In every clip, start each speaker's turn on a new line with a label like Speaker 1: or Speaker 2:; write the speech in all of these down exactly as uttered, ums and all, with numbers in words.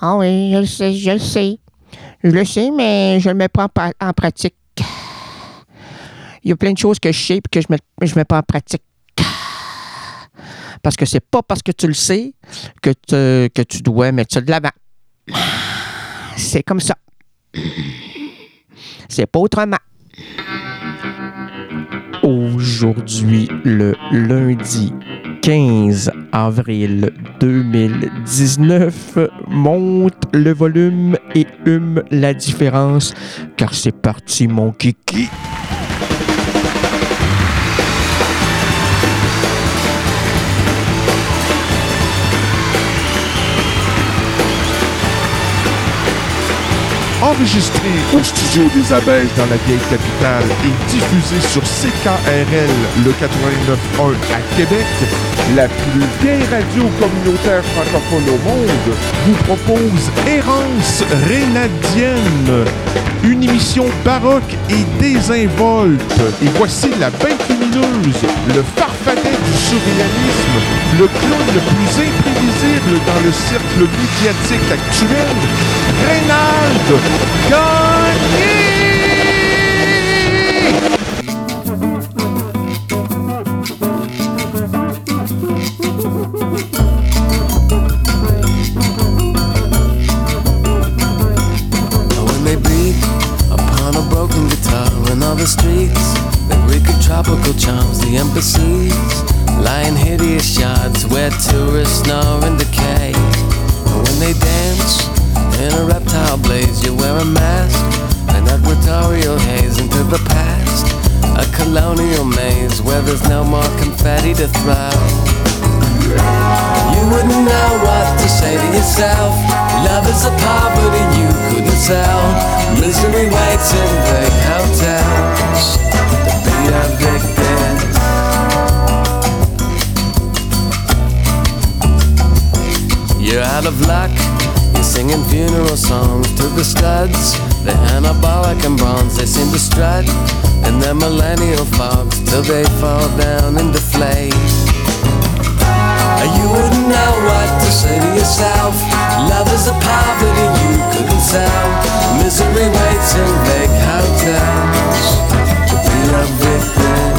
Speaker 1: Ah oui, je le sais, je le sais. Je le sais, mais je le mets pas en, pa- en pratique. Il y a plein de choses que je sais et que je mets, je mets pas en pratique. Parce que c'est pas parce que tu le sais que, te, que tu dois mettre ça de l'avant. C'est comme ça. C'est pas autrement. Aujourd'hui, le lundi quinze avril deux mille dix-neuf, monte le volume et hume la différence, car c'est parti, mon kiki.
Speaker 2: Enregistré au studio des Abeilles dans la vieille capitale et diffusé sur C K R L, le quatre-vingt-neuf point un à Québec, la plus vieille radio communautaire francophone au monde vous propose Errance Rénadienne, une émission baroque et désinvolte. Et voici la bête lumineuse, le farfadet du surréalisme, le clown le plus imprévisible dans le cercle médiatique actuel, Reynald Gagné!
Speaker 3: When they beat upon a broken guitar in all the streets, the wicked tropical charms, the embassies lie in hideous yards where tourists snore and decay. And when they dance in a reptile blaze, you wear a mask, an equatorial haze into the past, a colonial maze where there's no more confetti to throw. You wouldn't know what to say to yourself. Love is a poverty you couldn't sell. Misery waits in big hotels to be evicted. You're out of luck. You're singing funeral songs to the studs. They're anabolic and bronze. They seem to strut in their millennial fogs till they fall down and deflate. You wouldn't know what to say to yourself. Love is a poverty you couldn't sell. Misery waits in big hotels to be evicted.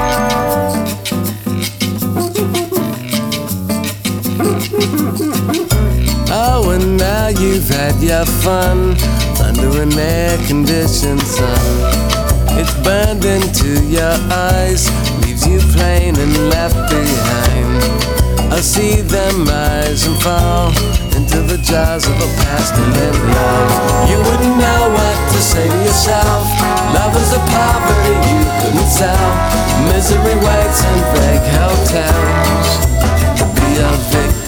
Speaker 3: Oh, and now you've had your fun under an air-conditioned sun. It's burned into your eyes, leaves you plain and left behind. I see them rise and fall into the jaws of a past and live love. You wouldn't know what to say to yourself. Love is a poverty you couldn't sell. Misery waits in big hotels to be evicted.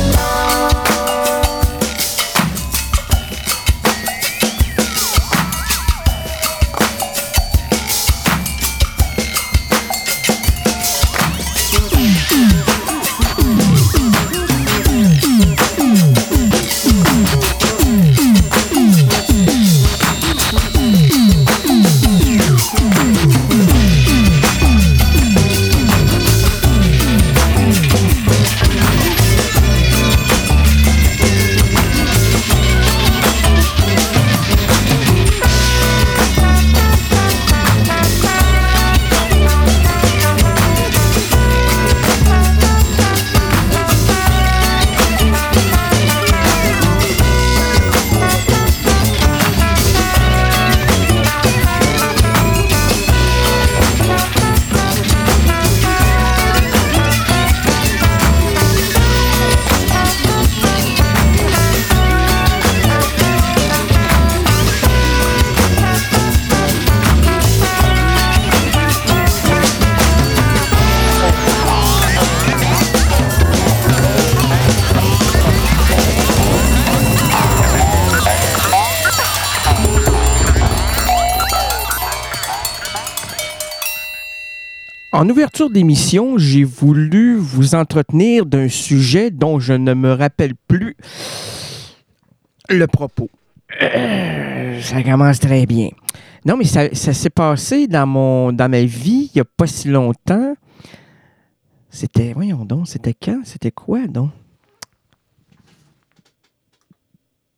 Speaker 1: En ouverture d'émission, j'ai voulu vous entretenir d'un sujet dont je ne me rappelle plus le propos. Euh, ça commence très bien. Non, mais ça, ça s'est passé dans, mon, dans ma vie il n'y a pas si longtemps. C'était, voyons donc, c'était quand? C'était quoi donc?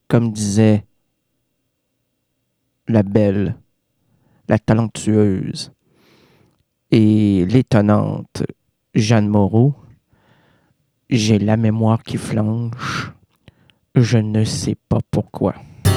Speaker 1: comme disait la belle, la talentueuse et l'étonnante Jeanne Moreau, j'ai la mémoire qui flanche. Je ne sais pas pourquoi.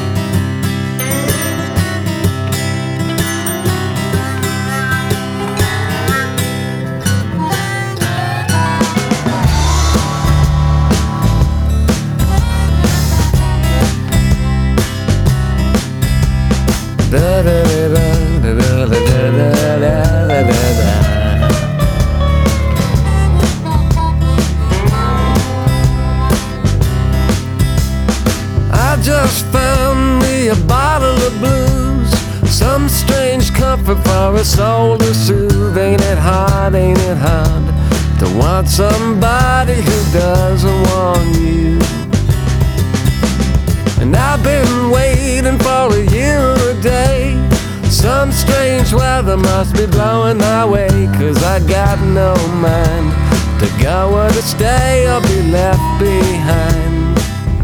Speaker 3: I just found me a bottle of blues, some strange comfort for a soul to soothe. Ain't it hard, ain't it hard to want somebody who doesn't want you? And I've been waiting for a year today. Some strange weather must be blowing my way, 'cause I got no mind to go or to stay or be left behind.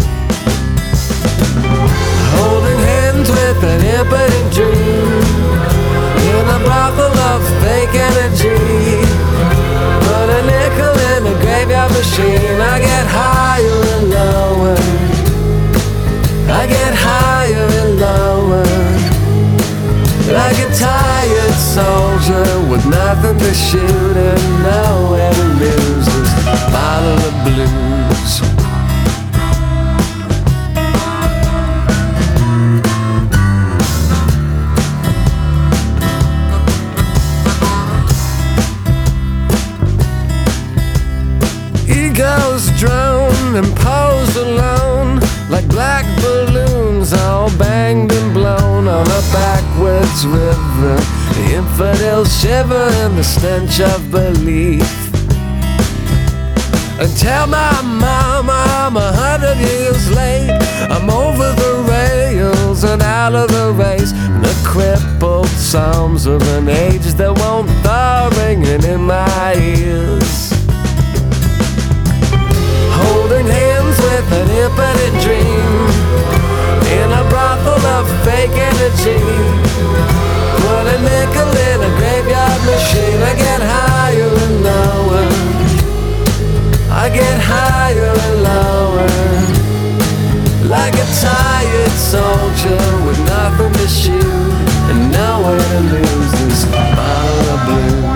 Speaker 3: Holding hands with an impotent dream in a brothel of fake energy. Put a nickel in a graveyard machine. I get higher and lower, I get higher and lower, like a tired soldier with nothing to shoot and nowhere to lose. This bottle of blues. Egos drone and pose alone, like black balloons all banged and blown on a backwards river. The infidels shiver in the stench of belief. And tell my mama I'm a hundred years late. I'm over the rails and out of the race. The crippled psalms of an age that won't thaw ringing in my ears. Holding hands with an impotent dream in a brothel of fake energy. Put a nickel in a graveyard machine. I get higher and lower, I get higher and lower, like a tired soldier with nothing to shoot and nowhere to lose. This bottle of blues.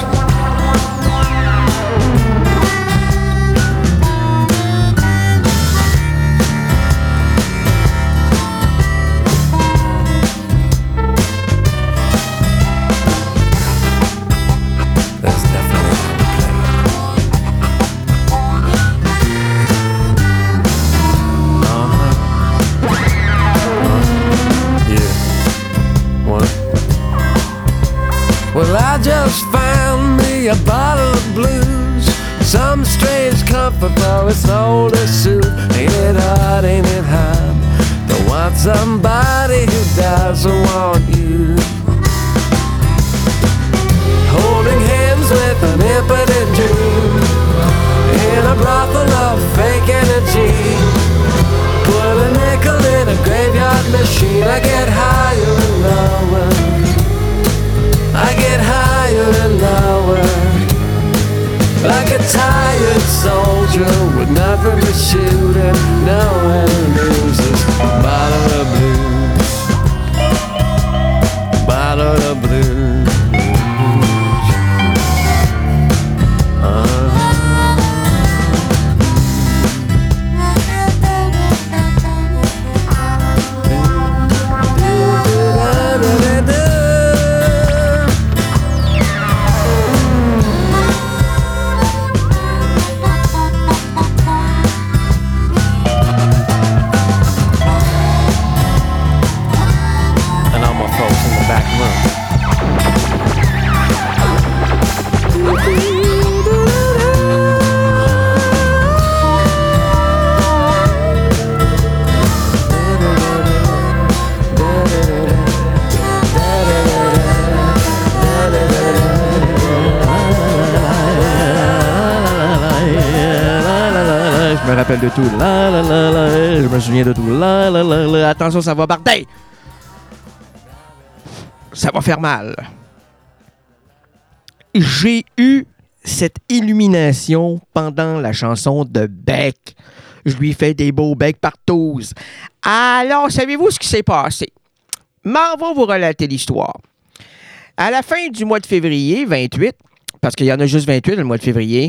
Speaker 3: Well, I just found me a bottle of blues, some strange comfort for a soul to soothe. Ain't it hard, ain't it hard to want somebody who doesn't want you? Holding hands with an impotent dream in a brothel of fake energy. Put a nickel in a graveyard machine. I get higher and lower, I get higher and lower, like a tired soldier with nothing to shoot and nowhere to lose. This bottle of blues, bottle of blues. Uh-huh.
Speaker 1: Je me rappelle de tout. La, la, la, la, je me souviens de tout. Là, là, là, là. Attention, ça va barder. Ça va faire mal. J'ai eu cette illumination pendant la chanson de Beck. Je lui fais des beaux becs partout. Alors, savez-vous ce qui s'est passé? M'en va vous relater l'histoire. À la fin du mois de février, vingt-huit, parce qu'il y en a juste vingt-huit le mois de février,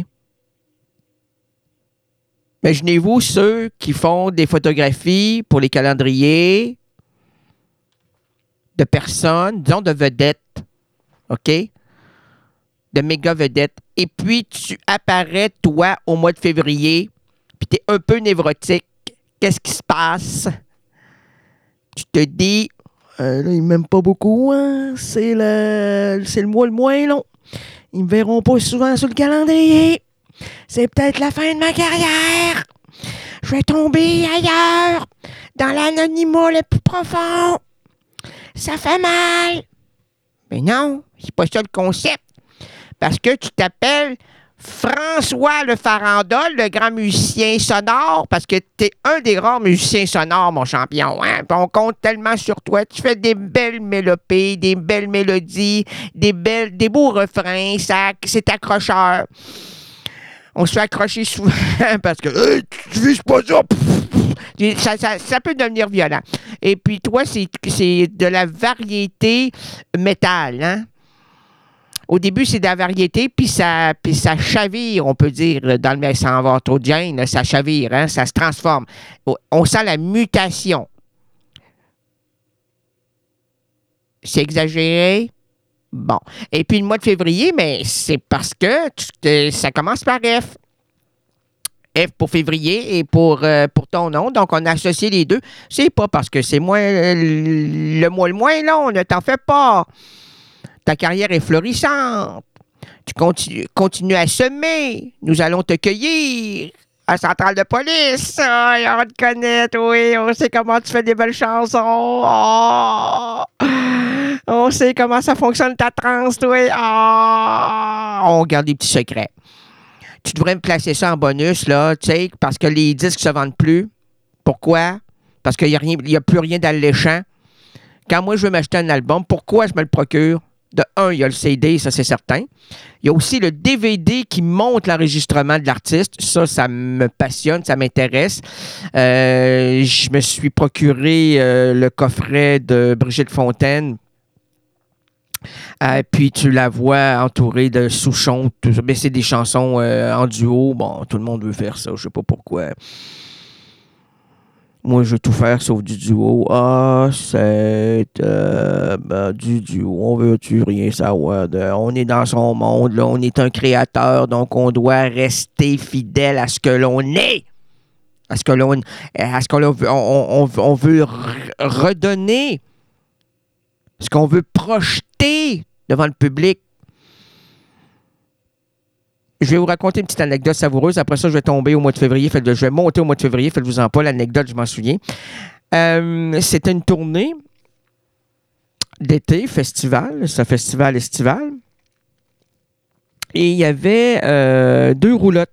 Speaker 1: imaginez-vous ceux qui font des photographies pour les calendriers de personnes, disons de vedettes, OK? De méga vedettes. Et puis, tu apparais, toi, au mois de février, puis tu es un peu névrotique. Qu'est-ce qui se passe? Tu te dis, euh, là, ils m'aiment pas beaucoup, hein? C'est le, c'est le mois le moins long. Ils me verront pas souvent sur le calendrier. C'est peut-être la fin de ma carrière. Je vais tomber ailleurs, dans l'anonymat le plus profond. Ça fait mal. Mais non, c'est pas ça le concept. Parce que tu t'appelles François Le Farandole, le grand musicien sonore, parce que t'es un des rares musiciens sonores, mon champion. Hein? On compte tellement sur toi. Tu fais des belles mélopées, des belles mélodies, des belles, des beaux refrains. Ça, c'est accrocheur. On se fait accrocher souvent parce que hey, tu vises pas ça. Ça, ça. Ça peut devenir violent. Et puis toi, c'est, c'est de la variété métal, hein? Au début, c'est de la variété, puis ça, puis ça chavire, on peut dire, dans le sans avoir trop de gêne, ça chavire, hein, ça se transforme. On sent la mutation. C'est exagéré? Bon. Et puis le mois de février, mais c'est parce que tu, ça commence par F. F pour février et pour, euh, pour ton nom. Donc, on a associé les deux. C'est pas parce que c'est moins le, le mois le moins long, ne t'en fais pas. Ta carrière est florissante. Tu continues, continues à semer. Nous allons te cueillir à la centrale de police. Oh, on te connaît, oui. On sait comment tu fais des belles chansons. Oh. On sait comment ça fonctionne ta transe, oui. Oh. On garde des petits secrets. Tu devrais me placer ça en bonus, là, tu sais, parce que les disques se vendent plus. Pourquoi? Parce qu'il n'y a, a plus rien d'alléchant. Quand moi, je veux m'acheter un album, pourquoi je me le procure? De un, il y a le C D, ça c'est certain. Il y a aussi le D V D qui montre l'enregistrement de l'artiste. Ça, ça me passionne, ça m'intéresse. Euh, je me suis procuré euh, le coffret de Brigitte Fontaine. Euh, puis tu la vois entourée de Souchon. Tout ça. Mais c'est des chansons euh, en duo. Bon, tout le monde veut faire ça, je sais pas pourquoi. Moi, je veux tout faire sauf du duo. Ah, c'est euh, ben, du duo. On veut-tu rien savoir de... On est dans son monde, là. On est un créateur, donc on doit rester fidèle à ce que l'on est. À ce que l'on... À ce qu'on veut... On, on, on veut redonner ce qu'on veut projeter devant le public. Je vais vous raconter une petite anecdote savoureuse. Après ça, je vais tomber au mois de février. Je vais monter au mois de février. Faites-vous-en pas. L'anecdote, je m'en souviens. Euh, c'était une tournée d'été, festival. C'est un festival estival. Et il y avait euh, deux roulottes.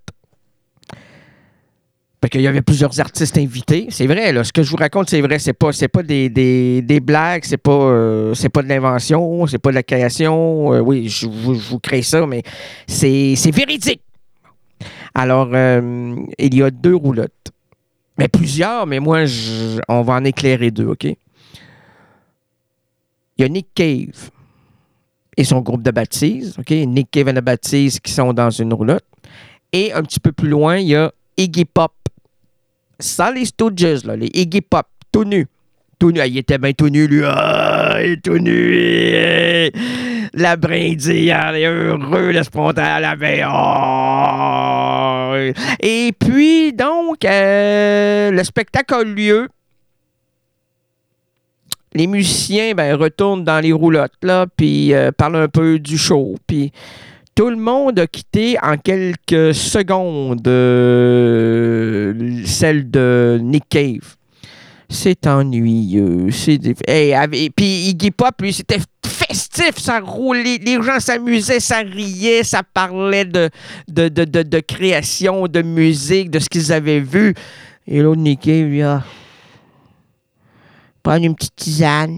Speaker 1: Fait qu'il y avait plusieurs artistes invités. C'est vrai, là. Ce que je vous raconte, c'est vrai. C'est pas, c'est pas des, des, des blagues. C'est pas, euh, c'est pas de l'invention. C'est pas de la création. Euh, oui, je vous, je vous crée ça, mais c'est, c'est véridique. Alors, euh, il y a deux roulottes. Mais plusieurs, mais moi, je, on va en éclairer deux, OK? Il y a Nick Cave et son groupe de baptise, OK? Nick Cave et la baptise qui sont dans une roulotte. Et un petit peu plus loin, il y a Iggy Pop. Sans les Stooges, là, les Iggy Pop, tout nu. Tout nu. Ah, il était bien tout nu, lui. Ah, il est tout nu. La brindille, elle est heureux, le spontané, la veille. Oh. Et puis, donc, euh, le spectacle a lieu. Les musiciens, ben, retournent dans les roulottes, là, puis euh, parlent un peu du show, puis... Tout le monde a quitté en quelques secondes euh, celle de Nick Cave. C'est ennuyeux. C'est des... hey, puis Iggy Pop, lui, c'était festif. Ça roulait. Les gens s'amusaient, ça riait, ça parlait de, de, de, de, de création, de musique, de ce qu'ils avaient vu. Et l'autre Nick Cave, il a prendre une petite tisane.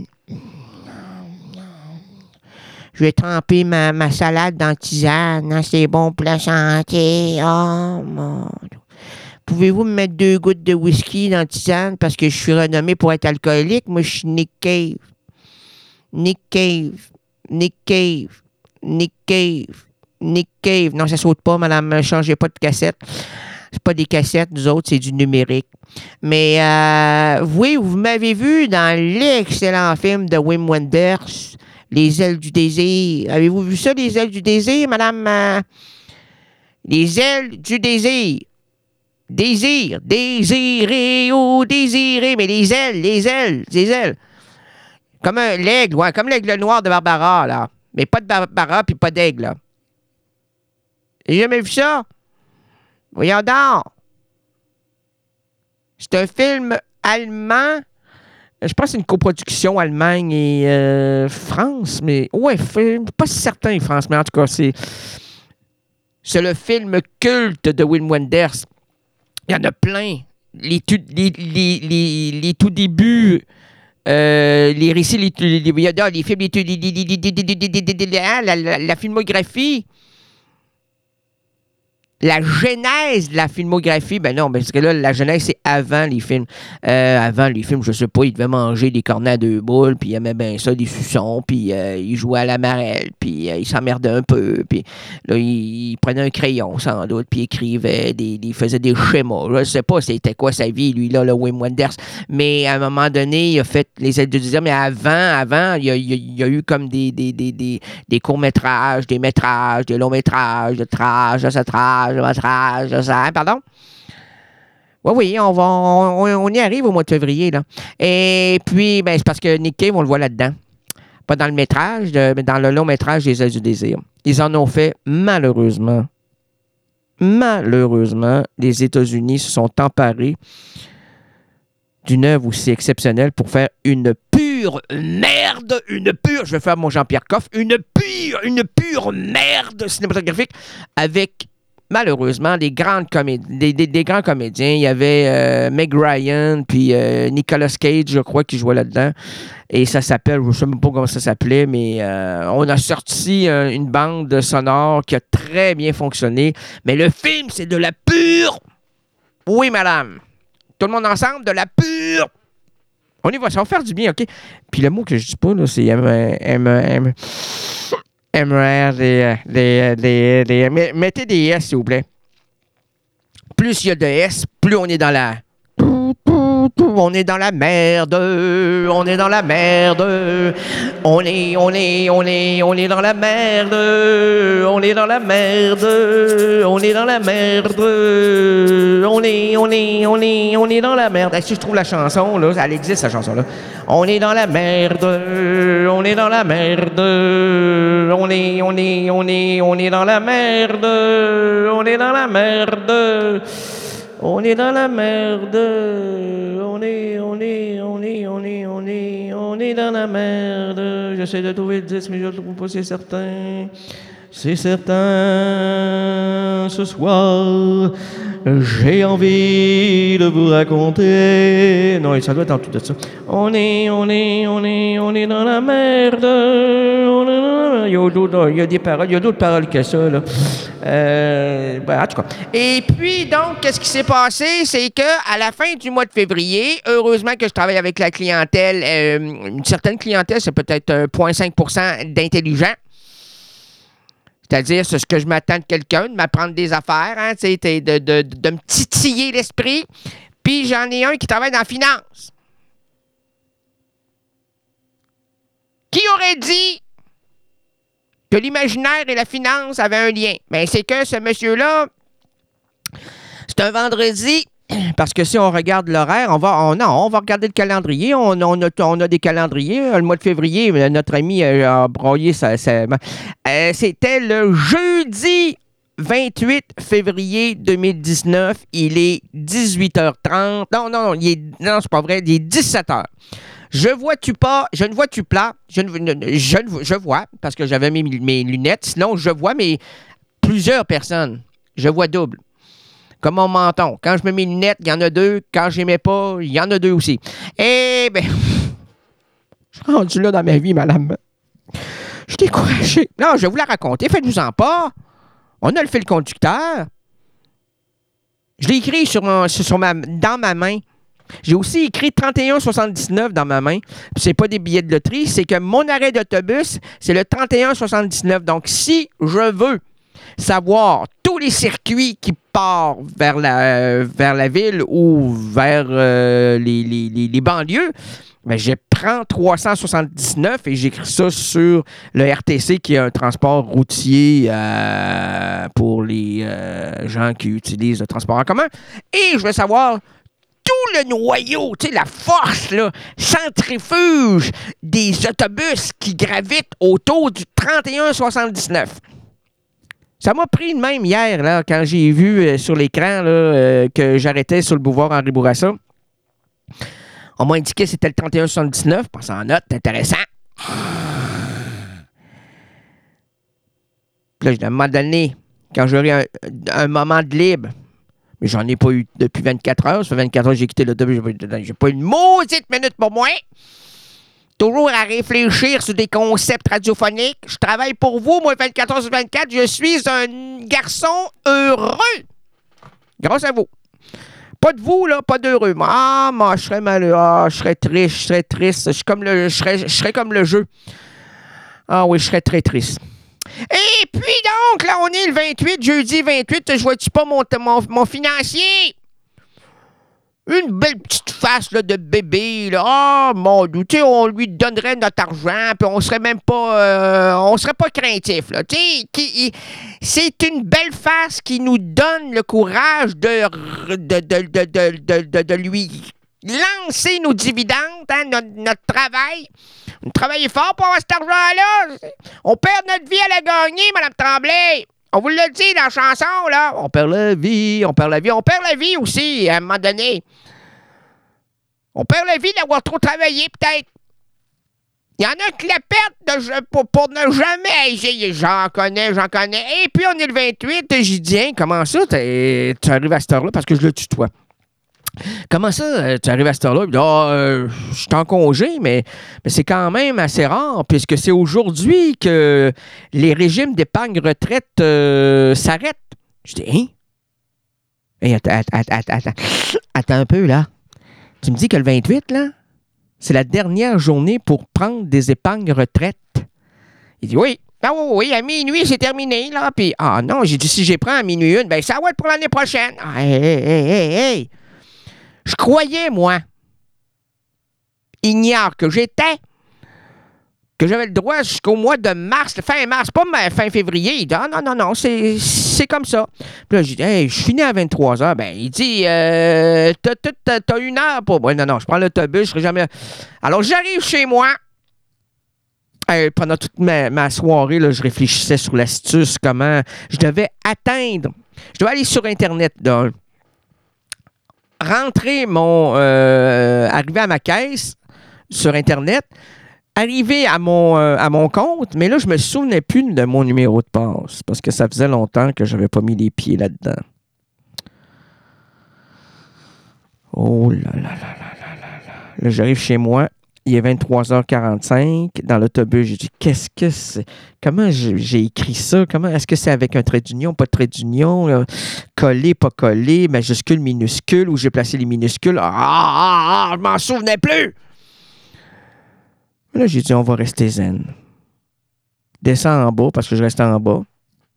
Speaker 1: Je vais tremper ma, ma salade dans la tisane. Hein, c'est bon pour la santé. Oh, mon Dieu. Pouvez-vous me mettre deux gouttes de whisky dans la tisane parce que je suis renommé pour être alcoolique? Moi, je suis Nick Cave. Nick Cave. Nick Cave. Nick Cave. Nick Cave. Non, ça saute pas, madame. Ne changez pas de cassette. C'est pas des cassettes, nous autres, c'est du numérique. Mais, euh, oui, vous m'avez vu dans l'excellent film de Wim Wenders, Les ailes du désir. Avez-vous vu ça, Les ailes du désir, madame? Euh, les ailes du désir. Désir, désirer, oh, désirer. Mais les ailes, les ailes, les ailes. Comme un, l'aigle, ouais, comme l'aigle noir de Barbara, là. Mais pas de Barbara, puis pas d'aigle, là. J'ai jamais vu ça? Voyons donc. C'est un film allemand. Je pense que c'est une coproduction Allemagne et euh, France, mais ouais, pas si certain France, mais en tout cas, c'est c'est le film culte de Wim Wenders. Il y en a plein. Les, tout, les, les, les, les tout débuts, euh, les récits, les, les, les, les films, les, les, les, les, les, la, la, la filmographie. La genèse de la filmographie, ben non, parce que là, la genèse, c'est avant les films. Euh, avant les films, je sais pas, il devait manger des cornets à deux boules, puis il aimait bien ça, des suçons, puis euh, il jouait à la marelle, puis euh, il s'emmerdait un peu, puis là, il, il prenait un crayon, sans doute, puis il écrivait, des, il faisait des schémas. Je sais pas c'était quoi sa vie, lui, là, le Wim Wenders, mais à un moment donné, il a fait les aides de désir, mais avant, avant, il y a, il y a, il y a eu comme des, des, des, des, des courts-métrages, des métrages, des longs-métrages, de trages, de satrages, de métrages, de ça, hein, pardon? Oui, oui, on, va, on, on y arrive au mois de février, là. Et puis, ben, c'est parce que Nick Cave, on le voit là-dedans. Pas dans le métrage, de, mais dans le long métrage des Ailes du désir. Ils en ont fait, malheureusement, malheureusement, les États-Unis se sont emparés d'une œuvre aussi exceptionnelle pour faire une pure merde, une pure, je vais faire mon Jean-Pierre Coff, une pure, une pure merde cinématographique avec, malheureusement, des, grandes coméd- des, des, des grands comédiens. Il y avait euh, Meg Ryan, puis euh, Nicolas Cage, je crois, qui jouait là-dedans. Et ça s'appelle, je ne sais même pas comment ça s'appelait, mais euh, on a sorti euh, une bande sonore qui a très bien fonctionné. Mais le film, c'est de la pure... Oui, madame. Tout le monde ensemble, de la pure... On y va, ça va faire du bien, OK? Puis le mot que je dis pas, là, c'est... M, M, M, M R, des, des, des, des... Mettez des S, s'il vous plaît. Plus il y a de S, plus on est dans la... On est dans la merde, on est dans la merde, on est, on est, on est, on est dans la merde, on est dans la merde, on est dans la merde, on est, on est, on est, on est dans la merde. Si je trouve la chanson, là, elle existe, cette chanson-là. On est dans la merde, on est dans la merde, on est, on est, on est, on est dans la merde, on est dans la merde. On est dans la merde, on est, on est, on est, on est, on est, on est dans la merde. J'essaie de trouver le disque, mais je ne le trouve pas, c'est certain. C'est certain, ce soir, j'ai envie de vous raconter... Non, ça doit être en tout de ça. On est, on est, on est, on est dans la merde. On est dans la... il, y a d'autres, il y a des paroles, il y a d'autres paroles que ça, là. Euh, ben, en tout cas. Et puis, donc, qu'est-ce qui s'est passé? C'est qu'à la fin du mois de février, heureusement que je travaille avec la clientèle, euh, une certaine clientèle, c'est peut-être un zéro virgule cinq pour cent d'intelligents. C'est-à-dire, c'est ce que je m'attends de quelqu'un, de m'apprendre des affaires, hein, de, de, de, de me titiller l'esprit. Puis j'en ai un qui travaille dans la finance. Qui aurait dit que l'imaginaire et la finance avaient un lien? Bien, c'est que ce monsieur-là, c'est un vendredi, parce que si on regarde l'horaire, on va, on, non, on va regarder le calendrier. On, on, a, on a des calendriers. Le mois de février, notre ami a broyé ça. ça euh, c'était le jeudi vingt-huit février deux mille dix-neuf. Il est dix-huit heures trente. Non, non, non, il est, non, c'est pas vrai. Il est dix-sept heures. Je vois-tu pas, je ne vois-tu pas, je ne, je, ne, je vois, parce que j'avais mes, mes lunettes. Sinon, je vois mais plusieurs personnes. Je vois double. comme mon menton. Quand je mets mes lunettes, il y en a deux. Quand je les mets pas, il y en a deux aussi. Eh bien, je suis rendu là dans ma vie, madame. Je suis découragé. Non, je vais vous la raconter. Faites-vous-en pas. On a le fil conducteur. Je l'ai écrit sur, un, sur ma, dans ma main. J'ai aussi écrit trente et un soixante-dix-neuf dans ma main. Puis c'est pas des billets de loterie, c'est que mon arrêt d'autobus, c'est le trente et un soixante-dix-neuf. Donc, si je veux savoir tous les circuits qui partent vers la, euh, vers la ville ou vers euh, les, les, les, les banlieues, ben, je prends trois cent soixante-dix-neuf et j'écris ça sur le R T C, qui est un transport routier euh, pour les euh, gens qui utilisent le transport en commun. Et je veux savoir tout le noyau, tu sais, la force, là, centrifuge des autobus qui gravitent autour du trente et un soixante-dix-neuf. Ça m'a pris de même hier, là, quand j'ai vu euh, sur l'écran là, euh, que j'arrêtais sur le boulevard Henri Bourassa. On m'a indiqué que c'était le trente et un soixante-dix-neuf. Passe en note, intéressant. Puis là, à un moment donné, quand j'aurai un, un moment de libre, mais j'en ai pas eu depuis vingt-quatre heures. Ça fait vingt-quatre heures que j'ai quitté l'autobus. J'ai, j'ai pas eu une maudite minute pour moi. Toujours à réfléchir sur des concepts radiophoniques. Je travaille pour vous, moi, vingt-quatre heures sur vingt-quatre. Je suis un garçon heureux. Grâce à vous. Pas de vous, là, pas d'heureux. Ah, moi, je serais malheureux. Ah, je serais triste, je serais triste. Je, suis comme le, je, serais, je serais comme le jeu. Ah oui, je serais très triste. Et puis donc, là, on est le vingt-huit, jeudi vingt-huit. Je vois-tu pas mon, mon, mon financier? Une belle petite face là, de bébé. Là. Oh, mon Dieu, tu sais, on lui donnerait notre argent, puis on serait même pas... Euh, on serait pas craintif, là. Tu sais, c'est une belle face qui nous donne le courage de, de, de, de, de, de, de, de lui lancer nos dividendes, hein, notre, notre travail. On travaille fort pour avoir cet argent-là. On perd notre vie à la gagner, Mme Tremblay. On vous l'a dit dans la chanson, là. On perd la vie, on perd la vie. On perd la vie aussi, à un moment donné. On perd la vie d'avoir trop travaillé, peut-être. Il y en a qui la perdent de, pour, pour ne jamais... Hey, j'en connais, j'en connais. Et puis, on est le vingt-huit. J'ai dit, hein, comment ça, tu arrives à cette heure-là? Parce que je le tutoie. Comment ça, tu arrives à cette heure-là? Oh, euh, je suis en congé, mais, mais c'est quand même assez rare, puisque c'est aujourd'hui que les régimes d'épargne retraite euh, s'arrêtent. Je dis, hein? Hey, attends, attends, attends, attends. Attends un peu, là. Tu me dis que le vingt-huit, là, c'est la dernière journée pour prendre des épargnes retraite. Il dit, oui. Ah oui, oui, à minuit, c'est terminé, là. Puis, ah non, j'ai dit, si j'y prends à minuit une, ben ça va être pour l'année prochaine. Ah, hey, hey, hey, hey, hey. Je croyais, moi, ignare que j'étais, que j'avais le droit jusqu'au mois de mars, fin mars, pas fin février. Il dit, ah non, non, non, c'est, c'est comme ça. Puis là, j'ai dit, hey, je finis à vingt-trois heures. Ben, il dit, euh, t'as, t'as, t'as une heure pour... Ouais, non, non, je prends l'autobus, je serai jamais... Alors, j'arrive chez moi. Euh, pendant toute ma, ma soirée, là, je réfléchissais sur l'astuce, comment je devais atteindre. Je devais aller sur Internet, là. Rentrer mon... Euh, arriver à ma caisse sur Internet, arriver à mon, euh, à mon compte, mais là, je me souvenais plus de mon numéro de passe parce que ça faisait longtemps que je n'avais pas mis les pieds là-dedans. Oh là là là là là là là. Là, j'arrive chez moi, il est vingt-trois heures quarante-cinq. Dans l'autobus, j'ai dit, qu'est-ce que c'est? Comment j'ai, j'ai écrit ça? Comment est-ce que c'est avec un trait d'union, pas de trait d'union? Là? Collé, pas collé, majuscule, minuscule, où j'ai placé les minuscules? Ah, ah, ah, je m'en souvenais plus! Là, j'ai dit, on va rester zen. Descends en bas, parce que je restais en bas.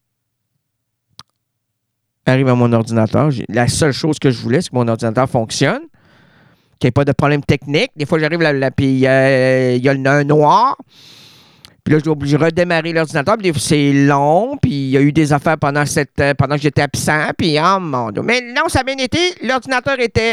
Speaker 1: Arrive à mon ordinateur. J'ai, la seule chose que je voulais, c'est que mon ordinateur fonctionne. Qu'il n'y ait pas de problème technique. Des fois, j'arrive là, là puis il euh, y a le un noir. Puis là, je dois obliger de redémarrer l'ordinateur. Puis c'est long. Puis il y a eu des affaires pendant, cette, euh, pendant que j'étais absent. Puis, oh mon Dieu. Mais non, ça a bien été. L'ordinateur était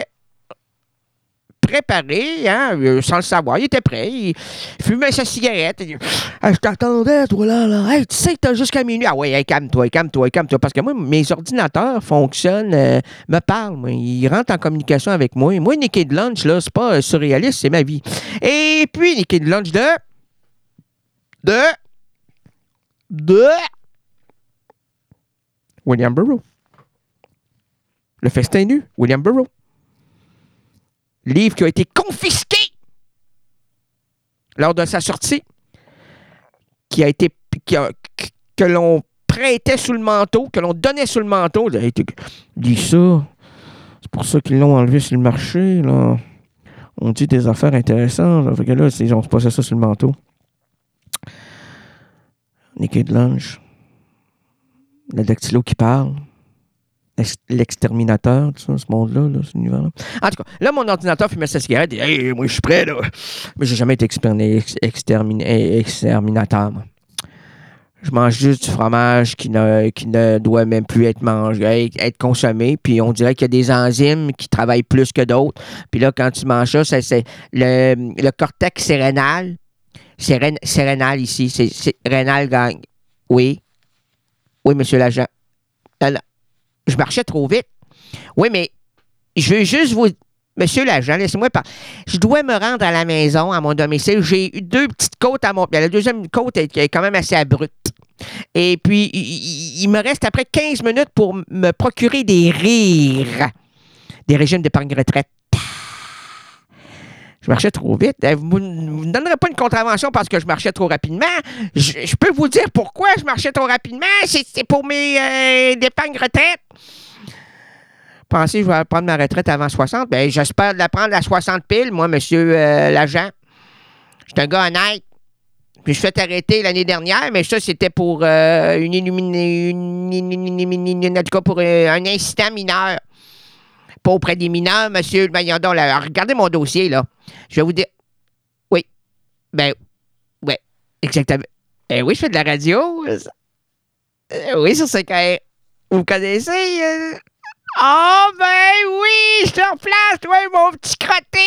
Speaker 1: préparé, hein, sans le savoir. Il était prêt. Il fumait sa cigarette. Il dit, hey, je t'attendais, toi, là, là. Hey, tu sais que t'as jusqu'à minuit. Ah ouais, hey, calme-toi, calme-toi, calme-toi. Parce que moi, mes ordinateurs fonctionnent, euh, me parlent. Moi. Ils rentrent en communication avec moi. Moi, Naked Lunch, là, c'est pas euh, surréaliste, c'est ma vie. Et puis, Naked Lunch de... De... De... William Burroughs. Le festin nu, William Burroughs. Livre qui a été confisqué lors de sa sortie, qui a été qui a, que l'on prêtait sous le manteau, que l'on donnait sous le manteau. Hey, dis ça. C'est pour ça qu'ils l'ont enlevé sur le marché, là. On dit des affaires intéressantes. Là. Fait que là, ils ont passé ça sur le manteau. Naked Lunch. Le dactylo qui parle. L'exterminateur, tout ça, ce monde-là, là, cet univers-là. En tout cas, là, mon ordinateur fumait sa cigarette et hey, moi, je suis prêt, là. Mais j'ai jamais été ex- extermin- exterminateur, moi. Je mange juste du fromage qui ne, qui ne doit même plus être mangé, être consommé. Puis on dirait qu'il y a des enzymes qui travaillent plus que d'autres. Puis là, quand tu manges ça, c'est, c'est le, le cortex sérénal. C'est, rén, c'est rénal ici. C'est, c'est rénal gang. Oui. Oui, monsieur l'agent. Non, non. Je marchais trop vite. Oui, mais je veux juste vous... Monsieur l'agent, laissez-moi parler. Je dois me rendre à la maison, à mon domicile. J'ai eu deux petites côtes à mon... La deuxième côte est, est quand même assez abrupte. Et puis, il, il me reste après quinze minutes pour me procurer des rires. Des régimes d'épargne retraite. Je marchais trop vite. Vous ne me donnerez pas une contravention parce que je marchais trop rapidement. Je, je peux vous dire pourquoi je marchais trop rapidement. C'est, c'est pour mes euh, d'épargne retraite. Pensez que je vais prendre ma retraite avant soixante? Bien, j'espère la prendre à soixante piles, moi, monsieur euh, l'agent. Je suis un gars honnête. Puis je suis fait arrêter l'année dernière, mais ça, c'était pour euh, une illuminé... Une, une, une, une, en tout cas, pour euh, un incident mineur. Pas auprès des mineurs, monsieur. Ben, donc, là, regardez mon dossier, là. Je vais vous dire... Oui. Ben, ouais, exactement. Eh oui, je fais de la radio. Euh, oui, sur ce cas. Vous me connaissez? Euh... Oh, ben oui, je te replace, toi, mon petit crotté!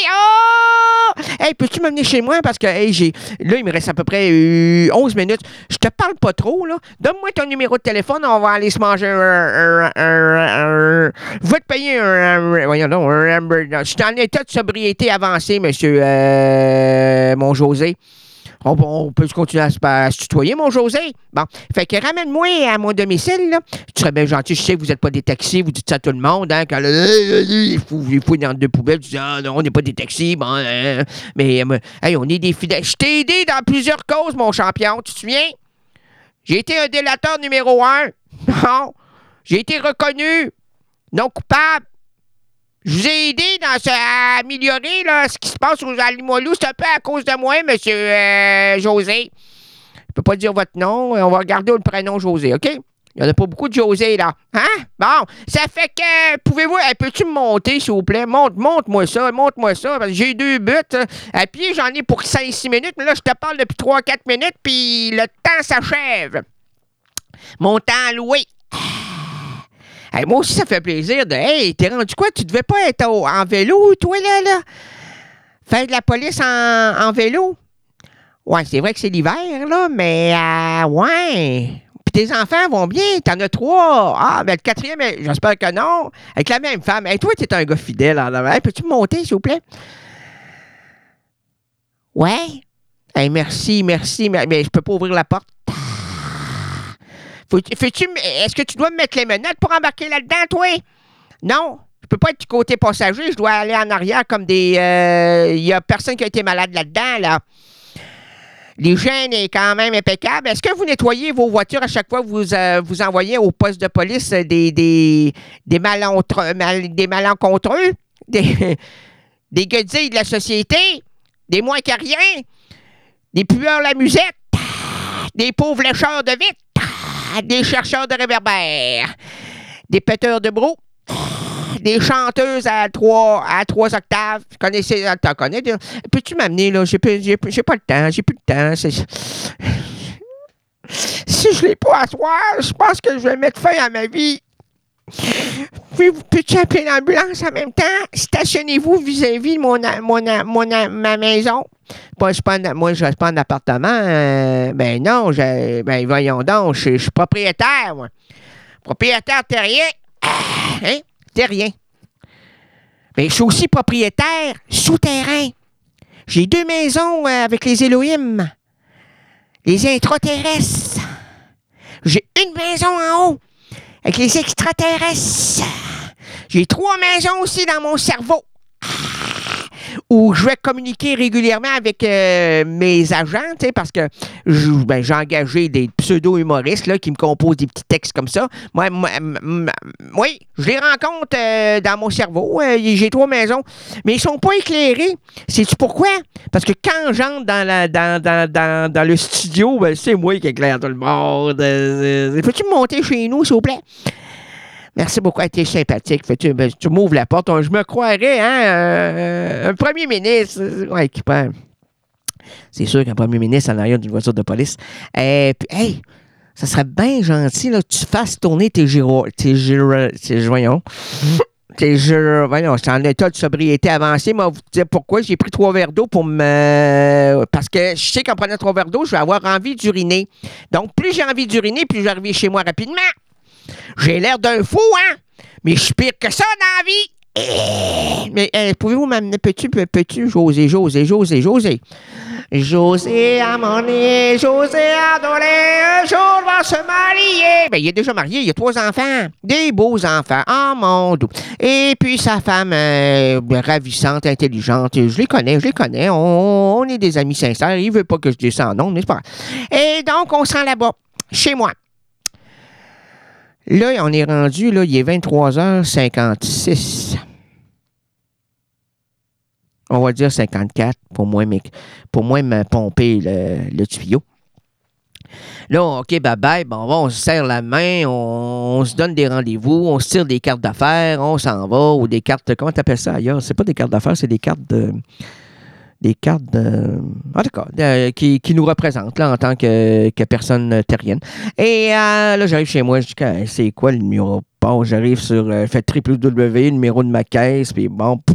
Speaker 1: Oh! Hey, peux-tu m'amener chez moi? Parce que, hey, j'ai... Là, il me reste à peu près euh, onze minutes. Je te parle pas trop, là. Donne-moi ton numéro de téléphone, on va aller se manger un... un, un, un, un je vais te payer un... un voyons donc, un hamburger. Je suis en état de sobriété avancé, monsieur... Euh, mon José. On, on peut continuer à se, à se tutoyer, mon José? Bon. Fait que ramène-moi à mon domicile, là. Tu serais bien gentil. Je sais que vous n'êtes pas des taxis. Vous dites ça à tout le monde, hein. Quand il faut, il faut dans deux poubelles, tu dis, ah non, on n'est pas des taxis. Bon, hein. Mais, euh, hey, on est des fidèles. Je t'ai aidé dans plusieurs causes, mon champion. Tu te souviens? J'ai été un délateur numéro un. Non. J'ai été reconnu non coupable. Je vous ai aidé dans ce, à améliorer là, ce qui se passe aux Limoilou. C'est un peu à cause de moi, monsieur euh, José. Je ne peux pas dire votre nom. On va garder le prénom José, OK? Il n'y en a pas beaucoup de José, là. Hein? Bon, ça fait que... Pouvez-vous... Hey, peux-tu me monter, s'il vous plaît? Monte, monte-moi ça, monte-moi ça. Parce que j'ai deux buts. À pied, j'en ai pour cinq six minutes. Mais là, je te parle depuis trois quatre minutes, puis le temps s'achève. Mon temps alloué. Hey, moi aussi, ça fait plaisir de... Hey, t'es rendu quoi? Tu devais pas être au, en vélo, toi, là, là? Faire de la police en, en vélo? Ouais, c'est vrai que c'est l'hiver, là, mais... Euh, ouais. Puis tes enfants vont bien. T'en as trois. Ah, ben le quatrième, j'espère que non. Avec la même femme. Hey, toi, t'es un gars fidèle. Hey, peux-tu me monter, s'il vous plaît? Ouais. Hey, merci, merci, mais, mais je peux pas ouvrir la porte. Faut, faut-tu, est-ce que tu dois me mettre les menottes pour embarquer là-dedans, toi? Non. Je peux pas être du côté passager. Je dois aller en arrière comme des... Il euh, y a personne qui a été malade là-dedans, là. L'hygiène est quand même impeccable. Est-ce que vous nettoyez vos voitures à chaque fois que vous euh, vous envoyez au poste de police des, des, des, malentre, mal, des malencontreux? Des, des guedilles de la société? Des moins qu'à rien? Des pueurs la musette? Des pauvres lécheurs de vitres? Des chercheurs de réverbères, des péteurs de brou, des chanteuses à trois, à trois octaves. Tu connais, t'en connais? Peux-tu m'amener, là? J'ai, j'ai, j'ai pas le temps, j'ai plus le temps. C'est... Si je l'ai pas à soir, je pense que je vais mettre fin à ma vie. Peux-tu appeler l'ambulance en même temps? Stationnez-vous vis-à-vis de mon, mon, mon, ma maison. Moi, je ne reste pas en appartement. Euh, ben non, je, ben voyons donc, je, je suis propriétaire, moi. Propriétaire terrien. Hein? Terrien. Mais je suis aussi propriétaire souterrain. J'ai deux maisons euh, avec les Elohim. Les intraterrestres. J'ai une maison en haut avec les extraterrestres. J'ai trois maisons aussi dans mon cerveau où je vais communiquer régulièrement avec euh, mes agents, tu sais, parce que je, ben, j'ai engagé des pseudo-humoristes là, qui me composent des petits textes comme ça. Moi, moi m- m- oui, je les rencontre euh, dans mon cerveau. Euh, j'ai trois maisons, mais ils sont pas éclairés. Sais-tu pourquoi? Parce que quand j'entre dans, la, dans, dans, dans, dans le studio, ben, c'est moi qui éclaire tout le monde. Euh, euh, peux-tu monter chez nous, s'il vous plaît? Merci beaucoup, t'es sympathique. Fais-tu, ben, tu m'ouvres la porte. Je me croirais, hein, euh, un premier ministre. Ouais, qui prend. C'est sûr qu'un premier ministre en arrière d'une voiture de police. Et puis, hey, ça serait bien gentil là, que tu fasses tourner tes gyros. Tes gyros. Tes voyons. Tes gyros. Voyons, c'est en état de sobriété avancée. Moi, vous dire pourquoi j'ai pris trois verres d'eau pour me. Parce que je sais qu'en prenant trois verres d'eau, je vais avoir envie d'uriner. Donc, plus j'ai envie d'uriner, plus je vais arriver chez moi rapidement. J'ai l'air d'un fou, hein? Mais je suis pire que ça dans la vie! Mais euh, pouvez-vous m'amener petit, petit, José, José, José, José? José a monnaie, José a donné, un jour va se marier. Ben, il est déjà marié, il a trois enfants. Des beaux enfants, oh mon Dieu. Et puis sa femme, euh, ravissante, intelligente, je les connais, je les connais. On, on est des amis sincères, il veut pas que je dise ça en nom, n'est-ce pas? Et donc, on se rend là-bas, chez moi. Là, on est rendu, là, il est vingt-trois heures cinquante-six. On va dire cinquante-quatre pour moi, mais, pour moi me pomper le, le tuyau. Là, OK, bye-bye, bon, on se serre la main, on, on se donne des rendez-vous, on se tire des cartes d'affaires, on s'en va, ou des cartes, comment t'appelles ça ailleurs? C'est pas des cartes d'affaires, c'est des cartes de... Des cartes de... En tout cas, de, qui, qui nous représentent là, en tant que, que personne terrienne. Et euh, là, j'arrive chez moi, je dis, c'est quoi le numéro? Bon, j'arrive sur... Euh, fait w w w, le numéro de ma caisse, puis bon... Pff,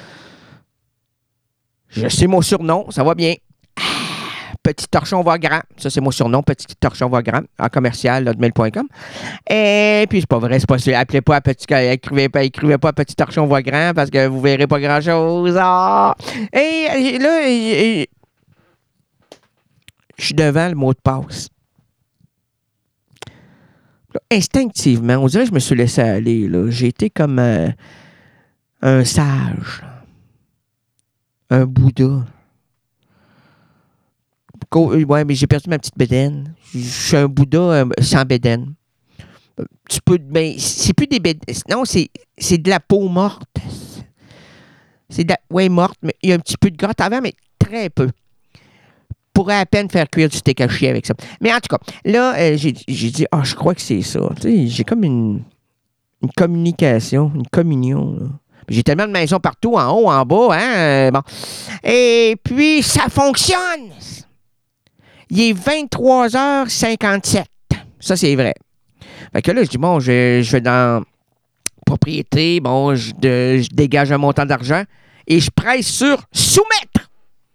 Speaker 1: je sais mon surnom, ça va bien. Petit torchon voix grand. Ça, c'est mon surnom, Petit torchon voix grand, en commercial, hotmail point com. Et puis, c'est pas vrai, c'est pas sûr. Appelez pas à Petit... Écrivez pas, écrivez pas Petit torchon voix grand parce que vous verrez pas grand-chose. Ah! Et là, et, et, je suis devant le mot de passe. Là, instinctivement, on dirait que je me suis laissé aller. Là. J'ai été comme euh, un sage. Un Bouddha. Ouais, mais j'ai perdu ma petite bédaine. Je suis un Bouddha euh, sans bédaine. Tu peux. Mais c'est plus des bédaines. Non, c'est, c'est de la peau morte. C'est de la. Ouais, morte, mais il y a un petit peu de gras avant, mais très peu. Pourrait à peine faire cuire du steak haché avec ça. Mais en tout cas, là, euh, j'ai, j'ai dit, ah, oh, je crois que c'est ça. Tu sais, j'ai comme une, une communication, une communion, là. J'ai tellement de maisons partout, en haut, en bas, hein. Euh, bon. Et puis, ça fonctionne. Il est vingt-trois heures cinquante-sept. Ça, c'est vrai. Fait que là, je dis, bon, je, je vais dans propriété, bon, je, de, je dégage un montant d'argent et je presse sur soumettre.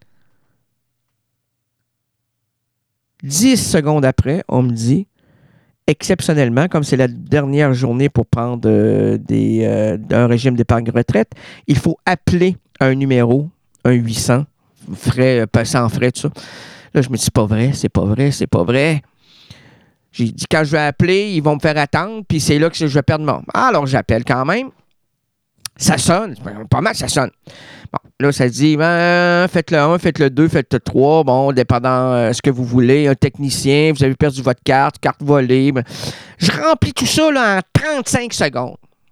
Speaker 1: Dix secondes après, on me dit, exceptionnellement, comme c'est la dernière journée pour prendre euh, des, euh, un régime d'épargne retraite, il faut appeler un numéro, un huit cents, frais, sans frais, tout ça. Là, je me dis, c'est pas vrai, c'est pas vrai, c'est pas vrai. J'ai dit, quand je vais appeler, ils vont me faire attendre, puis c'est là que je vais perdre mon... Alors, j'appelle quand même. Ça sonne, pas mal, ça sonne. Bon, là, ça dit, ben, faites le un, faites le deux, faites le trois, bon, dépendant de euh, ce que vous voulez. Un technicien, vous avez perdu votre carte, carte volée. Ben, je remplis tout ça là, en trente-cinq secondes.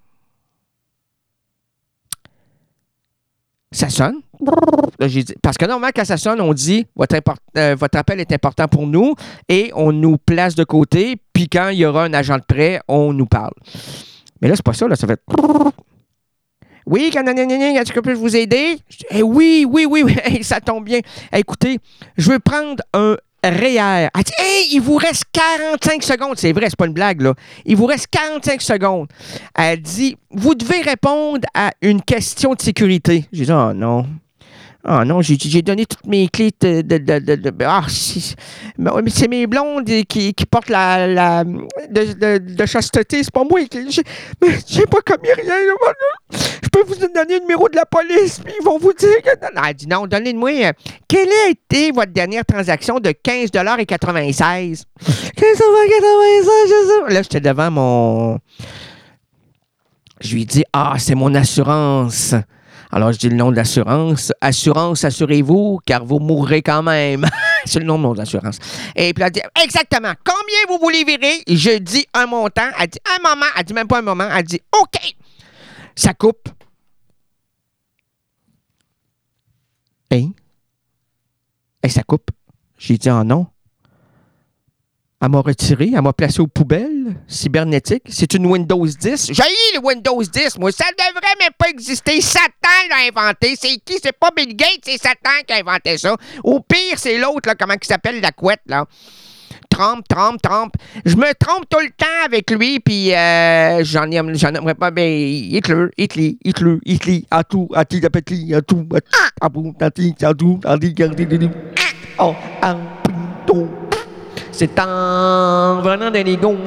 Speaker 1: Ça sonne. Là, j'ai dit, parce que normalement, quand ça sonne, on dit votre, import, euh, votre appel est important pour nous et on nous place de côté. Puis quand il y aura un agent de prêt, on nous parle. Mais là, c'est pas ça. Là, ça fait. Oui, est-ce que je peux vous aider? Eh oui, oui, oui, oui. Hey, ça tombe bien. Hey, écoutez, je veux prendre un R E E R. Elle dit, hey, il vous reste quarante-cinq secondes. C'est vrai, c'est pas une blague, là. Il vous reste quarante-cinq secondes. Elle dit, vous devez répondre à une question de sécurité. J'ai dit, oh non. Ah non, j'ai, j'ai donné toutes mes clés de... de, de, de, de ah, c'est, c'est mes blondes qui, qui portent la... la de, de, de chasteté, c'est pas moi. Je sais pas comme il y a rien. Je peux vous donner le numéro de la police, puis ils vont vous dire que... Non, elle dit non, donnez-moi... Quelle a été votre dernière transaction de quinze dollars quatre-vingt-seize? quinze dollars quatre-vingt-seize, je sais. Là, j'étais devant mon... Je lui dis, ah, c'est mon assurance. Alors, je dis le nom de l'assurance. Assurance, assurez-vous, car vous mourrez quand même. C'est le nom de mon assurance. Et puis, elle dit, exactement, combien vous voulez virer? Je dis un montant. Elle dit, un moment. Elle dit même pas un moment. Elle dit, OK. Ça coupe. Hein? Et ça coupe. J'ai dit, oh non. Elle m'a retiré, elle m'a placé aux poubelles cybernétiques. C'est une Windows dix. J'ai eu le Windows dix, moi. Ça devrait même pas exister. Satan l'a inventé. C'est qui? C'est pas Bill Gates, c'est Satan qui a inventé ça. Au pire, c'est l'autre, là, comment il s'appelle, la couette, là. Trump, Trump, Trump. Je me trompe tout le temps avec lui, puis euh, j'en ai, j'en aimerais pas, mais Hitler, Hitler, Hitler, Hitler, à tout, à tout, à petit, à tout, à tout, à tout, à tout, à tout, à tout, à tout, oh, un pinto. C'est en venant de l'ego.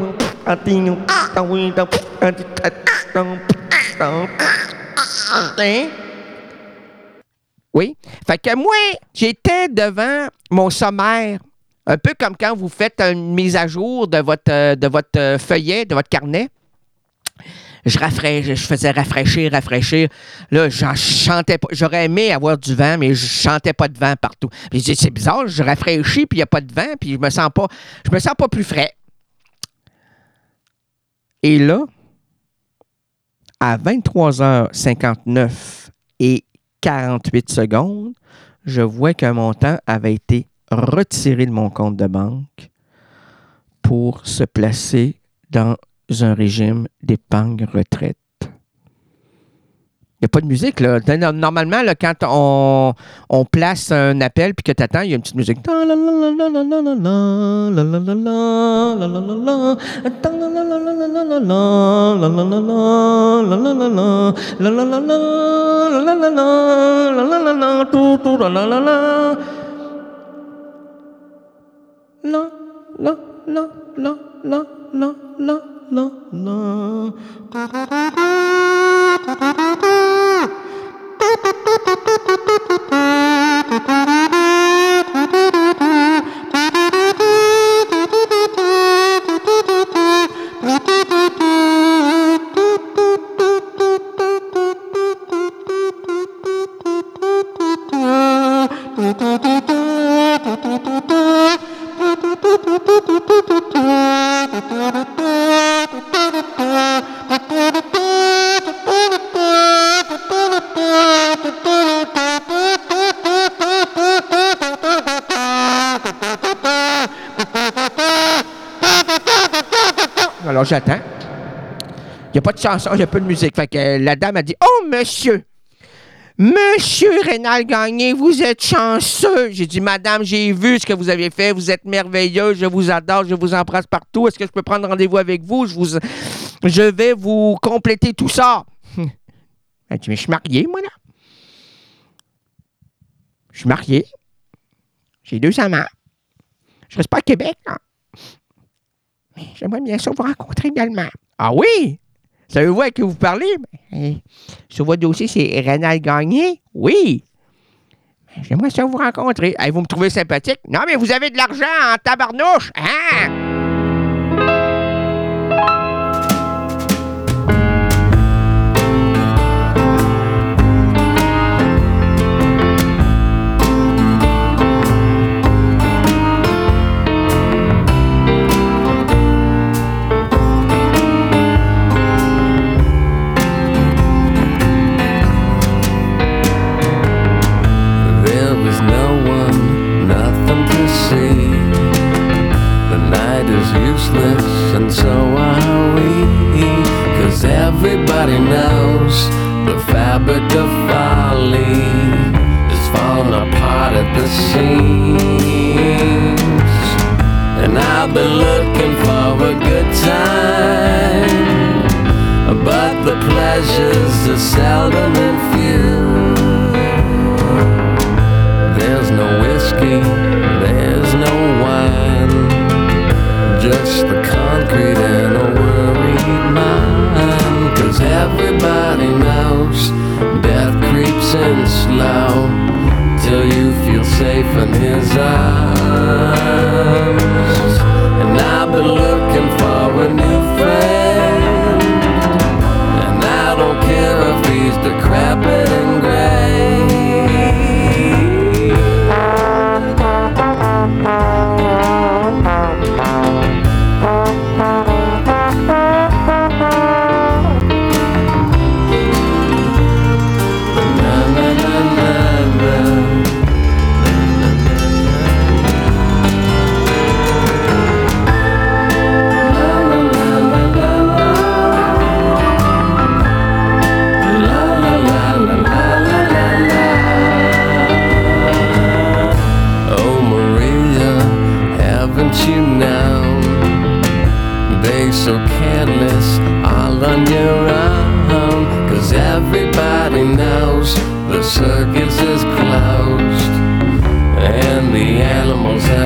Speaker 1: Oui. Fait que moi, j'étais devant mon sommaire, un peu comme quand vous faites une mise à jour de votre, de votre feuillet, de votre carnet. Je rafraîchis, je faisais rafraîchir, rafraîchir. Là, je chantais pas. J'aurais aimé avoir du vent, mais je chantais pas de vent partout. Puis je dis, c'est bizarre, je rafraîchis, puis il n'y a pas de vent, puis je me sens pas, je me sens pas plus frais. Et là, à vingt-trois heures cinquante-neuf et quarante-huit secondes, je vois qu'un montant avait été retiré de mon compte de banque pour se placer dans un régime d'épargne retraite. Il n'y a pas de musique, là. Normalement, là, quand on, on place un appel puis que tu attends, il y a une petite musique. Non, non, non, non, non, non, non. Non, non. Alors, j'attends. Il n'y a pas de chanson, il n'y a pas de musique. Fait que euh, la dame a dit, « Oh, monsieur! Monsieur Rénal Gagné, vous êtes chanceux! » J'ai dit, « Madame, j'ai vu ce que vous avez fait. Vous êtes merveilleuse. Je vous adore. Je vous embrasse partout. Est-ce que je peux prendre rendez-vous avec vous? Je, vous, je vais vous compléter tout ça. » Elle dit, « Mais je suis marié, moi, là. Je suis marié. J'ai deux amants. Je reste pas à Québec, là. Mais j'aimerais bien ça vous rencontrer également. » Ah oui? Savez-vous à qui vous parlez? Ben, sur votre dossier, c'est Rénal Gagné? Oui. Ben, j'aimerais ça vous rencontrer. Hey, vous me trouvez sympathique? Non, mais vous avez de l'argent en tabarnouche, hein?
Speaker 3: And so are we, 'cause everybody knows the fabric of folly is falling apart at the seams. And I've been looking for a good time, but the pleasures are seldom and few. There's no whiskey, there's no wine, just the concrete and a worried mind. 'Cause everybody knows death creeps in slow till you feel safe in his arms. And I've been looking for a new friend, and I've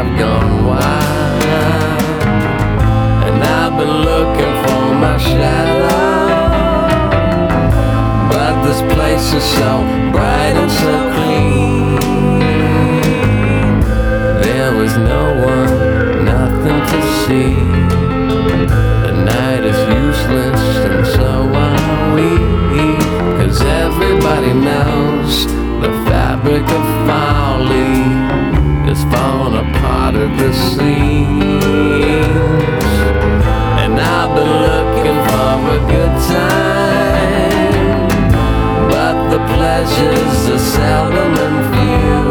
Speaker 3: have gone wild, and I've been looking for my shadow, but this place is so bright and so clean. There was no one, nothing to see. The night is useless and so are we, 'cause everybody knows the fabric of folly is falling apart at the seams. And I've been looking for a good time, but the pleasures are seldom and few.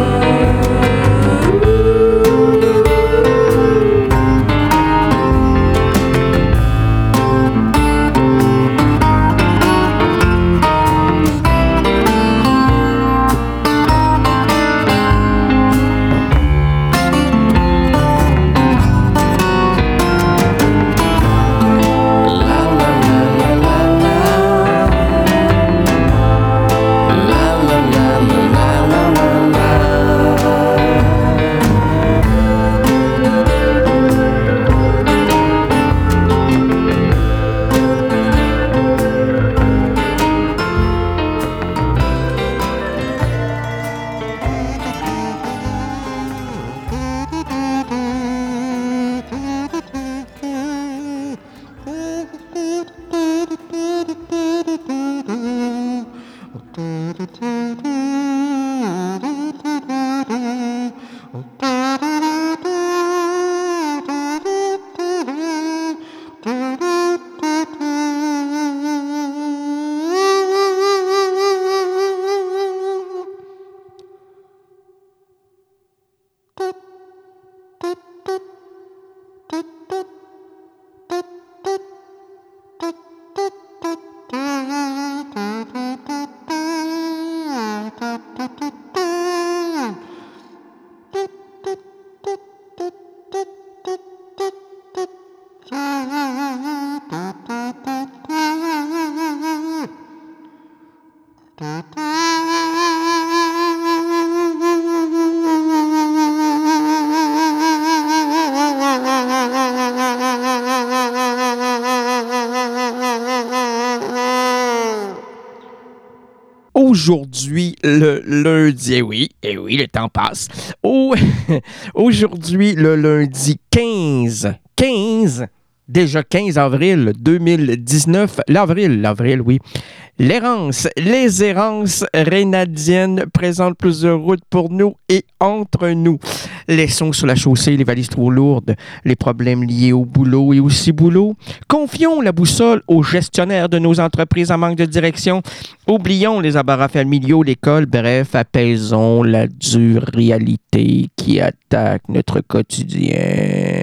Speaker 1: Aujourd'hui, le lundi, eh oui, eh oui, le temps passe. Oh, aujourd'hui, le lundi quinze, quinze, déjà quinze avril deux mille dix-neuf, l'avril, l'avril, oui. L'errance, les errances rénadiennes présentent plusieurs routes pour nous et entre nous. Laissons sur la chaussée les valises trop lourdes, les problèmes liés au boulot et aussi boulot. Confions la boussole aux gestionnaires de nos entreprises en manque de direction. Oublions les embarras familiaux, l'école, bref, apaisons la dure réalité qui attaque notre quotidien.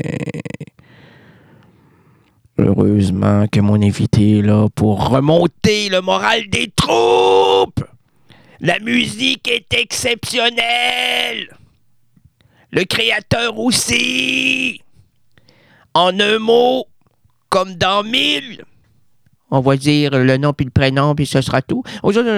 Speaker 1: Heureusement que mon invité est là pour remonter le moral des troupes. La musique est exceptionnelle. Le créateur aussi. En un mot, comme dans mille, on va dire le nom puis le prénom puis ce sera tout.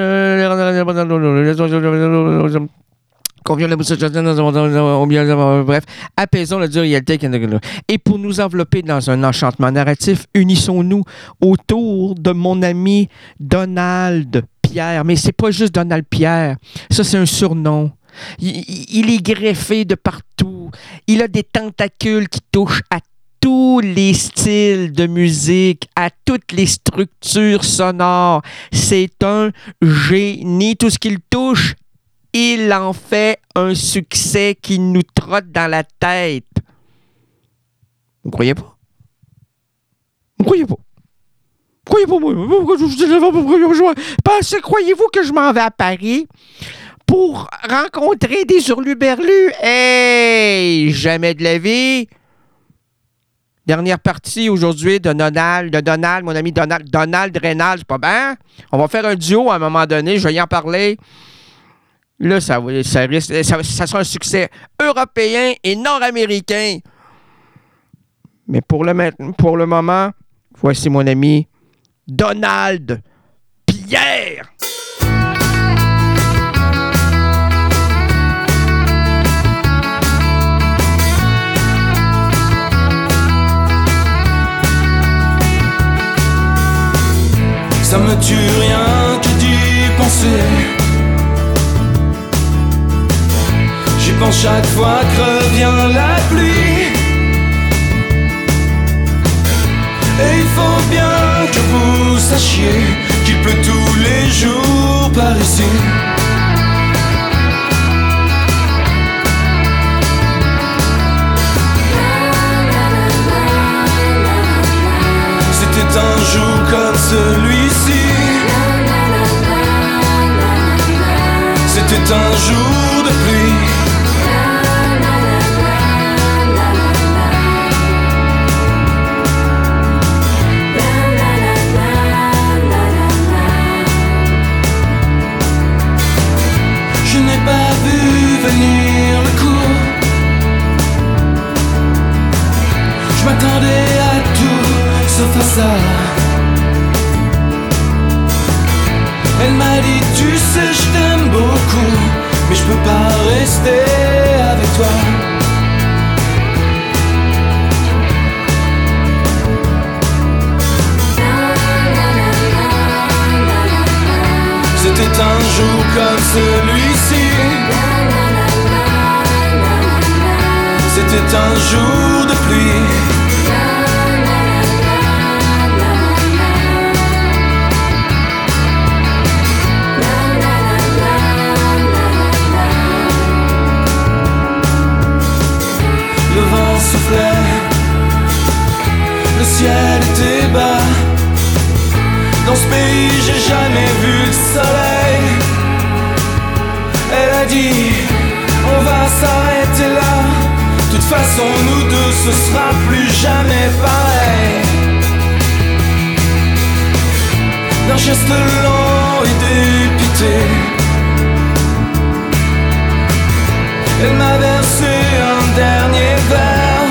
Speaker 1: Bref, apaisons la dure réalité. Et pour nous envelopper dans un enchantement narratif, unissons-nous autour de mon ami Donald Pierre. Mais c'est pas juste Donald Pierre, ça c'est un surnom. Il, il est greffé de partout. Il a des tentacules qui touchent à tous les styles de musique, à toutes les structures sonores. C'est un génie. Tout ce qu'il touche, il en fait un succès qui nous trotte dans la tête. Vous croyez pas? Vous croyez pas? Vous croyez pas, moi? Pensez, croyez-vous que je m'en vais à Paris pour rencontrer des hurluberlus? Hey! Jamais de la vie! Dernière partie aujourd'hui de Donald, de Donald, mon ami Donald, Donald Reynald, c'est pas bien? On va faire un duo à un moment donné, je vais y en parler. Là, ça, ça, risque, ça, ça sera un succès européen et nord-américain. Mais pour le, pour le moment, voici mon ami Donald Pierre.
Speaker 3: Ça me tue rien que d'y penser. J'y pense chaque fois que revient la pluie. Et il faut bien que vous sachiez qu'il pleut tous les jours par ici. C'était un jour comme celui-ci. C'était un jour de pluie. Je n'ai pas vu venir le coup. Je m'attendais à tout sauf à ça. Elle m'a dit tu sais je t'aime beaucoup, mais je peux pas rester avec toi. C'était un jour comme celui-ci. C'était un jour de pluie. Le vent soufflait, le ciel était bas. Dans ce pays j'ai jamais vu le soleil. Elle a dit on va s'arrêter là. De toute façon nous deux ce sera plus jamais pareil. D'un geste lent et dépité, elle m'a versé un dernier verre.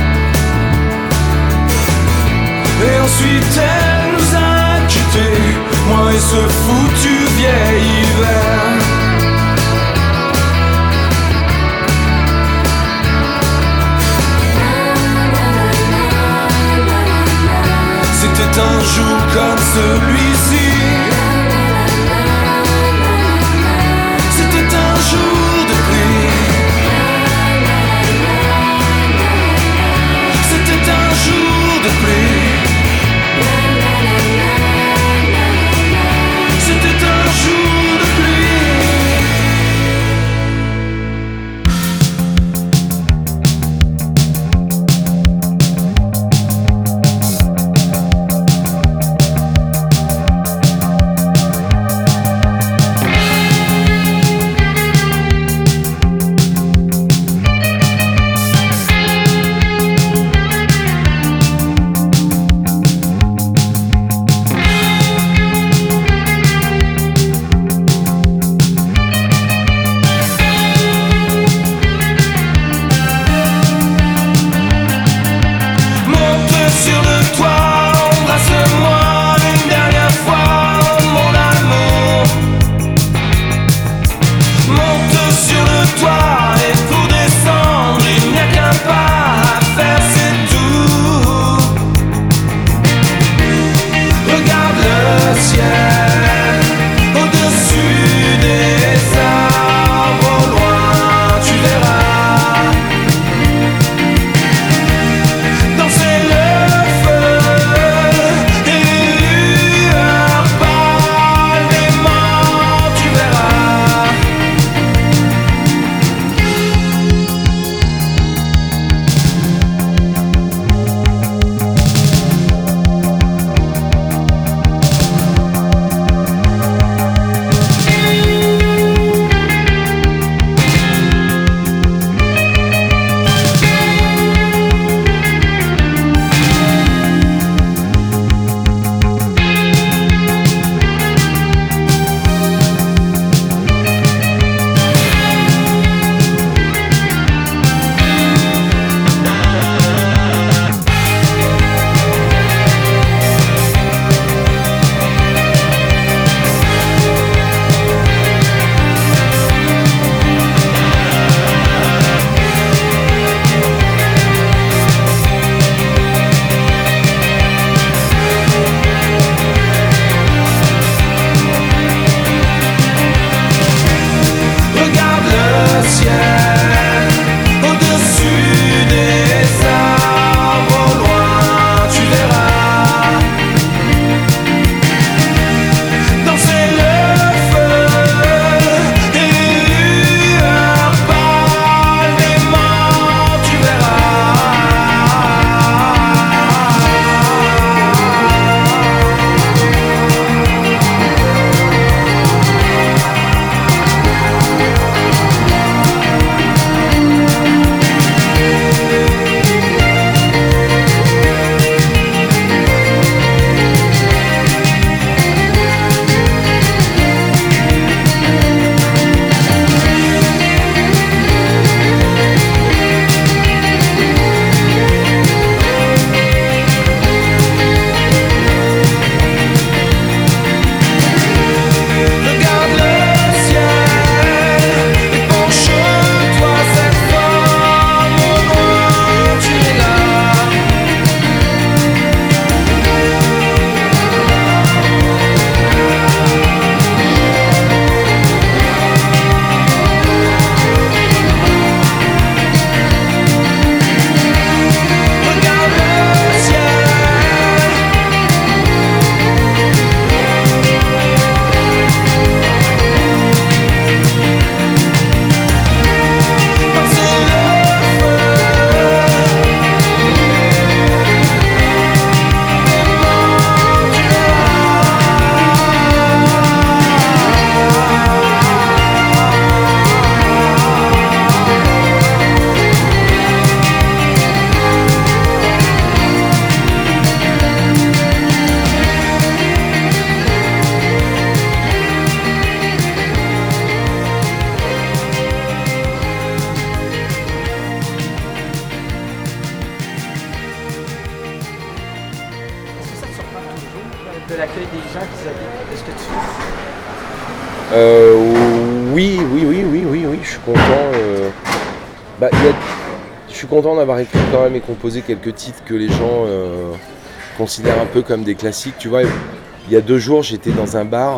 Speaker 3: Et ensuite elle nous a quittés, moi et ce foutu vieil hiver. C'était un jour comme celui-ci. C'était un jour de pluie. C'était un jour de pluie. C'était un jour de pluie.
Speaker 1: des gens qui habitent de ce que tu fais?
Speaker 4: Euh, oui, oui, oui, oui, oui, oui, je suis content. Euh, bah, y a, je suis content d'avoir écrit quand même et composé quelques titres que les gens euh, considèrent un peu comme des classiques. Tu vois, il y a deux jours, j'étais dans un bar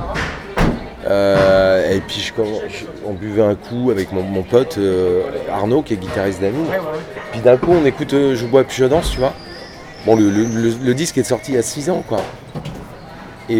Speaker 4: euh, et puis je, je, on buvait un coup avec mon, mon pote euh, Arnaud, qui est guitariste d'Amine.
Speaker 1: Ouais, ouais.
Speaker 4: Puis d'un coup, on écoute euh, Je bois puis je danse, tu vois. Bon, le, le, le, le disque est sorti il y a six ans, quoi. Et,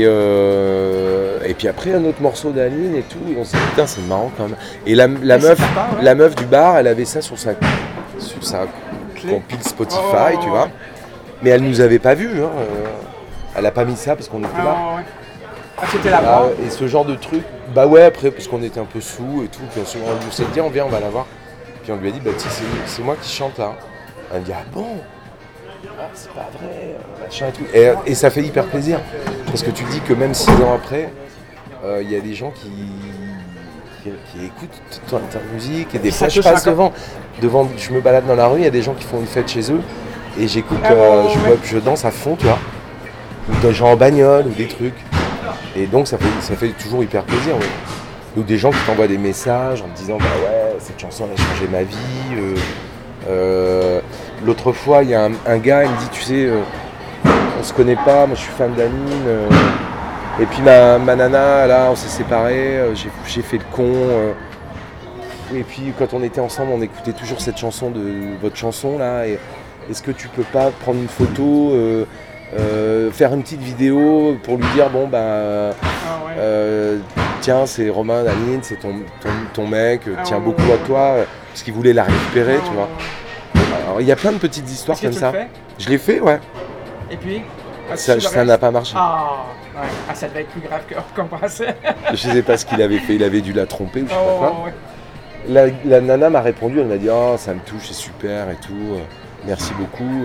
Speaker 4: euh, et puis après un autre morceau d'Aline et tout, et on s'est dit putain c'est marrant quand même. Et la, la, meuf, part, ouais. la meuf du bar, elle avait ça sur sa, sur sa compile Spotify, oh, tu vois. Mais elle nous avait pas vus, hein. Elle a pas mis ça parce qu'on était oh, là.
Speaker 1: Ouais. Ah, c'était là-bas.
Speaker 4: Et ce genre de truc, bah ouais, après parce qu'on était un peu sous et tout, puis on, on s'est dit on vient, on va la voir. Puis on lui a dit bah c'est, c'est moi qui chante là. Elle me dit ah bon. Ah, c'est pas vrai, machin et tout. Et, et ça fait hyper plaisir. Parce que tu dis que même six ans après, il euh, y a des gens qui, qui, qui écoutent ta, ta musique. Et des fois, je passe devant, devant, je me balade dans la rue, il y a des gens qui font une fête chez eux. Et j'écoute, ah, euh, ouais, je, ouais. je danse à fond, tu vois. Ou des gens en bagnole, ou des trucs. Et donc, ça fait, ça fait toujours hyper plaisir. Ouais. Ou des gens qui t'envoient des messages en te disant, bah ouais, cette chanson elle a changé ma vie. Euh, euh, L'autre fois, il y a un, un gars, il me dit, tu sais, euh, on se connaît pas, moi je suis fan d'Amine. Euh, et puis ma, ma nana, là, on s'est séparés, euh, j'ai, j'ai fait le con. Euh, et puis quand on était ensemble, on écoutait toujours cette chanson de votre chanson là. Et, est-ce que tu peux pas prendre une photo, euh, euh, faire une petite vidéo pour lui dire, bon bah, ah ouais. euh, tiens, c'est Romain d'Amine, c'est ton, ton, ton mec, ah tient ouais, beaucoup ouais. à toi, parce qu'il voulait la récupérer, ah tu vois. Alors, il y a plein de petites histoires
Speaker 1: Est-ce
Speaker 4: comme
Speaker 1: que
Speaker 4: ça.
Speaker 1: Tu le fais?
Speaker 4: Je l'ai fait, ouais.
Speaker 1: Et puis
Speaker 4: ça, ça n'a pas marché.
Speaker 1: Ah, ouais. Ah, ça devait être plus grave qu'on pensait.
Speaker 4: Je sais pas ce qu'il avait fait, il avait dû la tromper ou je sais
Speaker 1: oh,
Speaker 4: pas quoi.
Speaker 1: Ouais.
Speaker 4: La, la nana m'a répondu, elle m'a dit oh ça me touche, c'est super et tout, merci beaucoup.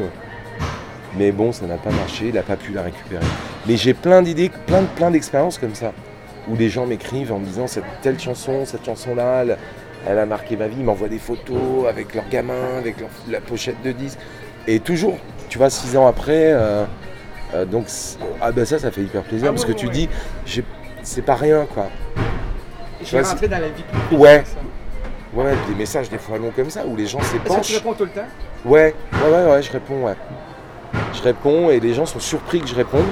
Speaker 4: Mais bon, ça n'a pas marché, il n'a pas pu la récupérer. Mais j'ai plein d'idées, plein, plein d'expériences comme ça, où les gens m'écrivent en me disant cette telle chanson, cette chanson-là, elle, elle a marqué ma vie, ils m'envoient des photos avec leurs gamins, avec leur, la pochette de disque. Et toujours, tu vois, six ans après, euh, euh, donc ah ben ça, ça fait hyper plaisir, ah, parce ouais, que tu ouais. dis, j'ai, c'est pas rien, quoi.
Speaker 1: Je vais rentrer dans la vie plus
Speaker 4: ouais. Ouais, des messages des fois longs comme ça, où les gens s'épanchent.
Speaker 1: Est-ce que tu réponds tout le temps?
Speaker 4: Ouais, ouais, ouais, ouais, je réponds, ouais. Je réponds et les gens sont surpris que je réponde.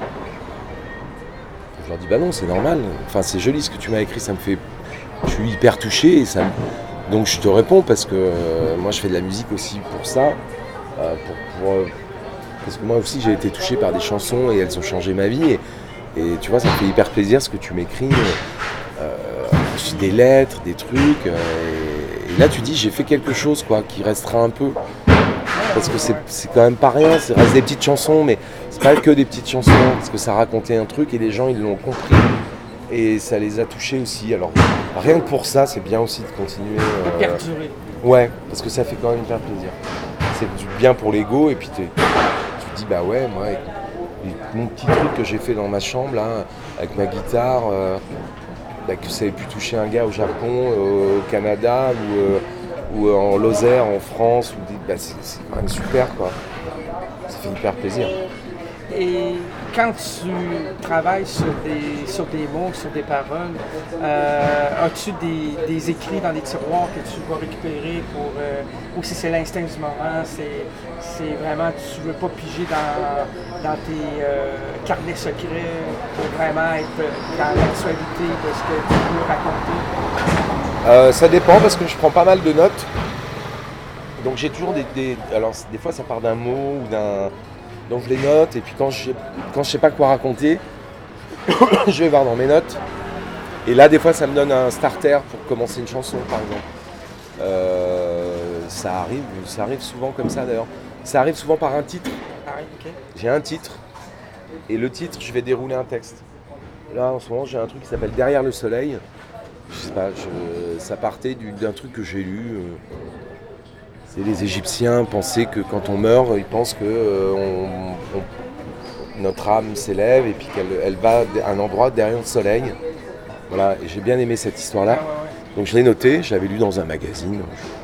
Speaker 4: Je leur dis bah non, c'est normal. Enfin, c'est joli ce que tu m'as écrit, ça me fait. Je suis hyper touché et ça. Donc je te réponds parce que euh, moi je fais de la musique aussi pour ça, euh, pour, pour euh, parce que moi aussi j'ai été touché par des chansons et elles ont changé ma vie et, et tu vois ça me fait hyper plaisir ce que tu m'écris. Euh, des lettres, des trucs. Euh, et, et là tu dis j'ai fait quelque chose quoi qui restera un peu. Parce que c'est, c'est quand même pas rien, ça reste des petites chansons, mais c'est pas que des petites chansons, parce que ça racontait un truc et les gens ils l'ont compris et ça les a touchés aussi. Alors rien que pour ça, c'est bien aussi de continuer.
Speaker 1: Euh, de perdurer.
Speaker 4: Ouais, parce que ça fait quand même hyper plaisir. C'est du bien pour l'ego et puis tu te dis bah ouais, moi, avec mon petit truc que j'ai fait dans ma chambre là, avec ma guitare, euh, bah, que ça ait pu toucher un gars au Japon, euh, au Canada ou. Euh, ou en Lozère, en France, ou des... bah, c'est, c'est quand même super quoi. Ça fait hyper plaisir.
Speaker 1: Et quand tu travailles sur des, sur des mots, sur des paroles, euh, as-tu des, des écrits dans des tiroirs que tu vas récupérer pour... Euh, ou si c'est l'instinct du moment, c'est, c'est vraiment, tu veux pas piger dans, dans tes euh, carnets secrets pour vraiment être dans l'actualité de ce que tu veux raconter?
Speaker 4: Euh, ça dépend parce que je prends pas mal de notes. Donc j'ai toujours des, des... Alors des fois ça part d'un mot ou d'un... Donc je les note et puis quand je quand je sais pas quoi raconter, je vais voir dans mes notes. Et là des fois ça me donne un starter pour commencer une chanson par exemple. Euh, ça arrive, ça arrive souvent comme ça d'ailleurs. Ça arrive souvent par un titre.
Speaker 1: Ah oui, ok.
Speaker 4: J'ai un titre et le titre je vais dérouler un texte. Là en ce moment j'ai un truc qui s'appelle Derrière le soleil. Je sais pas, je, ça partait du, d'un truc que j'ai lu. Euh, c'est les Égyptiens pensaient que quand on meurt, ils pensent que euh, on, on, notre âme s'élève et puis qu'elle elle va à un endroit derrière le soleil. Voilà, et j'ai bien aimé cette histoire-là. Donc je l'ai noté, je l'avais lu dans un magazine.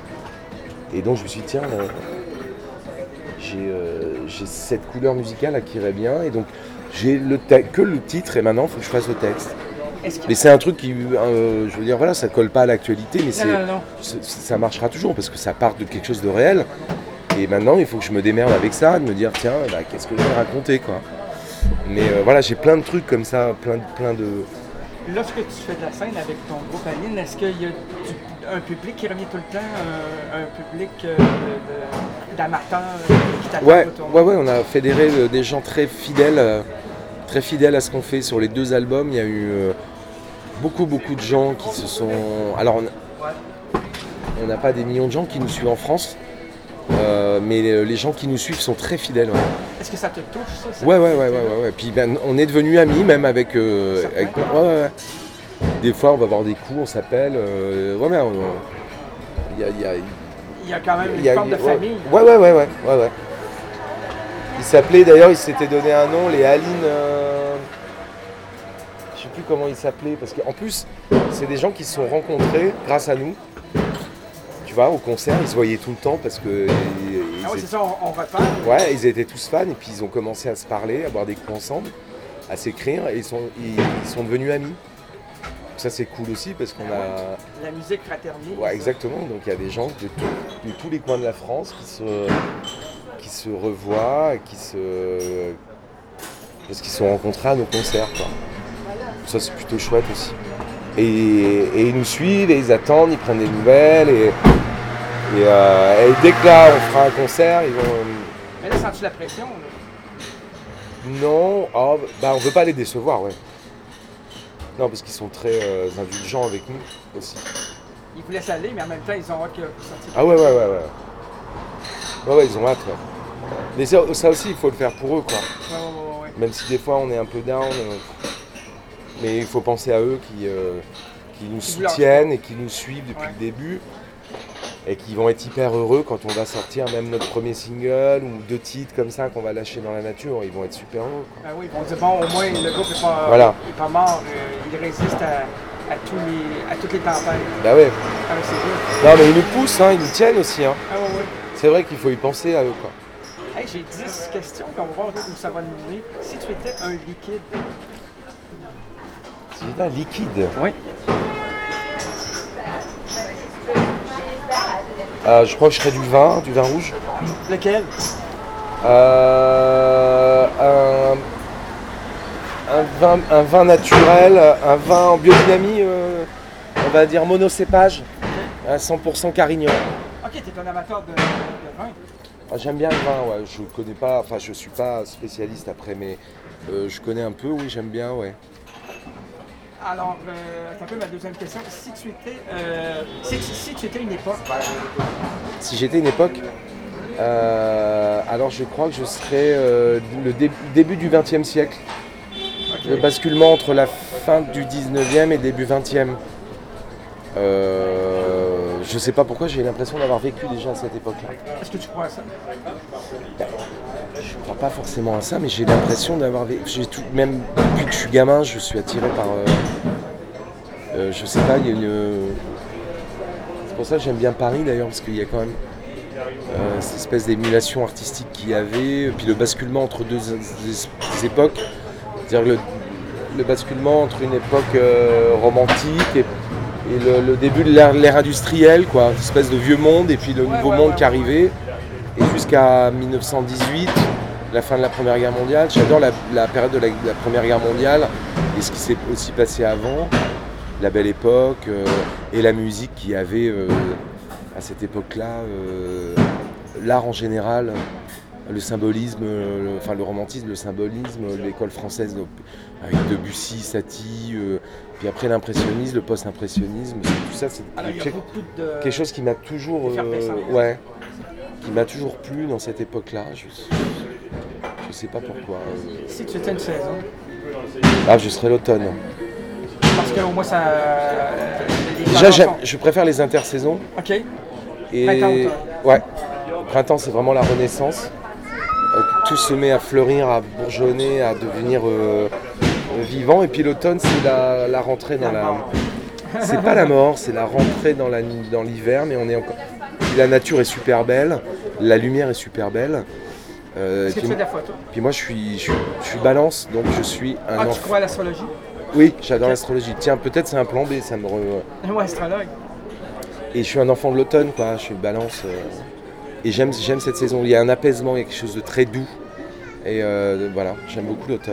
Speaker 4: Et donc je me suis dit, tiens, euh, j'ai, euh, j'ai cette couleur musicale là qui irait bien. Et donc j'ai le te- que le titre et maintenant il faut que je fasse le texte.
Speaker 1: Est-ce que...
Speaker 4: Mais c'est un truc qui, euh, je veux dire, voilà, ça colle pas à l'actualité, mais c'est,
Speaker 1: Non, non, non.
Speaker 4: c'est- ça marchera toujours parce que ça part de quelque chose de réel. Et maintenant, il faut que je me démerde avec ça, de me dire, tiens, bah, qu'est-ce que je vais raconter, quoi. Mais euh, voilà, j'ai plein de trucs comme ça, plein, de- plein de...
Speaker 1: Lorsque tu fais de la scène avec ton groupe Aline, est-ce qu'il y a du- un public qui revient tout le temps, un, un public euh, de- de- d'amateurs euh, qui t'attendent
Speaker 4: Ouais,
Speaker 1: autour de
Speaker 4: ouais, ouais, on a fédéré euh, des gens très fidèles, euh, très fidèles à ce qu'on fait sur les deux albums. Il y a eu euh, beaucoup, beaucoup de gens qui se sont... Alors, on n'a pas des millions de gens qui nous suivent en France, euh, mais les, les gens qui nous suivent sont très fidèles. Ouais,
Speaker 1: Est-ce que ça te touche, ça? cette
Speaker 4: ouais, ouais, ouais, ouais,
Speaker 1: fidélité-là?
Speaker 4: ouais, ouais. Puis ben, on est devenus amis même avec... euh,
Speaker 1: Certains.
Speaker 4: avec- ouais, ouais, ouais. Des fois, on va boire des coups, on s'appelle. euh, ouais, mais on- il y a... il y a-
Speaker 1: Il y a quand même
Speaker 4: il
Speaker 1: une
Speaker 4: y a-
Speaker 1: forme de
Speaker 4: ouais,
Speaker 1: famille.
Speaker 4: Ouais, ouais, ouais, ouais, ouais, ouais. Il s'appelait, d'ailleurs, il s'était donné un nom, les Aline... euh, Je sais plus comment il s'appelait, parce qu'en plus, c'est des gens qui se sont rencontrés grâce à nous. Tu vois, au concert, ils se voyaient tout le temps parce que... ils- ils
Speaker 1: Ah oui,
Speaker 4: étaient-
Speaker 1: c'est ça, on, on repart.
Speaker 4: Ouais, ils étaient tous fans et puis ils ont commencé à se parler, à boire des coups ensemble, à s'écrire et ils sont, ils, ils sont devenus amis. Ça c'est cool aussi parce qu'on a...
Speaker 1: La musique fraternise.
Speaker 4: Ouais, exactement, donc il y a des gens de, tout- de tous les coins de la France qui se, qui se revoient, et qui se... parce qu'ils se sont rencontrés à nos concerts, quoi. Ça c'est plutôt chouette aussi. Et, et ils nous suivent et ils attendent, ils prennent des nouvelles et, et, euh, et dès que là on fera un concert, ils vont...
Speaker 1: Mais là, sens-tu la pression? Là?
Speaker 4: Non, oh, bah on veut pas les décevoir, ouais. Non, parce qu'ils sont très euh, indulgents avec nous aussi.
Speaker 1: Ils vous laissent aller, mais en même temps, ils ont hâte que vous sortiez.
Speaker 4: Ah ouais, ouais, ouais, ouais. Ouais, ouais, ils ont hâte, ouais. Mais ça, ça aussi, il faut le faire pour eux, quoi.
Speaker 1: Ouais, ouais, ouais, ouais.
Speaker 4: Même si des fois on est un peu down, euh, mais il faut penser à eux qui, euh, qui nous
Speaker 1: Qui vous lâchent
Speaker 4: soutiennent et qui nous suivent depuis
Speaker 1: Ouais.
Speaker 4: le début. Et qui vont être hyper heureux quand on va sortir même notre premier single ou deux titres comme ça qu'on va lâcher dans la nature. Ils vont être super heureux, quoi.
Speaker 1: Ben oui, ils vont dire, bon, au moins, le groupe n'est pas,
Speaker 4: Voilà.
Speaker 1: il est pas mort. euh, il résiste à, à, tous les, à toutes les tempêtes.
Speaker 4: Bah ouais.
Speaker 1: Ah, ouais, c'est bien.
Speaker 4: Non, mais ils nous poussent, hein, ils nous tiennent aussi, hein.
Speaker 1: Ah, ouais, ouais.
Speaker 4: C'est vrai qu'il faut y penser à eux, quoi.
Speaker 1: Hey, j'ai dix questions, puis on va voir où ça va nous mener. Si tu étais un liquide.
Speaker 4: C'est un liquide.
Speaker 1: Oui.
Speaker 4: Euh, je crois que je serais du vin, du vin rouge.
Speaker 1: Lequel?
Speaker 4: Euh, un, un, vin, un vin naturel, un vin en biodynamie, euh, on va dire monocépage, à cent pour cent Carignan.
Speaker 1: Ok, t'es un amateur de, de vin.
Speaker 4: Ah, j'aime bien le vin, ouais. Je connais pas, enfin je suis pas spécialiste après, mais euh, je connais un peu, oui, j'aime bien, ouais.
Speaker 1: Alors, euh, c'est un peu ma deuxième question. Si tu étais, euh, si, tu- si tu étais une époque,
Speaker 4: Si j'étais une époque, euh, alors je crois que je serais euh, le dé- début du vingtième siècle. Le basculement entre la fin du dix-neuvième et début vingtième. Euh, je sais pas pourquoi j'ai l'impression d'avoir vécu déjà à cette époque-là.
Speaker 1: est-ce que tu crois à ça?
Speaker 4: Je crois pas forcément à ça, mais j'ai l'impression d'avoir vécu. j'ai tout- Même depuis que je suis gamin, je suis attiré par. euh, euh, je sais pas, il y a une. C'est pour ça que j'aime bien Paris d'ailleurs, parce qu'il y a quand même euh, cette espèce d'émulation artistique qu'il y avait, puis le basculement entre deux des- des époques. C'est-à-dire le, le basculement entre une époque euh, romantique et, et le, le début de l'ère, l'ère industrielle, quoi, une espèce de vieux monde et puis le
Speaker 1: Ouais,
Speaker 4: nouveau
Speaker 1: ouais,
Speaker 4: monde
Speaker 1: ouais,
Speaker 4: qui arrivait, et jusqu'à mille neuf cent dix-huit, la fin de la Première Guerre mondiale. J'adore la, la période de la, de la Première Guerre mondiale et ce qui s'est aussi passé avant, la Belle Époque euh, et la musique qu'il y avait euh, à cette époque-là, euh, l'art en général. Le symbolisme, le, enfin le romantisme, le symbolisme, l'école française donc, avec Debussy, Satie, euh, puis après l'impressionnisme, le post-impressionnisme, tout ça c'est
Speaker 1: Alors, il y a
Speaker 4: quelque,
Speaker 1: beaucoup de...
Speaker 4: quelque chose qui m'a toujours, euh,
Speaker 1: Effervescence.
Speaker 4: ouais, qui m'a toujours plu dans cette époque-là. Je, je sais pas pourquoi. euh.
Speaker 1: Si tu étais une saison,
Speaker 4: Ah, je serais l'automne.
Speaker 1: parce qu'au moins ça... euh, les
Speaker 4: Déjà,
Speaker 1: gens
Speaker 4: j'aime-
Speaker 1: sont-
Speaker 4: je préfère les intersaisons.
Speaker 1: Ok.
Speaker 4: Et
Speaker 1: Printemps-automne.
Speaker 4: ouais, printemps c'est vraiment la renaissance. Euh, tout se met à fleurir, à bourgeonner, à devenir euh, euh, vivant. Et puis l'automne c'est la, la rentrée dans
Speaker 1: La
Speaker 4: la.
Speaker 1: mort.
Speaker 4: C'est pas la mort, c'est la rentrée dans la dans l'hiver, mais on est encore. Puis la nature est super belle, la lumière est super belle. Euh,
Speaker 1: Est-ce que
Speaker 4: puis,
Speaker 1: tu fais de la photo?
Speaker 4: puis moi, je suis, je, suis, je suis balance, donc je suis un
Speaker 1: Ah, tu
Speaker 4: enfant.
Speaker 1: crois à l'astrologie?
Speaker 4: Oui, j'adore
Speaker 1: Ok.
Speaker 4: l'astrologie. Tiens, peut-être c'est un plan B, ça me... Re...
Speaker 1: Ouais, astrologue.
Speaker 4: Et je suis un enfant de l'automne, quoi. Je suis balance. Euh... Et j'aime, j'aime cette saison. Il y a un apaisement, il y a quelque chose de très doux. Et euh, voilà, j'aime beaucoup l'automne.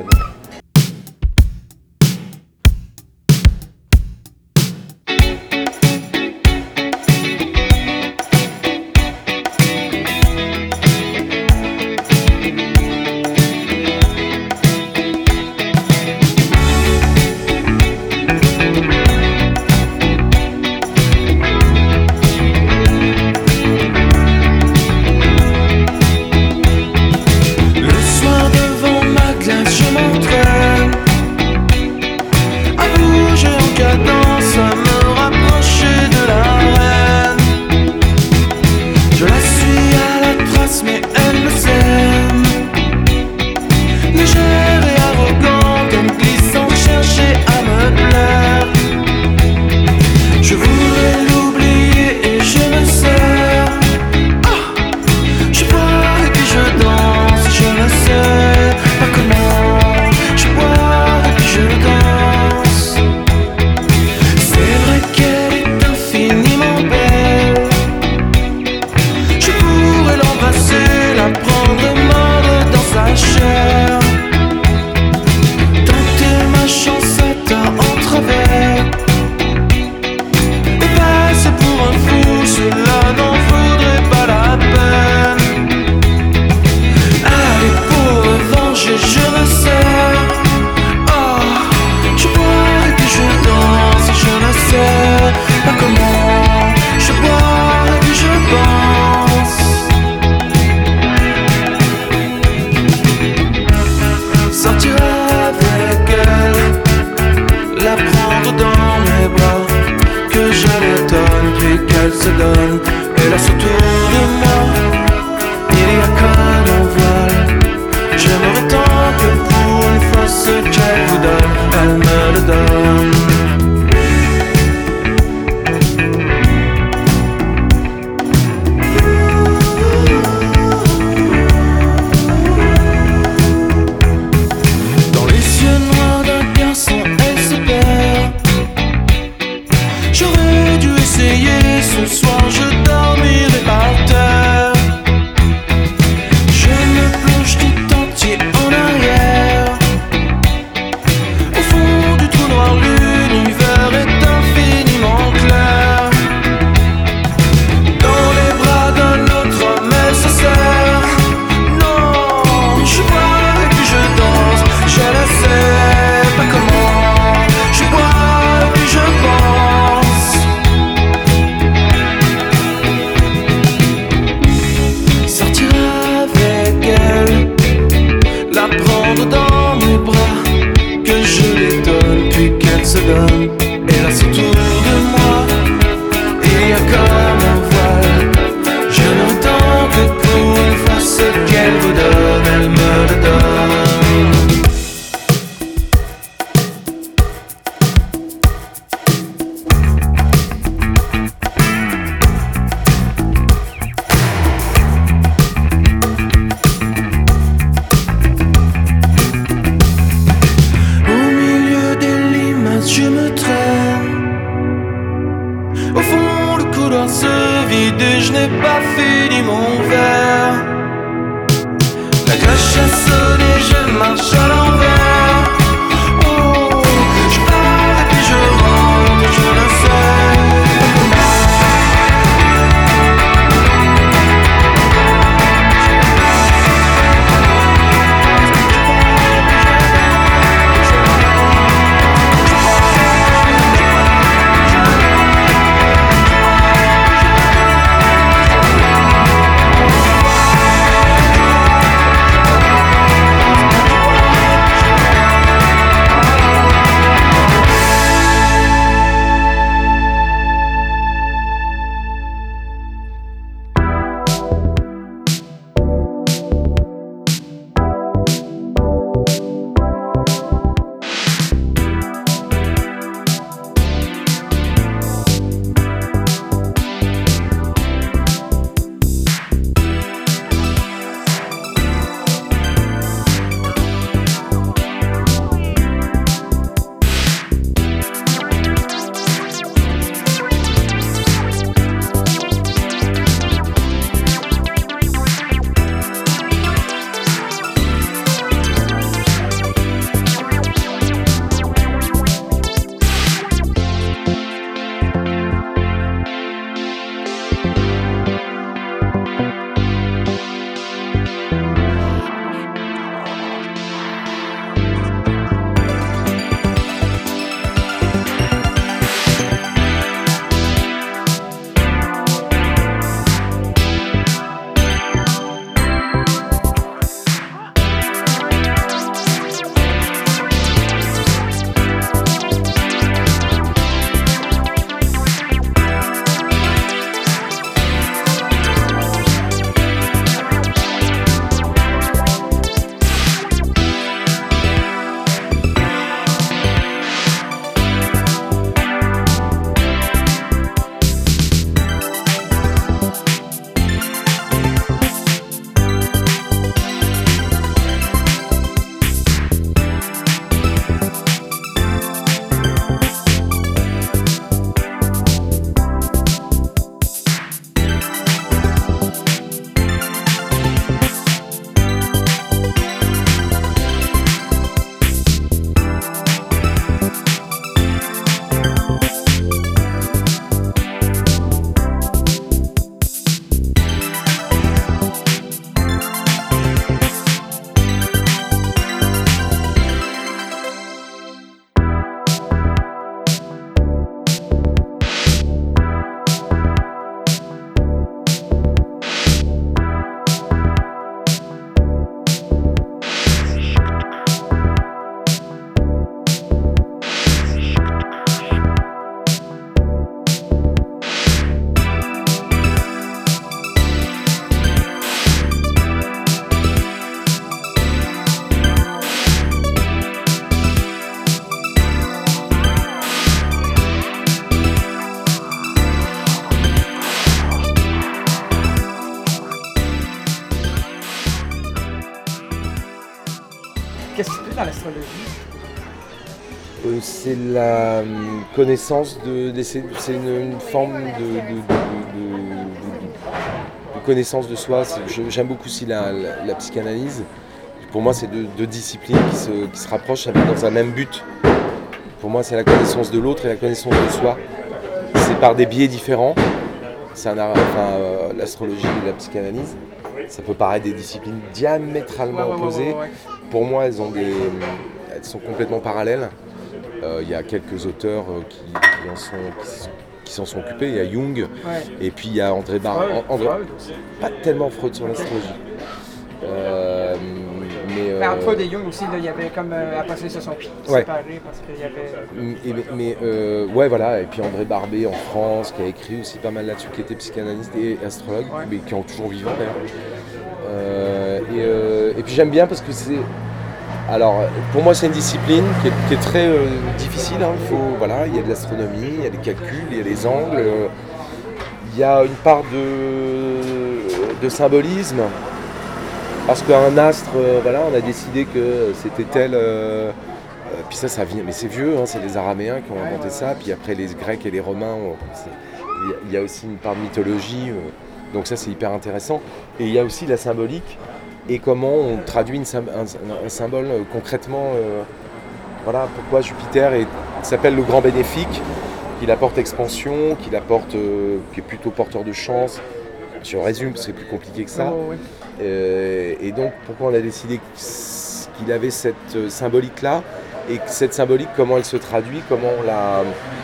Speaker 1: Qu'est-ce que tu fais dans l'astrologie?
Speaker 4: Euh, c'est la euh, connaissance de, de- c'est, c'est une, une forme de, de- de- de- de- de connaissance de soi. C'est- je- j'aime beaucoup aussi la, la- la psychanalyse. Pour moi, c'est deux, deux disciplines qui se, qui se rapprochent avec dans un même but. Pour moi, c'est la connaissance de l'autre et la connaissance de soi. C'est par des biais différents. C'est un art- enfin, euh, l'astrologie et la psychanalyse. Ça peut paraître des disciplines diamétralement
Speaker 1: Ouais, ouais, ouais,
Speaker 4: opposées.
Speaker 1: ouais, ouais.
Speaker 4: Pour moi, elles, ont des, elles sont complètement parallèles. Euh, Il y a quelques auteurs euh, qui, qui en sont, qui, s- qui s'en sont occupés. Il y a Jung,
Speaker 1: Ouais.
Speaker 4: et puis il y a André Bar.
Speaker 1: Freud,
Speaker 4: André-
Speaker 1: Freud aussi.
Speaker 4: Pas tellement Freud sur l'astrologie. Euh, mais, euh,
Speaker 1: Ben, entre Freud et Jung aussi, là, il y avait comme euh, après ça, ils se sont
Speaker 4: Ouais.
Speaker 1: séparés parce qu'il y avait.
Speaker 4: Et- mais euh, ouais, voilà, et puis André Barbé en France, qui a écrit aussi pas mal là-dessus, qui était psychanalyste et astrologue,
Speaker 1: Ouais.
Speaker 4: mais qui est toujours vivant d'ailleurs. Euh, et, euh, et puis j'aime bien parce que c'est. Alors, pour moi, c'est une discipline qui est, qui est très euh, difficile. Hein. Il faut, voilà, il y a de l'astronomie, il y a des calculs, il y a des angles, euh, il y a une part de, de symbolisme. Parce qu'un astre, euh, voilà, on a décidé que c'était tel. euh, euh, puis ça, ça vient, mais c'est vieux, hein, c'est les Araméens qui ont inventé ça. Puis après, les Grecs et les Romains, ont- c'est- il y a- il y a aussi une part de mythologie. euh, donc ça, c'est hyper intéressant. Et il y a aussi la symbolique et comment on traduit une sym- un, un symbole euh, concrètement. euh, voilà, pourquoi Jupiter est- s'appelle le grand bénéfique, qu'il apporte expansion, qu'il apporte, euh, qui est plutôt porteur de chance. Je résume, parce que c'est plus compliqué que ça.
Speaker 1: Ouais, ouais, ouais.
Speaker 4: Euh, et donc, pourquoi on a décidé qu'il avait cette euh, symbolique-là, et que cette symbolique, comment elle se traduit, comment on la.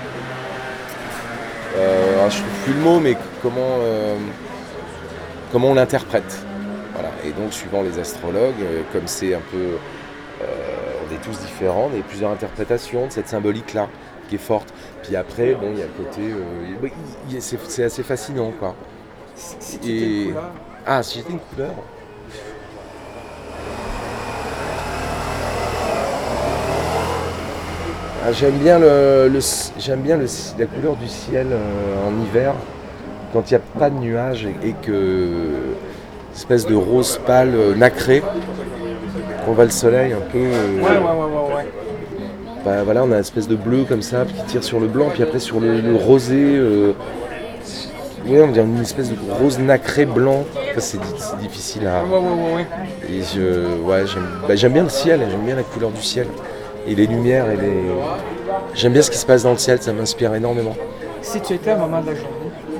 Speaker 4: Euh, je trouve plus le mot, mais comment, euh, comment on l'interprète. Voilà. Et donc, suivant les astrologues, euh, comme c'est un peu. euh, on est tous différents, il y a plusieurs interprétations de cette symbolique-là, qui est forte. Puis après, bon, il y a le côté. euh, il y a- c'est, c'est assez fascinant, quoi.
Speaker 1: Si, si tu
Speaker 4: Et-
Speaker 1: étais une couleur,
Speaker 4: Ah, si j'étais une couleur. Ah, j'aime bien, le, le- j'aime bien le- la couleur du ciel euh, en hiver, quand il n'y a pas de nuages et, et que espèce de rose pâle euh, nacré, on voit le soleil un peu. euh,
Speaker 1: ouais, ouais, ouais, ouais, ouais.
Speaker 4: bah, voilà, on a une espèce de bleu comme ça qui tire sur le blanc, puis après sur le, le rosé. euh, oui, on dirait une espèce de rose nacré blanc. Enfin, c'est, di- c'est difficile à.
Speaker 1: Ouais, ouais, ouais, ouais.
Speaker 4: Et je, ouais, j'aime, bah, j'aime bien le ciel, j'aime bien la couleur du ciel. Et les lumières, et les... j'aime bien ce qui se passe dans le ciel, ça m'inspire énormément.
Speaker 1: Si tu étais à un moment de la journée,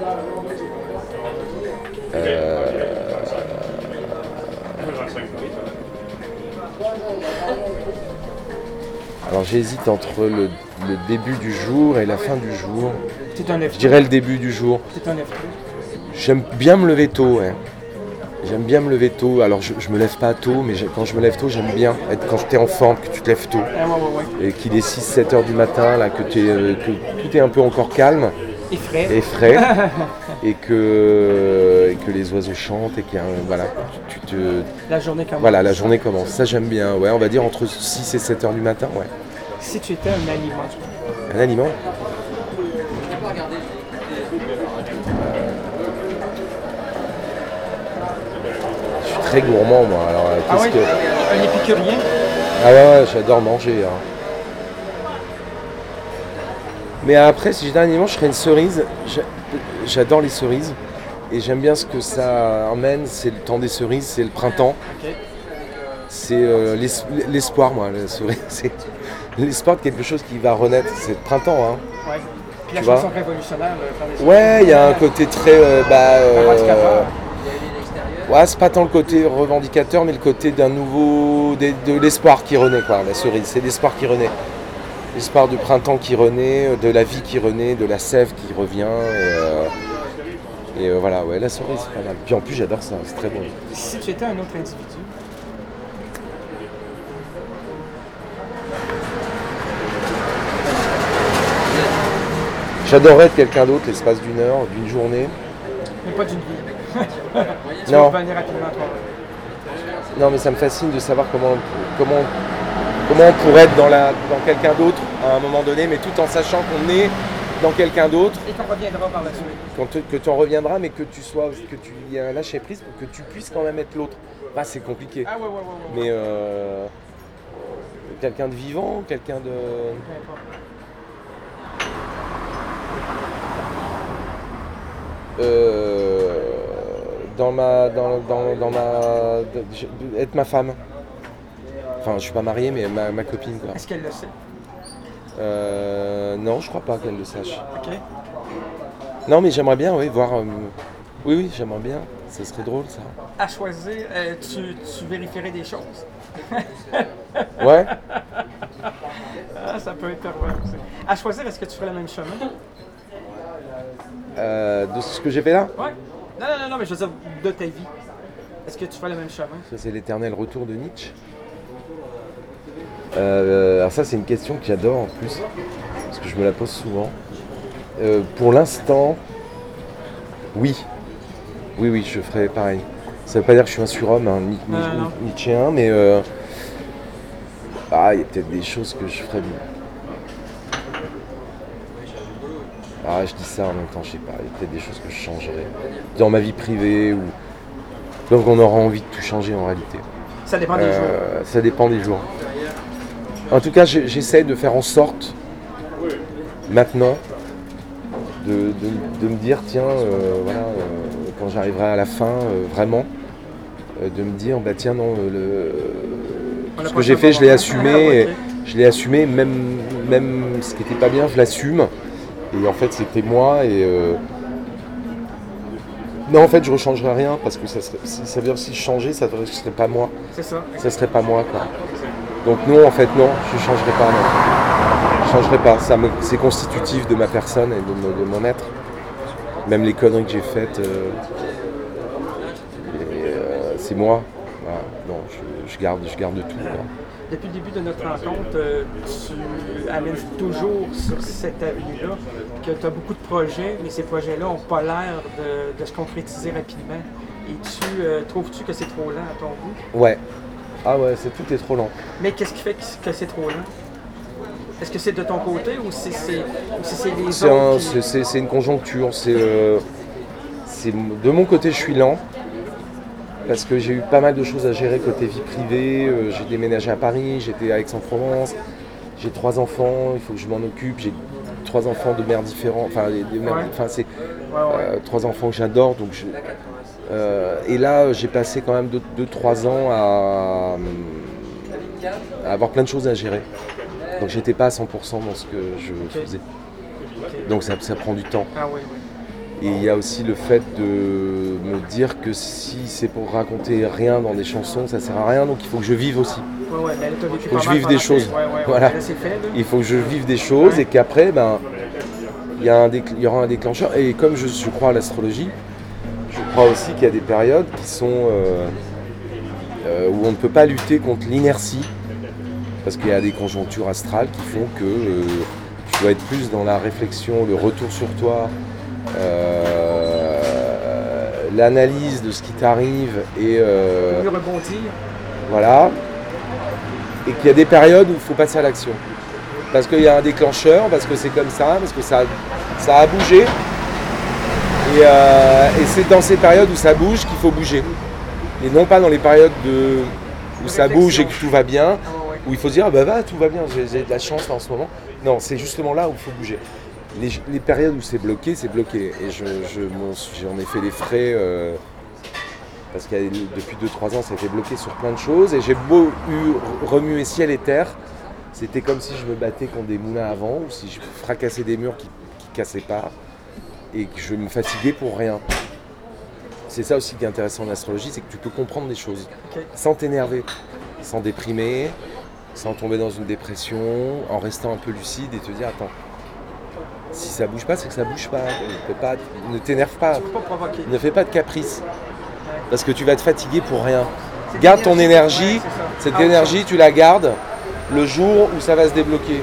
Speaker 4: Alors j'hésite entre le, le début du jour et la fin du jour.
Speaker 1: t'es un lève
Speaker 4: Je dirais le début du jour.
Speaker 1: T'es un lève
Speaker 4: J'aime bien me lever tôt, ouais. J'aime bien me lever tôt. Alors je, je me lève pas tôt, mais j'ai- quand je me lève tôt, j'aime bien être quand tu es en forme, que tu te lèves tôt.
Speaker 1: Ah, ouais, ouais, ouais.
Speaker 4: Et qu'il est six sept heures du matin, là, que, t'es, euh, que tout est un peu encore calme
Speaker 1: Et frais.
Speaker 4: et frais. et, que, et que les oiseaux chantent et qu'il y a un- voilà, tu, tu te,
Speaker 1: La journée commence.
Speaker 4: voilà, la journée commence. Ça j'aime bien, ouais, on va dire entre six et sept heures du matin, ouais.
Speaker 1: Si tu étais un aliment,
Speaker 4: Un aliment. Je suis très gourmand moi, alors euh,
Speaker 1: ah
Speaker 4: qu'est-ce
Speaker 1: ouais,
Speaker 4: que...
Speaker 1: un épicurien,
Speaker 4: Ah ouais, ouais, j'adore manger. hein. Mais après, si j'étais un aliment, je serais une cerise. J'a- J'adore les cerises. Et j'aime bien ce que ça emmène, c'est le temps des cerises, c'est le printemps.
Speaker 1: ok.
Speaker 4: C'est euh, l'es- l'espoir, moi, la cerise. C'est l'espoir de quelque chose qui va renaître. C'est le printemps, hein.
Speaker 1: Ouais. Puis la
Speaker 4: Tu vois?
Speaker 1: chanson révolutionnaire, le faire des
Speaker 4: Ouais, il y a un côté très... euh, bah, euh,
Speaker 1: revendicateur.
Speaker 4: ouais, c'est pas tant le côté revendicateur, mais le côté d'un nouveau... des- de l'espoir qui renaît, quoi, la cerise. C'est l'espoir qui renaît. L'espoir du printemps qui renaît, de la vie qui renaît, de la sève qui revient. Et, euh, et, euh, voilà, ouais, la cerise, c'est pas mal. Puis en plus, j'adore ça, c'est très bon.
Speaker 1: Si tu étais un autre individu,
Speaker 4: J'adorerais être quelqu'un d'autre l'espace d'une heure, d'une journée.
Speaker 1: mais pas d'une vie. tu
Speaker 4: Non.
Speaker 1: vas revenir rapidement à toi.
Speaker 4: Non, mais ça me fascine de savoir comment, comment, comment on pourrait être dans, la, dans quelqu'un d'autre à un moment donné, mais tout en sachant qu'on est dans quelqu'un d'autre,
Speaker 1: Et qu'on reviendra par la suite.
Speaker 4: quand te- que tu en reviendras, mais que tu sois, que tu y aies un lâcher prise pour que tu puisses quand même être l'autre. Bah, c'est compliqué.
Speaker 1: Ah ouais, ouais, ouais, ouais.
Speaker 4: Mais, euh, quelqu'un de vivant, quelqu'un de... Euh, dans ma... Dans, dans, dans ma... de- être ma femme. Enfin, je suis pas marié, mais ma, ma copine, quoi.
Speaker 1: Est-ce qu'elle le sait?
Speaker 4: Euh, non, je crois pas qu'elle le sache.
Speaker 1: OK.
Speaker 4: Non, mais j'aimerais bien, oui, voir... euh, Oui, oui, j'aimerais bien. Ça serait drôle, ça.
Speaker 1: À choisir, euh, tu, tu vérifierais des choses?
Speaker 4: Ouais.
Speaker 1: Ah, ça peut être pervers aussi. À choisir, est-ce que tu ferais le même chemin?
Speaker 4: Euh, de ce que j'ai fait là,
Speaker 1: Ouais. Non, non, non, non, mais je veux dire, de ta vie. Est-ce que tu ferais le même chemin?
Speaker 4: ça c'est l'éternel retour de Nietzsche. Euh, alors ça c'est une question que j'adore en plus, parce que je me la pose souvent. Euh, pour l'instant, oui. Oui, oui, je ferais pareil. Ça veut pas dire que je suis un surhomme, hein, ni, ni-
Speaker 1: Non, non, non.
Speaker 4: ni- nietzschéen, mais euh, ah, il y a peut-être des choses que je ferais mieux. Ah, je dis ça en même temps, je sais pas, il y a peut-être des choses que je changerais. Dans ma vie privée, ou donc on aura envie de tout changer en réalité.
Speaker 1: Ça dépend des jours.
Speaker 4: Euh, ça dépend des jours. En tout cas, j'ai- j'essaie de faire en sorte, maintenant, de, de- de me dire, tiens, euh, voilà, euh, quand j'arriverai à la fin, euh, vraiment, euh, de me dire, bah tiens, non, euh,
Speaker 1: On
Speaker 4: le,
Speaker 1: a
Speaker 4: ce
Speaker 1: pas
Speaker 4: que j'ai
Speaker 1: le
Speaker 4: fait, je l'ai
Speaker 1: temps.
Speaker 4: assumé,
Speaker 1: Ouais,
Speaker 4: et
Speaker 1: ok.
Speaker 4: je l'ai assumé, même, même ce qui n'était pas bien, je l'assume. Et en fait, c'était moi, et... euh, non, en fait, je ne rechangerais rien, parce que ça, serait, si- ça veut dire que si je changeais, ça ne serait pas moi.
Speaker 1: C'est ça.
Speaker 4: Ça serait pas moi, quoi. Donc non, en fait, non, je changerai pas, non. Je changerai pas. Ça me, c'est constitutif de ma personne et de, mon- de mon être. Même les conneries que j'ai faites, euh, et, euh, c'est moi. Voilà. Non, je, je garde, je garde tout, quoi.
Speaker 1: Depuis le début de notre rencontre, euh, tu amènes toujours sur cette avenue-là que tu as beaucoup de projets, mais ces projets-là n'ont pas l'air de, de se concrétiser rapidement. Et tu euh, trouves-tu que c'est trop lent à ton goût?
Speaker 4: Ouais. Ah ouais, c'est, tout est trop lent.
Speaker 1: Mais qu'est-ce qui fait que, que c'est trop lent? Est-ce que c'est de ton côté ou c'est, c'est, ou si c'est les
Speaker 4: C'est, un-
Speaker 1: autres? qui-
Speaker 4: c'est, c'est- c'est une conjoncture. C'est, euh, c'est, de mon côté, je suis lent. Parce que j'ai eu pas mal de choses à gérer côté vie privée. Euh, j'ai déménagé à Paris, j'étais à Aix-en-Provence. J'ai trois enfants, il faut que je m'en occupe. J'ai trois enfants de mères différentes. Enfin, des- des mères-
Speaker 1: Ouais.
Speaker 4: enfin, c'est
Speaker 1: Ouais, ouais.
Speaker 4: euh, trois enfants que j'adore. Donc je- euh, et là, j'ai passé quand même deux trois ans à, à avoir plein de choses à gérer. Donc j'étais pas à cent pour cent dans ce que je faisais. Donc ça, ça prend du temps.
Speaker 1: Ah oui, oui.
Speaker 4: Et il y a aussi le fait de me dire que si c'est pour raconter rien dans des chansons, ça sert à rien. Donc il faut que je vive aussi.
Speaker 1: Ouais, ouais, mais là, t'as vécu
Speaker 4: Faut
Speaker 1: pas
Speaker 4: que je
Speaker 1: mal
Speaker 4: vive des
Speaker 1: pendant-
Speaker 4: choses.
Speaker 1: Ouais, ouais, ouais.
Speaker 4: Voilà.
Speaker 1: Là, c'est fait, là.
Speaker 4: Il faut que je vive des choses et qu'après, ben, il y, a un décl- il y aura un déclencheur. Et comme je, je crois à l'astrologie, je crois aussi qu'il y a des périodes qui sont euh, euh, où on ne peut pas lutter contre l'inertie. Parce qu'il y a des conjonctures astrales qui font que euh, tu dois être plus dans la réflexion, le retour sur toi, euh, l'analyse de ce qui t'arrive et euh,
Speaker 1: Mieux rebondir.
Speaker 4: voilà. Et qu'il y a des périodes où il faut passer à l'action. Parce qu'il y a un déclencheur, parce que c'est comme ça, parce que ça, ça a bougé. Et, euh, et c'est dans ces périodes où ça bouge qu'il faut bouger. Et non pas dans les périodes de, où ça bouge et que tout va bien, où il faut se dire, ah bah va, tout va bien, j'ai, j'ai de la chance là, en ce moment. Non, c'est justement là où il faut bouger. Les, les périodes où c'est bloqué, c'est bloqué. Et je, je, m'en, j'en ai fait les frais, euh, parce que depuis deux trois ans, ça a été bloqué sur plein de choses. Et j'ai beau eu, remuer ciel et terre, c'était comme si je me battais contre des moulins à vent, ou si je fracassais des murs qui ne cassaient pas, et que je me fatiguais pour rien. C'est ça aussi qui est intéressant en astrologie, c'est que tu peux comprendre des choses,
Speaker 1: Ok.
Speaker 4: sans t'énerver, sans déprimer, sans tomber dans une dépression, en restant un peu lucide et te dire, attends, si ça bouge pas, c'est que ça bouge pas. Ne, peut pas, ne t'énerve pas,
Speaker 1: Tu peux pas provoquer.
Speaker 4: ne fais pas de caprice, parce que tu vas te fatiguer pour rien.
Speaker 1: C'est
Speaker 4: Garde
Speaker 1: de
Speaker 4: ton
Speaker 1: l'énergie,
Speaker 4: énergie,
Speaker 1: ouais, c'est ça.
Speaker 4: cette
Speaker 1: Ah,
Speaker 4: énergie, tu la gardes le jour où ça va se débloquer.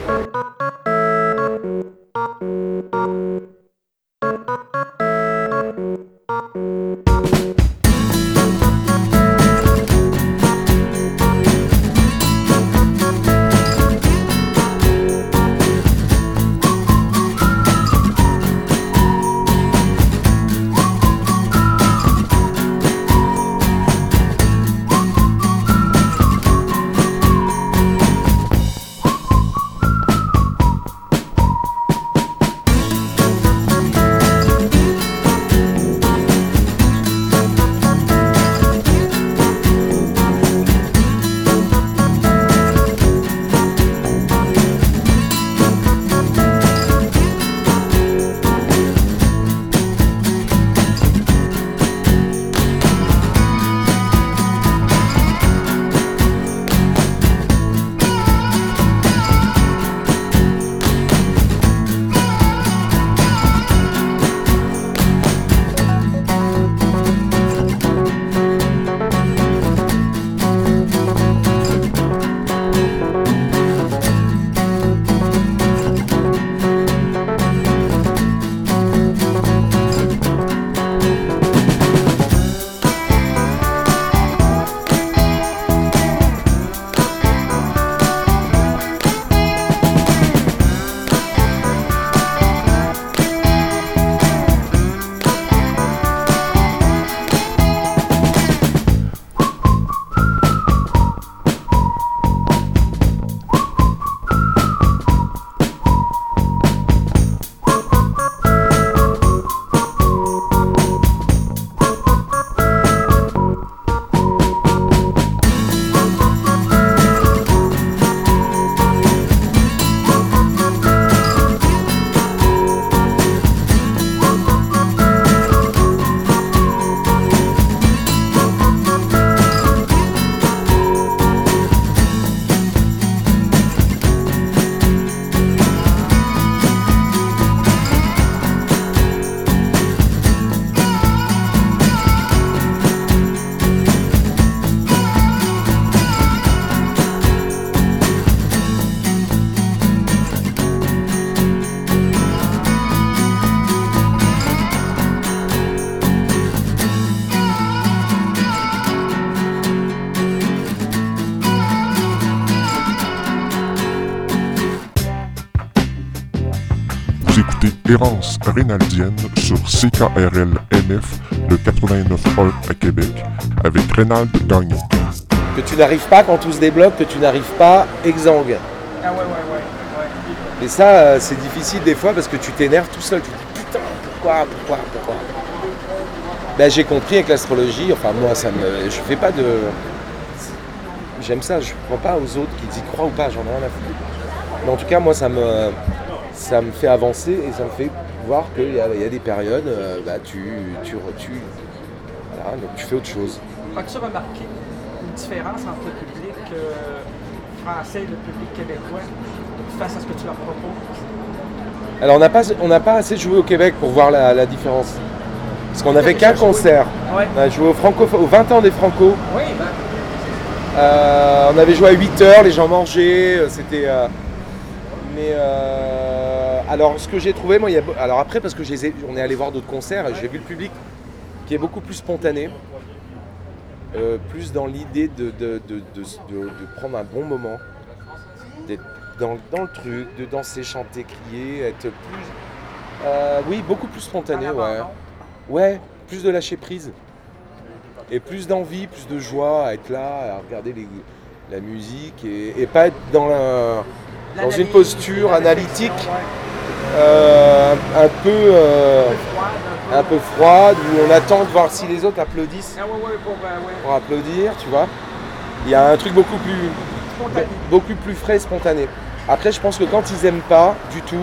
Speaker 2: Errance Rénaldienne sur C K R L M F de quatre-vingt-neuf un à Québec avec Rénald Gagnon.
Speaker 4: Que tu n'arrives pas quand tout se débloque, que tu n'arrives pas exsangue.
Speaker 1: Ah ouais, ouais, ouais. ouais.
Speaker 4: Et ça, euh, c'est difficile des fois parce que tu t'énerves tout seul. Tu te dis putain, pourquoi, pourquoi, pourquoi. Ben, j'ai compris avec l'astrologie, enfin moi, ça me, je fais pas de... J'aime ça, je ne crois pas aux autres qui y croient ou pas, j'en ai rien à foutre. Mais en tout cas, moi, ça me, ça me fait avancer et ça me fait voir qu'il y a, il y a des périodes, euh, bah, tu, tu, tu, voilà, donc tu fais autre chose.
Speaker 1: As-tu remarqué une différence entre le public euh, français et le public québécois face à ce que tu leur proposes?
Speaker 4: Alors, on n'a pas, on n'a pas assez joué au Québec pour voir la, la différence. Parce qu'on n'avait qu'un concert.
Speaker 1: Ouais.
Speaker 4: On a joué au, Franco, au vingt ans des Franco.
Speaker 1: Oui, ben...
Speaker 4: Euh, on avait joué à huit heures, les gens mangeaient, c'était... Euh, mais euh, alors ce que j'ai trouvé, moi, il y a, alors après parce que je les ai, on est allé voir d'autres concerts, et j'ai vu le public qui est beaucoup plus spontané, euh, plus dans l'idée de, de, de, de, de, de prendre un bon moment, d'être dans, dans le truc, de danser, chanter, crier, être plus... Euh, oui, beaucoup plus spontané, ouais. Ouais, plus de lâcher prise. Et plus d'envie, plus de joie à être là, à regarder les, la musique et, et pas être dans, la, dans une posture analytique euh, un, un, peu, euh, un peu froide où on attend de voir si les autres applaudissent pour applaudir, tu vois. Il y a un truc beaucoup plus, beaucoup plus frais et spontané. Après, je pense que quand ils aiment pas du tout,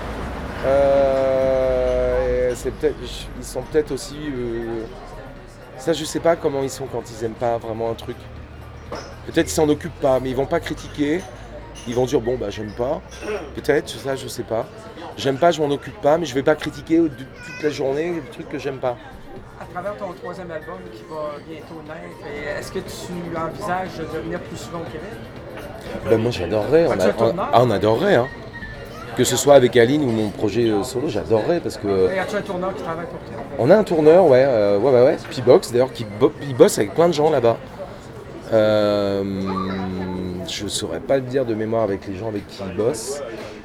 Speaker 4: euh, c'est peut-être, ils sont peut-être aussi... Euh, Ça, je sais pas comment ils sont quand ils aiment pas vraiment un truc. Peut-être ils s'en occupent pas, mais ils vont pas critiquer. Ils vont dire bon bah j'aime pas. Peut-être, ça je sais pas. J'aime pas, je m'en occupe pas, mais je vais pas critiquer toute la journée le truc que j'aime pas.
Speaker 1: À travers ton troisième album qui va bientôt naître, est-ce que tu envisages de venir plus souvent au Québec?
Speaker 4: Ben moi j'adorerais. On, a, on, ah, on adorerait hein. Que ce soit avec Aline ou mon projet solo, j'adorerais parce que...
Speaker 1: Et as-tu un tourneur qui travaille pour toi?
Speaker 4: On a un tourneur, ouais, euh, ouais, ouais, ouais, P-Box d'ailleurs, qui bo- il bosse avec plein de gens là-bas. Euh, je ne saurais pas le dire de mémoire avec les gens avec qui il bosse.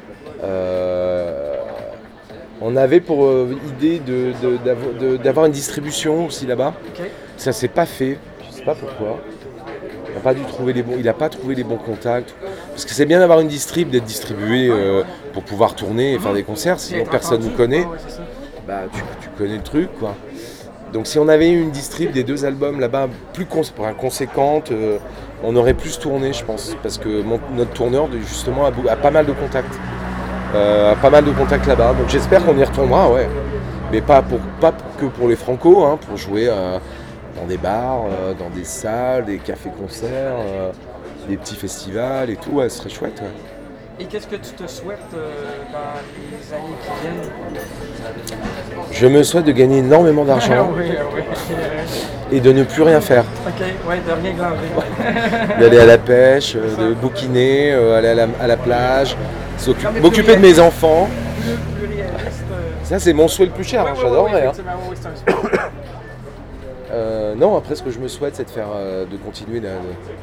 Speaker 4: Euh, on avait pour euh, idée de, de, d'avoir, de, d'avoir une distribution aussi là-bas.
Speaker 1: Okay.
Speaker 4: Ça s'est pas fait, je ne sais pas pourquoi. Il n'a pas dû trouver les bons, il n'a pas trouvé les bons contacts. Parce que c'est bien d'avoir une distrib, d'être distribué euh, pour pouvoir tourner et faire des concerts, sinon personne ne nous connaît. Bah, tu, tu connais le truc, quoi. Donc si on avait eu une distrib des deux albums là-bas plus cons- conséquente, euh, on aurait plus tourné, je pense. Parce que mon, notre tourneur, justement, a, a pas mal de contacts. Euh, a pas mal de contacts là-bas. Donc j'espère qu'on y retournera, ouais. Mais pas, pour, pas que pour les Franco, hein, pour jouer euh, dans des bars, euh, dans des salles, des cafés-concerts. Euh, des petits festivals et tout, ouais, ce serait chouette. Ouais.
Speaker 1: Et qu'est-ce que tu te souhaites euh, dans les années qui viennent?
Speaker 4: Je me souhaite de gagner énormément d'argent
Speaker 1: oui, oui.
Speaker 4: et de ne plus rien faire.
Speaker 1: Ok, ouais, de rien glander.
Speaker 4: D'aller à la pêche, euh, de bouquiner, euh, aller à la, à la plage, s'occuper, m'occuper de mes enfants.
Speaker 1: Plus, plus réaliste. Euh...
Speaker 4: Ça, c'est mon souhait le plus cher,
Speaker 1: ouais,
Speaker 4: hein,
Speaker 1: ouais,
Speaker 4: j'adorerais.
Speaker 1: Ouais, hein. Oui, c'est un sport.
Speaker 4: euh, non, après, ce que je me souhaite, c'est de, faire, euh, de continuer de, de,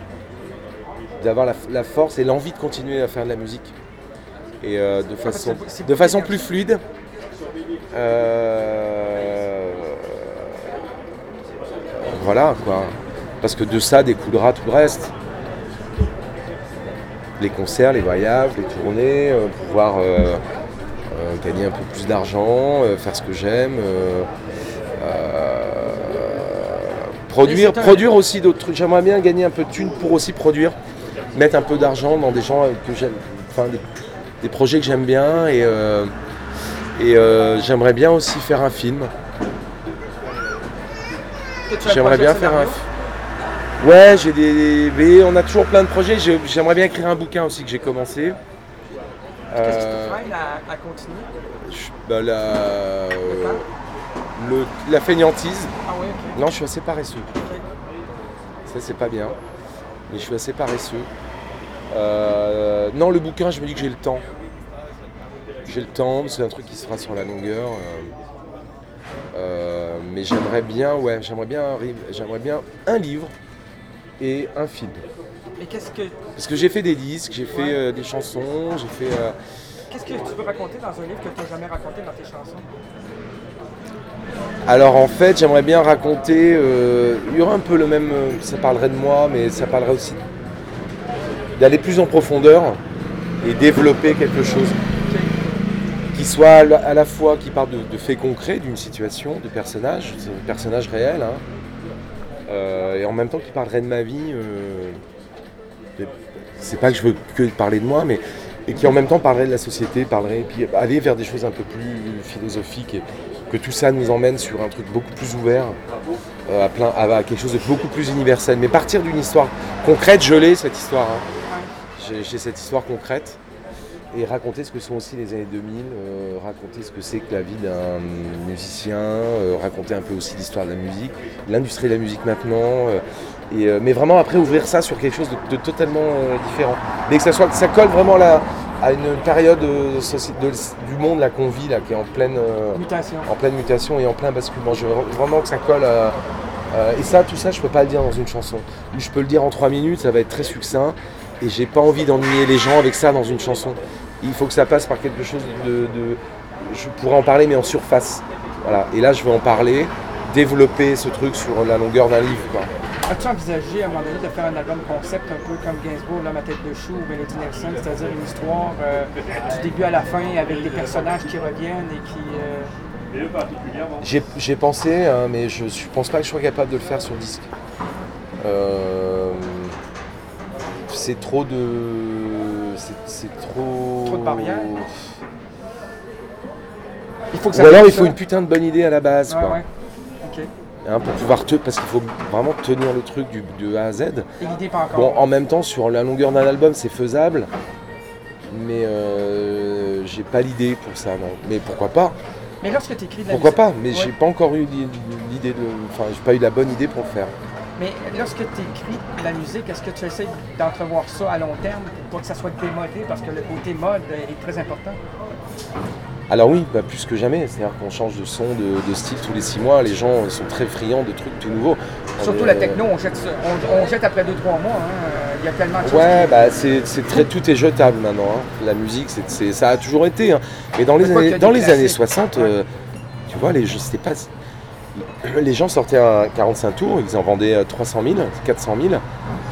Speaker 4: d'avoir la, la force et l'envie de continuer à faire de la musique et euh, de façon,
Speaker 1: c'est, c'est
Speaker 4: de façon plus fluide. Euh, voilà quoi, parce que de ça découlera tout le reste. Les concerts, les voyages, les tournées, euh, pouvoir euh, euh, gagner un peu plus d'argent, euh, faire ce que j'aime. Euh, euh, produire, produire aussi d'autres trucs. J'aimerais bien gagner un peu de thunes pour aussi produire. Mettre un peu d'argent dans des gens que j'aime, enfin des, des projets que j'aime bien et, euh, et euh, j'aimerais bien aussi faire un film. J'aimerais bien faire un film. Ouais, j'ai des, mais on a toujours plein de projets. J'aimerais bien écrire un bouquin aussi que j'ai commencé.
Speaker 1: Qu'est-ce qui te freine à, à continuer?
Speaker 4: Je, bah, la, euh, le, la fainéantise.
Speaker 1: Ah ouais, okay.
Speaker 4: Non, je suis assez paresseux.
Speaker 1: Okay.
Speaker 4: Ça, c'est pas bien. Mais je suis assez paresseux. Euh, non, le bouquin, je me dis que j'ai le temps. J'ai le temps, c'est un truc qui se fera sur la longueur. Euh, euh, mais j'aimerais bien, ouais, j'aimerais bien, j'aimerais bien un livre et un film.
Speaker 1: Mais qu'est-ce que...
Speaker 4: Parce que j'ai fait des disques, j'ai fait euh, des chansons, j'ai fait... Euh,
Speaker 1: Qu'est-ce que tu veux raconter dans un livre que tu n'as jamais raconté dans tes chansons?
Speaker 4: Alors en fait, j'aimerais bien raconter, euh, il y aura un peu le même, euh, ça parlerait de moi, mais ça parlerait aussi d'aller plus en profondeur et développer quelque chose qui soit à la, à la fois, qui parle de, de faits concrets, d'une situation, de personnages, c'est un personnage réel, hein, euh, et en même temps qui parlerait de ma vie. Euh, de, c'est pas que je veux que parler de moi, mais et qui en même temps parlerait de la société, parlerait, et puis aller vers des choses un peu plus philosophiques, et que tout ça nous emmène sur un truc beaucoup plus ouvert, euh, à, plein, à, à quelque chose de beaucoup plus universel. Mais partir d'une histoire concrète, je l'ai cette histoire, hein. j'ai, j'ai cette histoire concrète, et raconter ce que sont aussi les années deux mille, euh, raconter ce que c'est que la vie d'un musicien, euh, raconter un peu aussi l'histoire de la musique, l'industrie de la musique maintenant, euh, et, euh, mais vraiment après ouvrir ça sur quelque chose de, de totalement euh, différent. Mais que ça, soit, que ça colle vraiment là, à une période de, de, du monde là, qu'on vit, là, qui est en pleine, euh,
Speaker 1: mutation.
Speaker 4: en pleine mutation et en plein basculement. Je veux vraiment que ça colle à, euh, et ça, tout ça, je peux pas le dire dans une chanson. Je peux le dire en trois minutes, ça va être très succinct, et j'ai pas envie d'ennuyer les gens avec ça dans une chanson. Il faut que ça passe par quelque chose de, de... Je pourrais en parler, mais en surface. Voilà. Et là, je vais en parler, développer ce truc sur la longueur d'un livre, quoi.
Speaker 1: As-tu envisagé à un moment donné de faire un album concept un peu comme Gainsbourg, L'homme à tête de chou ou Melody Nelson, c'est-à-dire une histoire euh, du début à la fin avec des personnages qui reviennent et qui... Euh...
Speaker 4: J'ai, j'ai pensé, hein, mais je ne pense pas que je sois capable de le faire sur disque. Euh, c'est trop de... C'est, c'est trop...
Speaker 1: Trop de barrières. Il faut que ça
Speaker 4: Ou alors il
Speaker 1: ça.
Speaker 4: faut une putain de bonne idée à la base,
Speaker 1: ouais,
Speaker 4: quoi.
Speaker 1: Ouais. Okay.
Speaker 4: Hein, pour pouvoir te, parce qu'il faut vraiment tenir le truc du, de A à Z.
Speaker 1: Et l'idée pas encore.
Speaker 4: Bon, en même temps, sur la longueur d'un album, c'est faisable, mais euh, j'ai pas l'idée pour ça, non. Mais pourquoi pas?
Speaker 1: Mais lorsque tu écris de la
Speaker 4: Pourquoi
Speaker 1: musique,
Speaker 4: pas? Mais
Speaker 1: ouais.
Speaker 4: j'ai pas encore eu l'idée de, enfin, j'ai pas eu la bonne idée pour le faire.
Speaker 1: Mais lorsque tu écris de la musique, est-ce que tu essaies d'entrevoir ça à long terme pour pas que ça soit démodé, parce que le côté mode est très important?
Speaker 4: Alors oui, bah plus que jamais, c'est-à-dire qu'on change de son, de, de style tous les six mois, les gens sont très friands de trucs tout nouveaux.
Speaker 1: Surtout
Speaker 4: on
Speaker 1: la
Speaker 4: est,
Speaker 1: techno, on jette, on, on jette après deux trois mois, hein. Il y a tellement de choses.
Speaker 4: Ouais,
Speaker 1: qui...
Speaker 4: bah c'est, c'est très, tout est jetable maintenant, hein. La musique, c'est, c'est, ça a toujours été, hein. Mais dans les
Speaker 1: Mais
Speaker 4: années, dans les
Speaker 1: classiques.
Speaker 4: années soixante, ouais. euh, tu vois, les, c'était pas, les gens sortaient un quarante-cinq tours, ils en vendaient trois cent mille, quatre cent mille,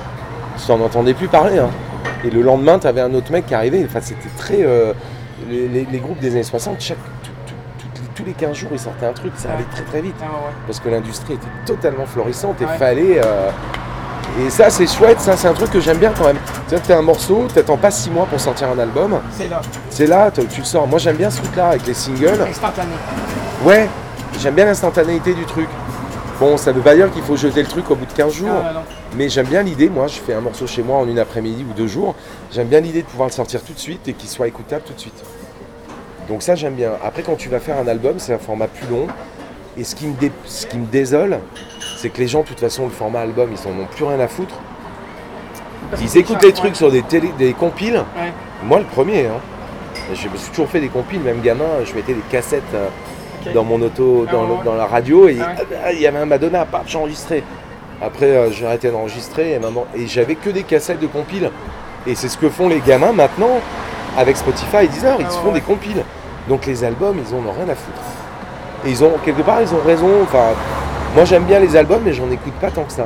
Speaker 4: tu n'en entendais plus parler, hein. Et le lendemain, tu avais un autre mec qui arrivait, enfin c'était très... Euh, les, les, les groupes des années soixante, chaque... tous les quinze jours, ils sortaient un truc, ça allait très très vite.
Speaker 1: Ah ouais.
Speaker 4: Parce que l'industrie était totalement florissante et
Speaker 1: Ouais.
Speaker 4: fallait... Euh... Et ça, c'est chouette, ça, c'est un truc que j'aime bien quand même. C'est-à-dire que tu as un morceau, tu n'attends pas six mois pour sortir un album.
Speaker 1: C'est là.
Speaker 4: C'est là, tu le sors. Moi, j'aime bien ce truc-là avec les singles.
Speaker 1: Instantané.
Speaker 4: Ouais, j'aime bien l'instantanéité du truc. Bon, ça veut pas dire qu'il faut jeter le truc au bout de quinze jours.
Speaker 1: Non, non, non.
Speaker 4: Mais j'aime bien l'idée, moi, je fais un morceau chez moi en une après-midi ou deux jours. J'aime bien l'idée de pouvoir le sortir tout de suite et qu'il soit écoutable tout de suite. Donc ça, j'aime bien. Après, quand tu vas faire un album, c'est un format plus long. Et ce qui me, dé... ce qui me désole, c'est que les gens, de toute façon, le format album, ils n'en ont plus rien à foutre.
Speaker 1: Parce que
Speaker 4: Ils
Speaker 1: c'est
Speaker 4: écoutent
Speaker 1: cher,
Speaker 4: les trucs
Speaker 1: ouais.
Speaker 4: sur des, télé... des compiles.
Speaker 1: Ouais.
Speaker 4: Moi, le premier. Hein. Je me suis toujours fait des compiles, même gamin, je mettais des cassettes euh,
Speaker 1: Okay.
Speaker 4: dans mon auto, dans,
Speaker 1: Ah ouais.
Speaker 4: le- dans la radio, et
Speaker 1: Ah ouais.
Speaker 4: ah, il y avait un Madonna, paf, j'ai enregistré. Après, euh, j'ai arrêté d'enregistrer, et, maman... et j'avais que des cassettes de compiles. Et c'est ce que font les gamins maintenant, avec Spotify et Deezer, ils
Speaker 1: Ah
Speaker 4: se
Speaker 1: ouais,
Speaker 4: font
Speaker 1: ouais.
Speaker 4: des compiles. Donc les albums, ils en ont rien à foutre. Et ils ont, quelque part, ils ont raison. Enfin, moi, j'aime bien les albums, mais j'en écoute pas tant que ça.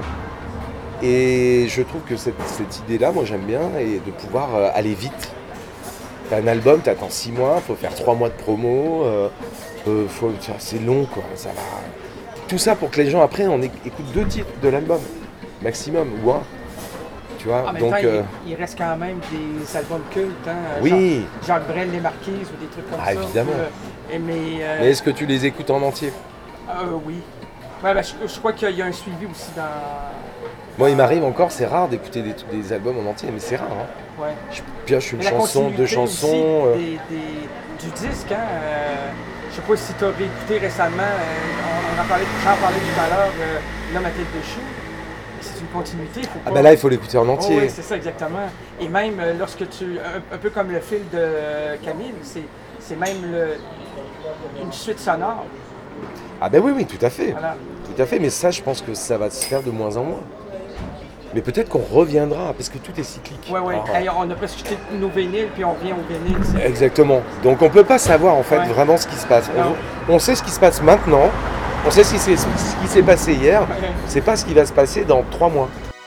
Speaker 4: Et je trouve que cette, cette idée-là, moi, j'aime bien, et de pouvoir euh, aller vite. T'as un album, t'attends six mois, faut faire trois mois de promo, euh, euh, faut, c'est long, quoi. Ça va. Tout ça pour que les gens, après, on éc- écoutent deux titres de l'album, maximum, ou un. Tu vois,
Speaker 1: En même
Speaker 4: donc...
Speaker 1: temps,
Speaker 4: euh,
Speaker 1: il, il reste quand même des albums cultes, hein,
Speaker 4: oui.
Speaker 1: Jacques, Jacques Brel, Les Marquises ou des trucs comme
Speaker 4: Ah,
Speaker 1: ça.
Speaker 4: évidemment.
Speaker 1: Euh, et mais, euh,
Speaker 4: Mais est-ce que tu les écoutes en entier?
Speaker 1: euh, oui. Ouais, ben, je, je crois qu'il y a un suivi aussi dans...
Speaker 4: Moi, il m'arrive encore, c'est rare d'écouter des, des albums en entier, mais c'est rare. Hein.
Speaker 1: Ouais.
Speaker 4: Je pioche une
Speaker 1: Mais la
Speaker 4: chanson, deux
Speaker 1: continuité
Speaker 4: chansons.
Speaker 1: aussi
Speaker 4: euh,
Speaker 1: des, des, du disque, hein. Euh, je sais pas si tu as réécouté récemment, euh, on, on en parlait, j'en parlais tout à l'heure, euh, L'homme à tête de chou. C'est une continuité, il faut pas...
Speaker 4: Ah ben là, il faut l'écouter en
Speaker 1: Oh,
Speaker 4: entier.
Speaker 1: oui, c'est ça, exactement. Et même euh, lorsque tu... Un, un peu comme le fil de euh, Camille, c'est, c'est même le, une suite sonore.
Speaker 4: Ah ben oui, oui, tout à fait.
Speaker 1: Voilà.
Speaker 4: Tout à fait, mais ça, je pense que ça va se faire de moins en moins. Mais peut-être qu'on reviendra, parce que tout est cyclique.
Speaker 1: Ouais, ouais.
Speaker 4: Ah.
Speaker 1: Hey, on a presque jeté nos vinyles, puis on revient au vinyle. c'est-
Speaker 4: Exactement. Donc on peut pas savoir en fait
Speaker 1: Ouais.
Speaker 4: vraiment ce qui se passe.
Speaker 1: Non.
Speaker 4: On, on sait ce qui se passe maintenant, on sait ce qui s'est, ce qui s'est passé hier,
Speaker 1: Ouais.
Speaker 4: c'est pas ce qui va se passer dans trois mois.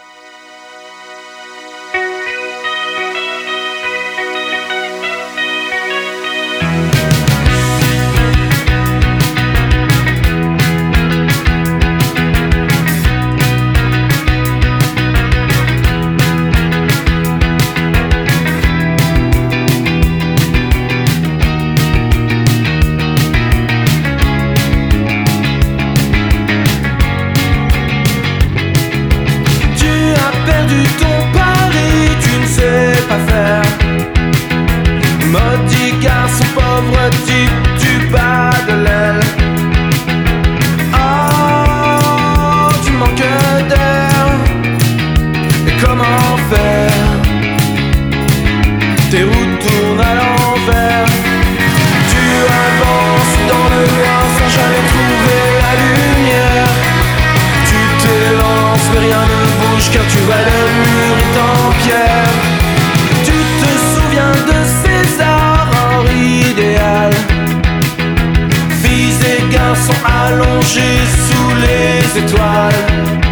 Speaker 3: Tu as perdu ton pari, tu ne sais pas faire. Maudit garçon, pauvre type, tu bats de l'aile. Oh, tu manques d'air. Et comment faire? Tes routes tournent à l'envers. Tu avances dans le noir sans jamais trouver la lumière. Tu t'élances mais rien ne bouge car tu vois le mur est en pierre. Tu te souviens de César, Henri idéal. Filles et garçons allongés sous les étoiles.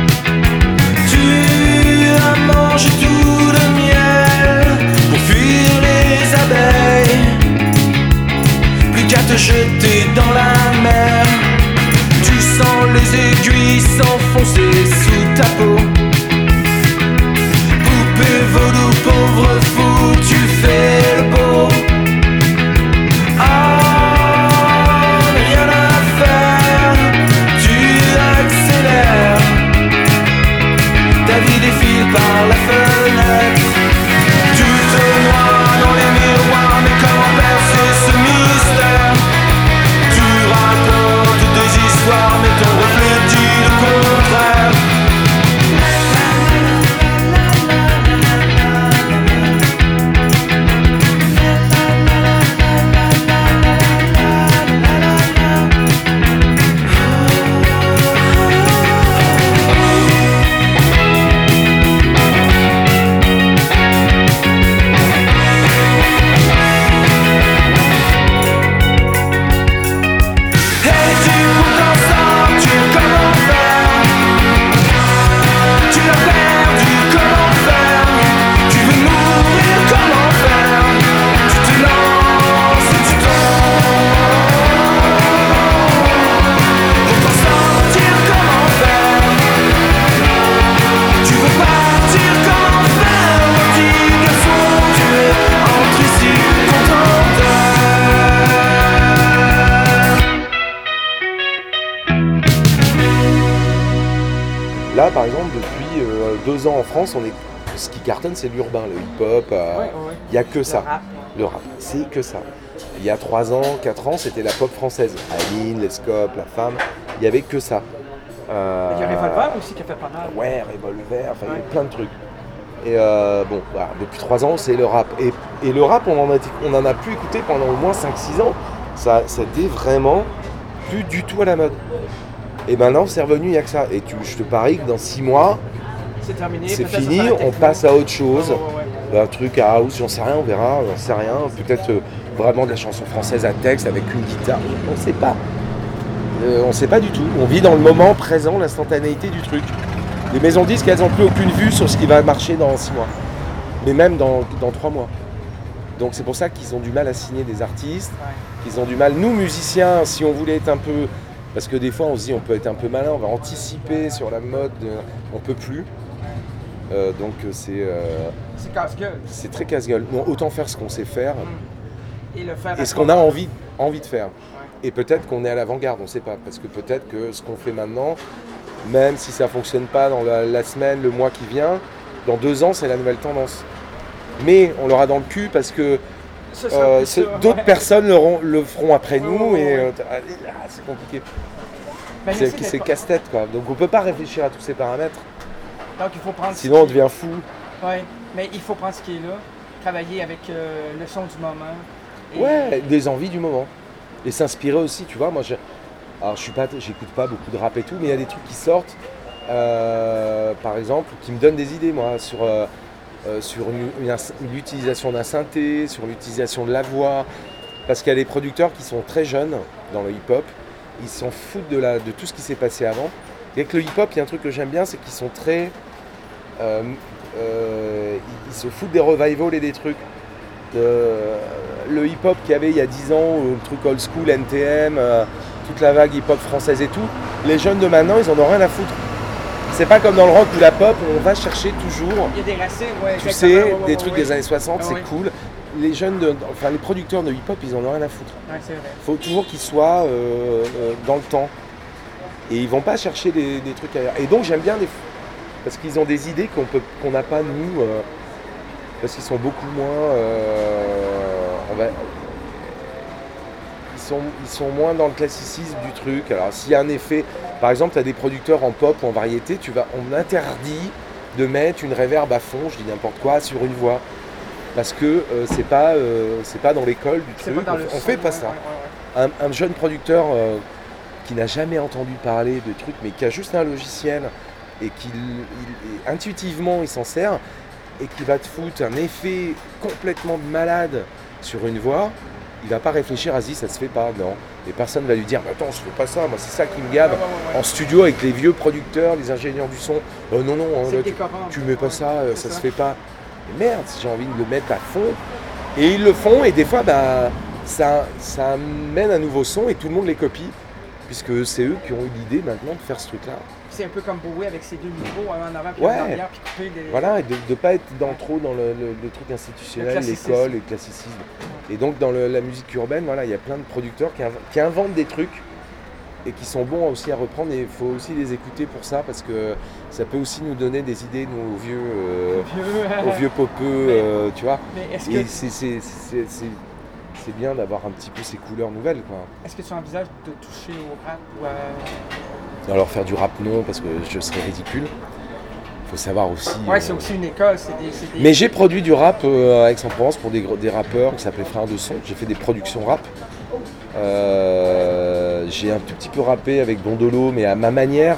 Speaker 3: Tu as mangé tout le miel pour fuir les abeilles. Plus qu'à te jeter dans la mer. Tu sens les aiguilles s'enfoncer sous ta peau. Poupée vaudou, pauvre fou, tu fais le beau. Ah, mais rien à faire, tu accélères. Ta vie défile par la fenêtre. Tu te noies dans les miroirs, mais comment percer ce mystère? Tu racontes des histoires, mais ton reflet dit le contraire. Et tu cours dans ça, tu comment faire? Tu l'as perdu, comment faire? Tu veux mourir, comment faire? Tu te lances et tu tombes. Pour t'en sortir, comment faire? Tu veux partir, comment faire? Petit garçon, tu es entre ici, contenteur.
Speaker 4: Là par exemple depuis euh, deux ans en France, on est... ce qui cartonne c'est l'urbain, le hip-hop, il
Speaker 1: Ouais, ouais, ouais.
Speaker 4: n'y a que ça.
Speaker 1: Le rap.
Speaker 4: Le rap, c'est que ça. Il y a trois ans, quatre ans, c'était la pop française. Aline, Les Scopes, La Femme, il n'y avait que ça. Euh,
Speaker 1: Il y a Revolver aussi qui a fait pas mal.
Speaker 4: Ouais, Revolver, enfin il y
Speaker 1: Ouais.
Speaker 4: a plein de trucs. Et euh, bon, voilà, depuis trois ans, c'est le rap. Et, et le rap, on en, a, on en a plus écouté pendant au moins cinq six ans. Ça, c'était vraiment plus du tout à la mode. Et maintenant, c'est revenu, il n'y a que ça. Et tu, je te parie que dans six mois,
Speaker 1: C'est terminé.
Speaker 4: c'est
Speaker 1: peut-être ça
Speaker 4: fini,
Speaker 1: sera la
Speaker 4: on
Speaker 1: techno.
Speaker 4: passe à autre chose.
Speaker 1: Ouais, ouais, ouais.
Speaker 4: Un truc à house, j'en sais rien, on verra, j'en sais rien. Peut-être euh, vraiment de la chanson française à texte avec une guitare, on sait pas. Euh, on sait pas du tout. On vit dans le moment présent, l'instantanéité du truc. Les maisons disques, elles n'ont plus aucune vue sur ce qui va marcher dans six mois. Mais même dans, dans trois mois. Donc c'est pour ça qu'ils ont du mal à signer des artistes,
Speaker 1: Ouais.
Speaker 4: qu'ils ont du mal. Nous, musiciens, si on voulait être un peu... Parce que des fois, on se dit, on peut être un peu malin, on va anticiper sur la mode, euh, on peut plus. Euh, donc c'est euh,
Speaker 1: C'est casse-gueule.
Speaker 4: c'est très casse-gueule. Bon, autant faire ce qu'on sait faire
Speaker 1: Et le faire.
Speaker 4: et ce qu'on a envie, envie de faire.
Speaker 1: Ouais.
Speaker 4: Et peut-être qu'on est à l'avant-garde, on ne sait pas. Parce que peut-être que ce qu'on fait maintenant, même si ça ne fonctionne pas dans la, la semaine, le mois qui vient, dans deux ans, c'est la nouvelle tendance. Mais on l'aura dans le cul parce que
Speaker 1: Ça, ça,
Speaker 4: euh,
Speaker 1: plus
Speaker 4: c'est-
Speaker 1: ça,
Speaker 4: d'autres
Speaker 1: ouais.
Speaker 4: personnes l'auront- le feront après
Speaker 1: Ouais,
Speaker 4: nous
Speaker 1: ouais,
Speaker 4: et
Speaker 1: ouais.
Speaker 4: euh, ah, c'est compliqué.
Speaker 1: Ben,
Speaker 4: C'est,
Speaker 1: j'essaie
Speaker 4: c'est
Speaker 1: d'être-
Speaker 4: casse-tête quoi. Donc on ne peut pas réfléchir à tous ces paramètres.
Speaker 1: Donc il faut prendre. ce
Speaker 4: Sinon on
Speaker 1: qui-
Speaker 4: devient fou.
Speaker 1: Ouais, mais il faut prendre ce qui est là, travailler avec euh, le son du moment. Et-
Speaker 4: Ouais, des envies du moment. Et s'inspirer aussi, tu vois. Moi, je, alors je suis pas, j'écoute pas beaucoup de rap et tout, mais il y a des trucs qui sortent. euh, par exemple, qui me donnent des idées, moi, sur, euh, euh, sur une, une, l'utilisation d'un synthé, sur l'utilisation de la voix. Parce qu'il y a des producteurs qui sont très jeunes dans le hip-hop, ils s'en foutent de, la, de tout ce qui s'est passé avant. Et avec le hip-hop, il y a un truc que j'aime bien, c'est qu'ils sont très... Euh, euh, ils, ils se foutent des revivals et des trucs. Euh, le hip-hop qu'il y avait il y a dix ans, le truc old school, N T M, euh, toute la vague hip-hop française et tout, les jeunes de maintenant, ils en ont rien à foutre. C'est pas comme dans le rock ou la pop, on va chercher toujours,
Speaker 1: Il y a des racines, ouais,
Speaker 4: tu sais,
Speaker 1: ouais, ouais,
Speaker 4: des
Speaker 1: ouais,
Speaker 4: trucs
Speaker 1: ouais.
Speaker 4: des années soixante,
Speaker 1: Ah,
Speaker 4: c'est
Speaker 1: ouais.
Speaker 4: cool. Les jeunes, de, enfin les producteurs de hip-hop, ils en ont rien à foutre.
Speaker 1: Ouais, c'est vrai.
Speaker 4: Faut toujours qu'ils soient euh, euh, dans le temps. Et ils vont pas chercher des, des trucs ailleurs. Et donc j'aime bien les... Parce qu'ils ont des idées qu'on peut, qu'on n'a pas nous. Euh, parce qu'ils sont beaucoup moins... Euh, on va, ils, sont, ils sont moins dans le classicisme du truc. Alors s'il y a un effet... Par exemple, tu as des producteurs en pop ou en variété, tu vas, on interdit de mettre une reverb à fond, je dis n'importe quoi, sur une voix. Parce que euh, c'est pas, euh, c'est pas dans l'école du
Speaker 1: C'est
Speaker 4: truc,
Speaker 1: pas dans
Speaker 4: on,
Speaker 1: le
Speaker 4: on
Speaker 1: son,
Speaker 4: fait pas
Speaker 1: ouais,
Speaker 4: ça.
Speaker 1: ouais, ouais, ouais.
Speaker 4: Un, un jeune producteur euh, qui n'a jamais entendu parler de trucs, mais qui a juste un logiciel et qui il- intuitivement il s'en sert et qui va te foutre un effet complètement de malade sur une voix, il va pas réfléchir à se dire ça se fait pas, non. Et personne va lui dire attends, je fais pas ça, moi c'est ça qui me gave.
Speaker 1: Ouais, ouais, ouais, ouais.
Speaker 4: En studio avec les vieux producteurs, les ingénieurs du son, oh, non non, hein,
Speaker 1: C'est
Speaker 4: là, tu,
Speaker 1: décorant.
Speaker 4: tu mets pas
Speaker 1: Ouais,
Speaker 4: ça, euh,
Speaker 1: c'est
Speaker 4: ça se fait pas. Mais merde, si j'ai envie de le mettre à fond. Et ils le font, et des fois, bah, ça, ça amène un nouveau son, et tout le monde les copie, puisque c'est eux qui ont eu l'idée maintenant de faire ce truc-là.
Speaker 1: C'est un peu comme Bowie avec ses deux micros, un en avant puis
Speaker 4: Ouais.
Speaker 1: un en arrière, puis couper des...
Speaker 4: Voilà, et de ne pas être dans trop dans le, le- le truc institutionnel,
Speaker 1: Le classicisme.
Speaker 4: l'école, le classicisme. Et donc, dans le- la musique urbaine, voilà, il y a plein de producteurs qui, inv- qui inventent des trucs, et qui sont bons aussi à reprendre, et il faut aussi les écouter pour ça, parce que ça peut aussi nous donner des idées, nous, aux vieux, euh,
Speaker 1: Vieux.
Speaker 4: aux vieux popeux, euh, tu vois.
Speaker 1: Mais est-ce
Speaker 4: Et
Speaker 1: que,
Speaker 4: c'est, c'est, c'est, c'est, c'est bien d'avoir un petit peu ces couleurs nouvelles, quoi.
Speaker 1: est-ce que tu envisages de toucher au rap ou à...
Speaker 4: Alors faire du rap, non, parce que je serais ridicule. Il faut savoir aussi...
Speaker 1: Ouais,
Speaker 4: euh,
Speaker 1: c'est aussi une école, c'est des... c'est des-
Speaker 4: Mais j'ai produit du rap euh, à Aix-en-Provence pour des, gros- des rappeurs qui s'appelaient Frères de Son. J'ai fait des productions rap. Euh, j'ai un tout petit peu rappé avec Bondolo, mais à ma manière.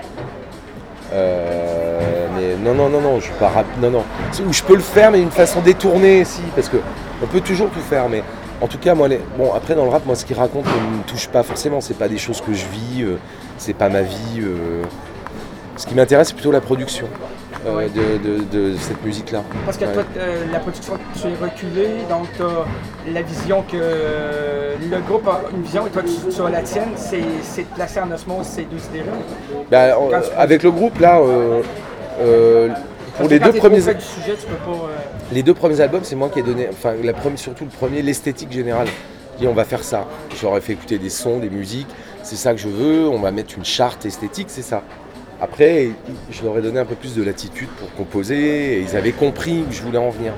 Speaker 4: Euh, mais non, non, non, non, je suis pas rap... Non, non. Ou je peux le faire, mais d'une façon détournée, si, parce que on peut toujours tout faire, mais... En tout cas, moi, les... bon, après dans le rap, moi, ce qu'il raconte ne me touche pas forcément. C'est pas des choses que je vis, euh, c'est pas ma vie. euh. Ce qui m'intéresse, c'est plutôt la production euh,
Speaker 1: Ouais.
Speaker 4: de, de- de cette musique-là.
Speaker 1: Parce que
Speaker 4: Ouais.
Speaker 1: toi, euh, la production, tu es reculé, donc tu as la vision que le groupe a une vision et toi, tu, tu as la tienne, c'est, c'est de placer en osmose ces deux idées-là.
Speaker 4: Bah, on-
Speaker 1: Quand tu-
Speaker 4: avec le groupe, là, euh, euh, pour
Speaker 1: Parce que
Speaker 4: les
Speaker 1: quand
Speaker 4: deux,
Speaker 1: t'es trop
Speaker 4: premiers,
Speaker 1: près du sujet, tu peux pas... euh,
Speaker 4: les deux premiers albums, c'est moi qui ai donné, enfin, la première, surtout le premier, l'esthétique générale. J'ai dit, on va faire ça. Je leur ai fait écouter des sons, des musiques, c'est ça que je veux, on va mettre une charte esthétique, c'est ça. Après, je leur ai donné un peu plus de latitude pour composer, et ils avaient compris où je voulais en venir.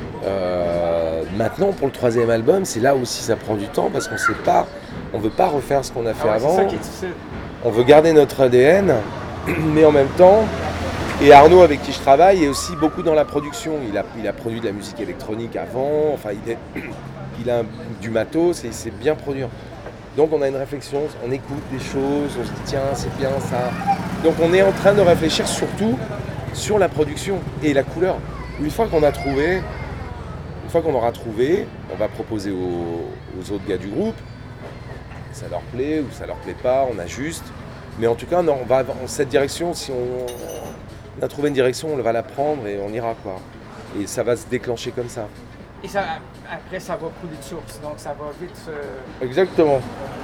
Speaker 4: Euh, maintenant, pour le troisième album, c'est là aussi ça prend du temps, parce qu'on sait pas, on veut pas refaire ce qu'on a fait
Speaker 1: ah ouais, c'est
Speaker 4: avant.
Speaker 1: ça qui est difficile.
Speaker 4: On veut garder notre A D N, mais en même temps, et Arnaud avec qui je travaille est aussi beaucoup dans la production. Il a, il a produit de la musique électronique avant, enfin il, est, il a un- du matos et il sait bien produire. Donc on a une réflexion, on écoute des choses, on se dit tiens c'est bien ça. Donc on est en train de réfléchir surtout sur la production et la couleur. Une fois qu'on a trouvé, une fois qu'on aura trouvé, on va proposer aux, aux autres gars du groupe. Ça leur plaît ou ça leur plaît pas, on ajuste. Mais en tout cas, non, on va dans cette direction, si on, on a trouvé une direction, on va la prendre et on ira, quoi. Et ça va se déclencher comme ça.
Speaker 1: Et ça, après, ça va couler de source, donc ça va vite se...
Speaker 4: Exactement.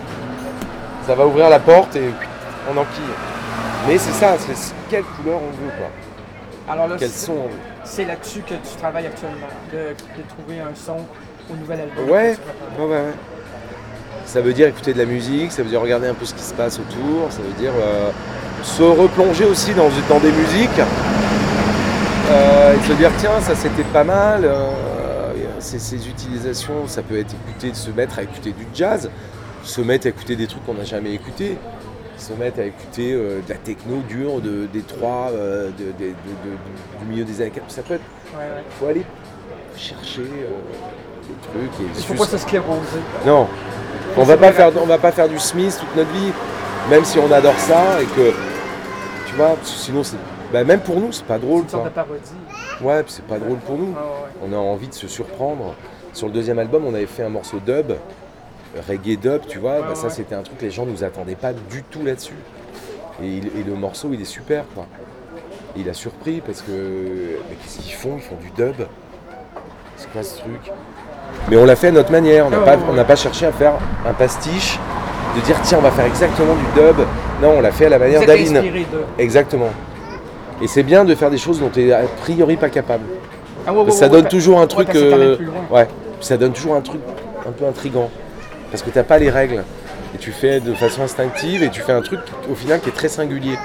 Speaker 4: Ça va ouvrir la porte et on enquille. Mais c'est ça, c'est quelle couleur on veut, quoi.
Speaker 1: Alors là,
Speaker 4: Quel
Speaker 1: c'est,
Speaker 4: son on veut.
Speaker 1: c'est là-dessus que tu travailles actuellement, de, de trouver un son au nouvel album.
Speaker 4: Ouais,
Speaker 1: que tu prépares.
Speaker 4: ouais, ouais, ouais. Ça veut dire écouter de la musique, ça veut dire regarder un peu ce qui se passe autour, ça veut dire euh, se replonger aussi dans, dans des musiques euh, et se dire tiens ça c'était pas mal, euh, ces, ces utilisations, ça peut être écouté, de se mettre à écouter du jazz, se mettre à écouter des trucs qu'on n'a jamais écoutés, se mettre à écouter euh, de la techno dure de Détroit, euh, de, de, de, de- du milieu des années quatre-vingts, ça peut être,
Speaker 1: Ouais, ouais.
Speaker 4: faut aller chercher euh, des trucs et
Speaker 1: Il faut
Speaker 4: juste-
Speaker 1: pas se scléroser.
Speaker 4: non, on va pas faire, on va pas faire du Smith toute notre vie, même si on adore ça et que tu tu vois, parce que sinon c'est. Bah, même pour nous, c'est pas drôle.
Speaker 1: C'est une sorte de parodie.
Speaker 4: Ouais, puis c'est pas drôle pour nous.
Speaker 1: Ah, ouais.
Speaker 4: On a envie de se surprendre. Sur le deuxième album, on avait fait un morceau dub, reggae dub, tu vois.
Speaker 1: Ouais,
Speaker 4: bah, ça,
Speaker 1: ouais.
Speaker 4: c'était un truc que les gens nous attendaient pas du tout là-dessus. Et, il- et le morceau, il est super, quoi. Et il a surpris parce que. Mais qu'est-ce qu'ils font? Ils font du dub. C'est quoi ce truc? Mais on l'a fait à notre manière. On n'a
Speaker 1: Ouais,
Speaker 4: pas,
Speaker 1: ouais,
Speaker 4: on
Speaker 1: ouais.
Speaker 4: n'a pas cherché à faire un pastiche, de dire tiens, on va faire exactement du dub. Non, on l'a fait à la manière
Speaker 1: Vous êtes
Speaker 4: d'Aline.
Speaker 1: inspiré de...
Speaker 4: Exactement. Et c'est bien de faire des choses dont tu es a priori pas capable.
Speaker 1: Ah, ouais, ouais,
Speaker 4: Parce que ça
Speaker 1: ouais,
Speaker 4: donne
Speaker 1: ouais,
Speaker 4: toujours un
Speaker 1: ouais,
Speaker 4: truc.
Speaker 1: parce que ça t'amène
Speaker 4: euh,
Speaker 1: plus loin.
Speaker 4: Ouais. Puis ça donne toujours un truc un peu intriguant. Parce que t'as pas les règles. Et tu fais de façon instinctive et tu fais un truc au final qui est très singulier.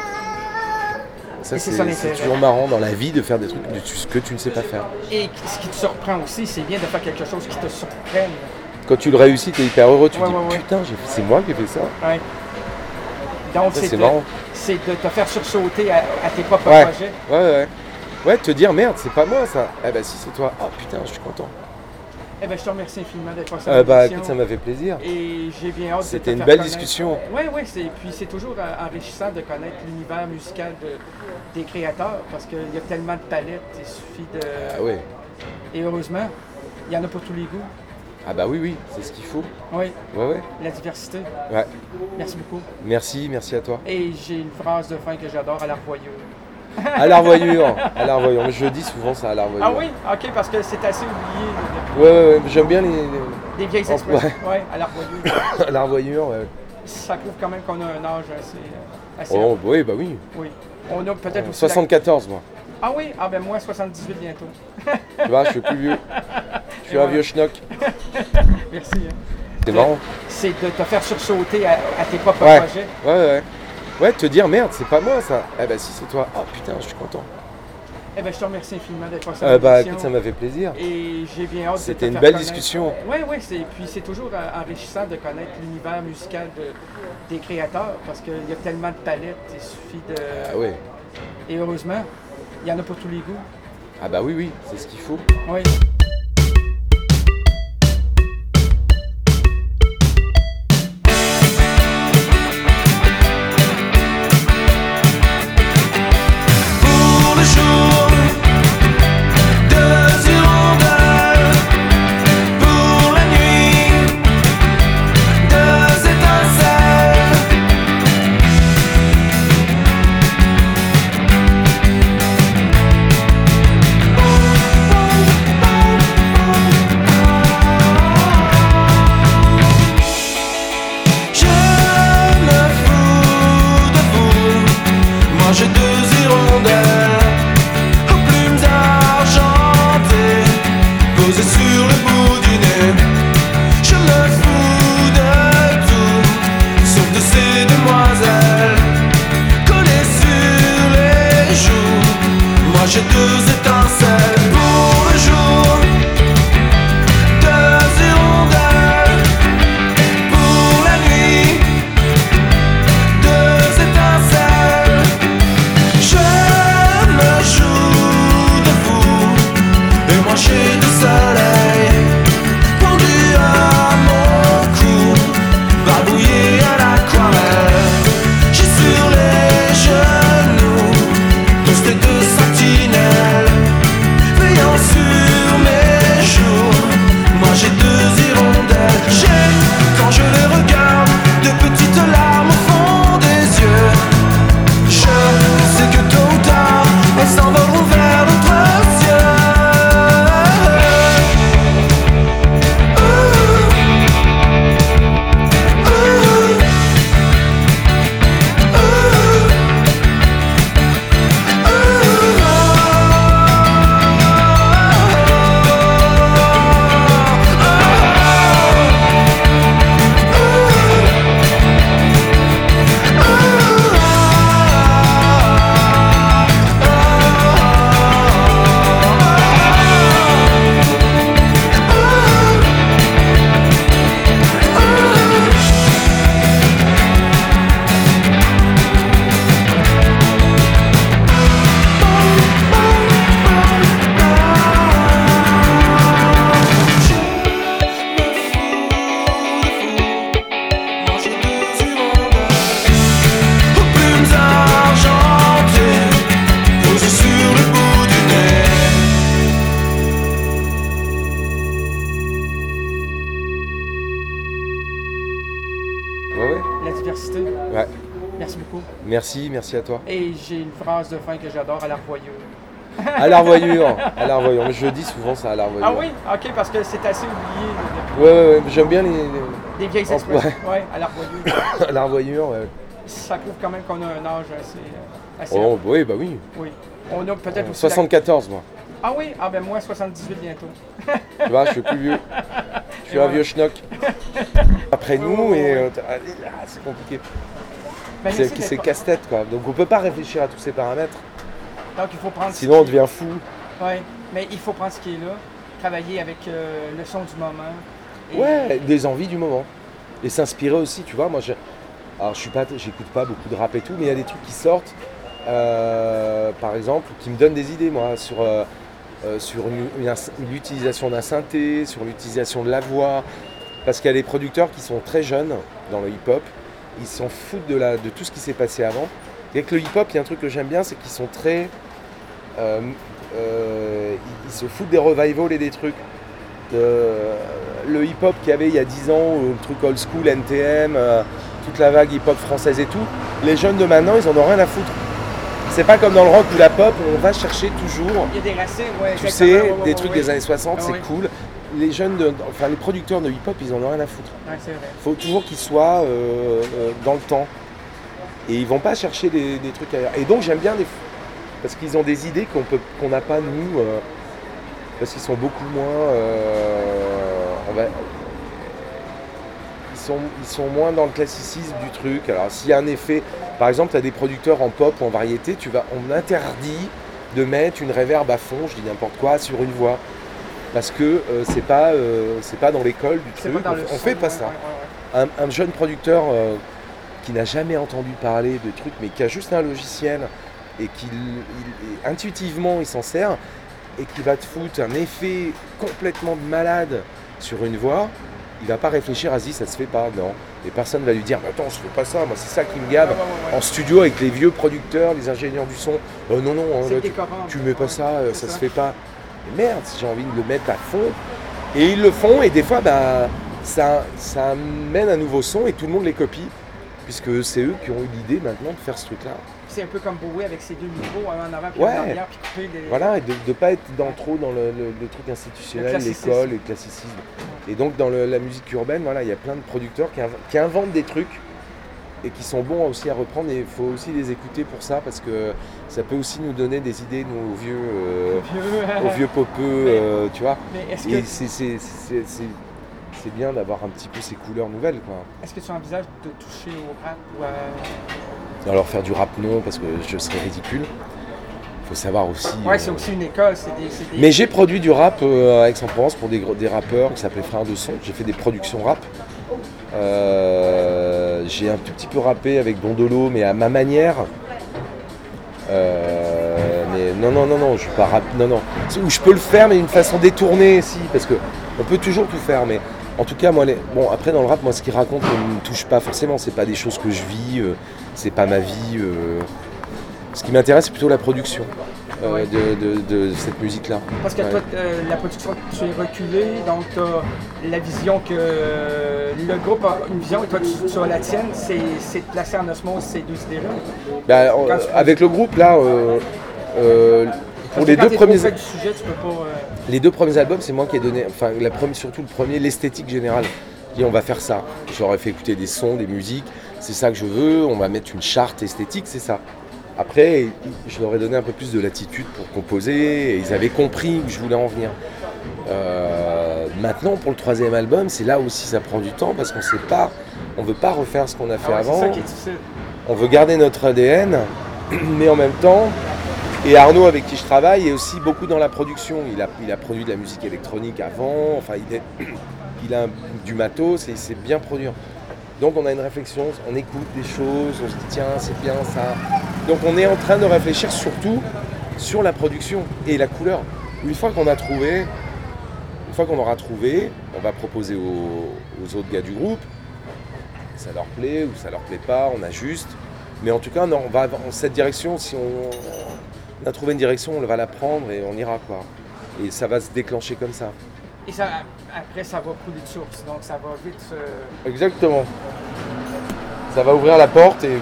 Speaker 4: Ça,
Speaker 1: Et c'est
Speaker 4: c'est
Speaker 1: ça
Speaker 4: c'est
Speaker 1: l'intérêt.
Speaker 4: toujours marrant dans la vie de faire des trucs que tu, que tu ne sais pas faire.
Speaker 1: Et ce qui te surprend aussi, c'est bien de faire quelque chose qui te surprenne.
Speaker 4: Quand tu le réussis, t'es hyper heureux. Tu
Speaker 1: Ouais,
Speaker 4: te dis
Speaker 1: ouais, ouais.
Speaker 4: putain, j'ai- c'est moi qui ai fait ça.
Speaker 1: Ouais. Donc,
Speaker 4: Ça,
Speaker 1: c'est
Speaker 4: c'est
Speaker 1: de,
Speaker 4: marrant.
Speaker 1: c'est de te faire sursauter à, à tes propres
Speaker 4: Ouais.
Speaker 1: projets.
Speaker 4: Ouais, ouais. Ouais, te dire merde, c'est pas moi ça. Eh bah si, c'est toi. Ah putain, je suis content.
Speaker 1: Eh ben, je te remercie infiniment d'être passé
Speaker 4: Euh,
Speaker 1: à
Speaker 4: bah
Speaker 1: l'émission.
Speaker 4: écoute, ça m'a fait plaisir.
Speaker 1: Et j'ai bien hâte de te
Speaker 4: C'était une
Speaker 1: faire
Speaker 4: belle
Speaker 1: connaître.
Speaker 4: discussion.
Speaker 1: Oui, oui, c'est, puis c'est toujours euh, enrichissant de connaître l'univers musical de- des créateurs parce qu'il y a tellement de palettes, il suffit de...
Speaker 4: Ah ouais.
Speaker 1: Et heureusement, il y en a pour tous les goûts.
Speaker 4: Ah bah oui, oui, c'est ce qu'il faut.
Speaker 1: Oui,
Speaker 4: Ouais, ouais.
Speaker 1: la diversité.
Speaker 4: Ouais.
Speaker 1: Merci beaucoup.
Speaker 4: Merci, merci à toi.
Speaker 1: Et j'ai une phrase de fin que j'adore à la revoyure.
Speaker 4: À la revoyure, à la revoyure. Mais je le dis souvent ça, à la revoyure.
Speaker 1: Ah oui? OK, parce que c'est assez oublié. là,
Speaker 4: Ouais, ouais, ouais. J'aime bien les, les-
Speaker 1: Des vieilles
Speaker 4: Oh,
Speaker 1: expressions. Ouais, à la revoyure.
Speaker 4: à la revoyure. Ouais.
Speaker 1: Ça prouve quand même qu'on a un âge assez... euh, assez
Speaker 4: Oh, oui, bah oui.
Speaker 1: Oui. On a peut-être aussi... la-
Speaker 4: soixante-quatorze, moi.
Speaker 1: Ah oui? Ah ben moi, soixante-dix-huit bientôt.
Speaker 4: Tu vois, je suis plus vieux. Je suis
Speaker 1: Et
Speaker 4: un
Speaker 1: voilà.
Speaker 4: vieux schnock.
Speaker 1: Merci. hein.
Speaker 4: C'est marrant.
Speaker 1: C'est de te faire sursauter à, à tes propres
Speaker 4: Ouais.
Speaker 1: projets.
Speaker 4: Ouais, ouais. Ouais, te dire merde, c'est pas moi ça. Eh bah si, c'est toi. Ah putain, je suis content.
Speaker 1: Eh ben, je te remercie infiniment d'être passé à
Speaker 4: Euh, bah
Speaker 1: l'émission.
Speaker 4: écoute, ça m'a fait plaisir.
Speaker 1: Et j'ai bien hâte de te
Speaker 4: C'était une
Speaker 1: faire
Speaker 4: belle
Speaker 1: connaître.
Speaker 4: discussion.
Speaker 1: Oui, oui, c'est, puis c'est toujours euh, enrichissant de connaître l'univers musical de- des créateurs parce qu'il y a tellement de palettes, il suffit de...
Speaker 4: Ah ouais.
Speaker 1: Et heureusement, il y en a pour tous les goûts.
Speaker 4: Ah bah oui, oui, c'est ce qu'il faut.
Speaker 1: Oui.
Speaker 3: Pour le jour, deux hirondelles. Pour la nuit, deux étincelles. Je me fous de vous. Moi j'ai deux hirondelles aux plumes argentées posées sur le bout du nez. Je me fous de tout sauf de ces demoiselles collées sur les joues. Moi j'ai deux étincelles pour le jour, deux hirondelles pour la nuit, deux étincelles. Je me joue de vous et moi j'ai du soleil pendu à mon cou, barbouillé à l'aquarelle. J'ai sur les genoux posté deux sentinelles,
Speaker 4: Merci, merci à toi.
Speaker 1: Et j'ai une phrase de fin que j'adore, à la revoyure.
Speaker 4: À la revoyure, à la revoyure. Mais je le dis souvent ça, à la revoyure.
Speaker 1: Ah oui? Ok, parce que c'est assez oublié.
Speaker 4: Ouais, ouais, ouais, j'aime bien les... les...
Speaker 1: Des vieilles
Speaker 4: Oh,
Speaker 1: expressions.
Speaker 4: ouais.
Speaker 1: Ouais, à la revoyure.
Speaker 4: à la revoyure, ouais.
Speaker 1: Ça prouve quand même qu'on a un âge assez... euh, assez
Speaker 4: Oh, oui, bah oui.
Speaker 1: Oui. On a peut-être
Speaker 4: Euh,
Speaker 1: aussi...
Speaker 4: soixante-quatorze, moi.
Speaker 1: La... Ah oui? Ah ben moi, soixante-dix-huit bientôt.
Speaker 4: Tu vois, je suis plus vieux. Je suis
Speaker 1: Et
Speaker 4: un
Speaker 1: voilà.
Speaker 4: vieux schnock. Après
Speaker 1: Ouais,
Speaker 4: nous,
Speaker 1: ouais, ouais,
Speaker 4: et
Speaker 1: ouais.
Speaker 4: euh, t'as- ah, c'est compliqué.
Speaker 1: Ben,
Speaker 4: C'est
Speaker 1: merci
Speaker 4: c'est
Speaker 1: d'être-
Speaker 4: casse-tête, quoi. Donc on peut pas réfléchir à tous ces paramètres.
Speaker 1: Donc il faut prendre...
Speaker 4: Sinon, on devient fou.
Speaker 1: Oui, mais il faut prendre ce qui est là, travailler avec euh, le son du moment. Et-
Speaker 4: Ouais, des envies du moment. Et s'inspirer aussi, tu vois. Moi, je... Alors, je suis pas, j'écoute pas beaucoup de rap et tout, mais il y a des trucs qui sortent, euh, par exemple, qui me donnent des idées, moi, sur, euh, euh, sur une- une- l'utilisation d'un synthé, sur l'utilisation de la voix. Parce qu'il y a des producteurs qui sont très jeunes dans le hip-hop, ils s'en foutent de, la, de tout ce qui s'est passé avant. Et avec le hip-hop, il y a un truc que j'aime bien, c'est qu'ils sont très... euh, euh, ils, ils se foutent des revivals et des trucs. Euh, le hip-hop qu'il y avait il y a dix ans, le truc old school, N T M, euh, toute la vague hip-hop française et tout, les jeunes de maintenant, ils en ont rien à foutre. C'est pas comme dans le rock ou la pop, on va chercher toujours,
Speaker 1: Il y a des racines, ouais,
Speaker 4: tu
Speaker 1: exactement,
Speaker 4: sais,
Speaker 1: ouais, ouais,
Speaker 4: des
Speaker 1: ouais,
Speaker 4: trucs
Speaker 1: ouais.
Speaker 4: des années soixante,
Speaker 1: Ah
Speaker 4: c'est
Speaker 1: ouais.
Speaker 4: cool. Les jeunes, de, enfin les producteurs de hip-hop, ils en ont rien à foutre.
Speaker 1: Ouais, c'est vrai.
Speaker 4: Faut toujours qu'ils soient euh, euh, dans le temps. Et ils vont pas chercher des, des trucs ailleurs. Et donc j'aime bien des... Parce qu'ils ont des idées qu'on peut, qu'on n'a pas nous. euh, parce qu'ils sont beaucoup moins... euh, on va- ils, sont, ils sont moins dans le classicisme du truc. Alors s'il y a un effet... Par exemple, tu as des producteurs en pop ou en variété, tu vas, on interdit de mettre une reverb à fond, je dis n'importe quoi, sur une voix. Parce que euh, c'est pas, euh, c'est pas dans l'école du
Speaker 1: C'est
Speaker 4: truc.
Speaker 1: pas dans le
Speaker 4: On, on
Speaker 1: son,
Speaker 4: fait pas
Speaker 1: ouais,
Speaker 4: ça.
Speaker 1: ouais, ouais,
Speaker 4: Un, un jeune producteur euh, qui n'a jamais entendu parler de trucs, mais qui a juste un logiciel et qui il- intuitivement il s'en sert et qui va te foutre un effet complètement de malade sur une voix, il va pas réfléchir à se dire ça se fait pas, non. Et personne va lui dire mais attends, je fais pas ça, moi c'est ça qui me gave.
Speaker 1: Ouais, ouais, ouais, ouais.
Speaker 4: En studio avec les vieux producteurs, les ingénieurs du son, Euh, non non, hein,
Speaker 1: C'est
Speaker 4: là, tu,
Speaker 1: décorant.
Speaker 4: tu mets pas ça, euh,
Speaker 1: C'est
Speaker 4: ça,
Speaker 1: ça.
Speaker 4: se fait pas. Mais merde, si j'ai envie de le mettre à fond. Et ils le font et des fois bah ça, ça amène un nouveau son et tout le monde les copie, puisque c'est eux qui ont eu l'idée maintenant de faire ce truc-là.
Speaker 1: C'est un peu comme Bowie avec ses deux micros, un en avant puis
Speaker 4: Ouais.
Speaker 1: un en arrière, puis couper des...
Speaker 4: Voilà, et de ne pas être dans trop dans le, le- le truc institutionnel,
Speaker 1: Le classicisme.
Speaker 4: l'école et le classicisme. Et donc dans le- la musique urbaine, voilà, il y a plein de producteurs qui, inv- qui inventent des trucs et qui sont bons aussi à reprendre, et il faut aussi les écouter pour ça, parce que ça peut aussi nous donner des idées, nous, aux vieux, euh, aux vieux popeux, euh, tu vois.
Speaker 1: Mais est-ce
Speaker 4: Et
Speaker 1: que,
Speaker 4: c'est- c'est- c'est c'est- c'est bien d'avoir un petit peu ces couleurs nouvelles, quoi.
Speaker 1: est-ce que tu envisages de toucher au rap ou à...
Speaker 4: Alors faire du rap, non, parce que je serais ridicule. Il faut savoir aussi...
Speaker 1: Ouais,
Speaker 4: euh,
Speaker 1: c'est aussi une école, c'est des... c'est des-
Speaker 4: Mais j'ai produit du rap euh, à Aix-en-Provence pour des, gros- des rappeurs qui s'appelaient Frères de Son. J'ai fait des productions rap. Euh, j'ai un tout petit peu rappé avec Dondolo, mais à ma manière. Euh, mais non, non, non, non, je suis pas rap. Non, non. Ou je peux le faire, mais d'une façon détournée, si, parce que on peut toujours tout faire. Mais en tout cas, moi, les... bon, après dans le rap, moi, ce qu'il raconte ne me touche pas forcément. C'est pas des choses que je vis. euh, c'est pas ma vie. euh. Ce qui m'intéresse, c'est plutôt la production euh,
Speaker 1: Ouais.
Speaker 4: de, de- de cette musique-là.
Speaker 1: Parce que
Speaker 4: Ouais.
Speaker 1: toi, euh, la production, tu es reculé, donc tu as la vision que euh, le groupe a une vision et toi, tu, tu as la tienne, c'est c'est de placer en osmose ces deux idées-là.
Speaker 4: Bah, on-
Speaker 1: Quand tu-
Speaker 4: avec le groupe là, euh, euh, pour
Speaker 1: Parce
Speaker 4: les
Speaker 1: que quand
Speaker 4: deux
Speaker 1: t'es trop
Speaker 4: premiers,
Speaker 1: fait du sujet, tu peux pas... euh,
Speaker 4: les deux premiers albums, c'est moi qui ai donné, enfin la première, surtout le premier, l'esthétique générale. J'ai dit on va faire ça. J'aurais fait écouter des sons, des musiques. C'est ça que je veux. On va mettre une charte esthétique, c'est ça. Après, je leur ai donné un peu plus de latitude pour composer. Et ils avaient compris où je voulais en venir. Euh, maintenant, pour le troisième album, c'est là aussi ça prend du temps parce qu'on sait pas, on veut pas refaire ce qu'on a fait
Speaker 1: ah ouais, c'est
Speaker 4: avant.
Speaker 1: ça qui est difficile.
Speaker 4: On veut garder notre A D N, mais en même temps, et Arnaud avec qui je travaille est aussi beaucoup dans la production. Il a, il a produit de la musique électronique avant, enfin il, est, il a un- du matos et il sait bien produire. Donc on a une réflexion, on écoute des choses, on se dit tiens c'est bien ça. Donc on est en train de réfléchir surtout sur la production et la couleur. Une fois qu'on a trouvé, une fois qu'on aura trouvé, on va proposer aux, aux autres gars du groupe. Ça leur plaît ou ça leur plaît pas, on ajuste. Mais en tout cas, non, on va dans cette direction. Si on, on a trouvé une direction, on va la prendre et on ira, quoi. Et ça va se déclencher comme ça.
Speaker 1: Et ça, après, ça va couler de source, donc ça va vite se...
Speaker 4: Exactement. Ça va ouvrir la porte et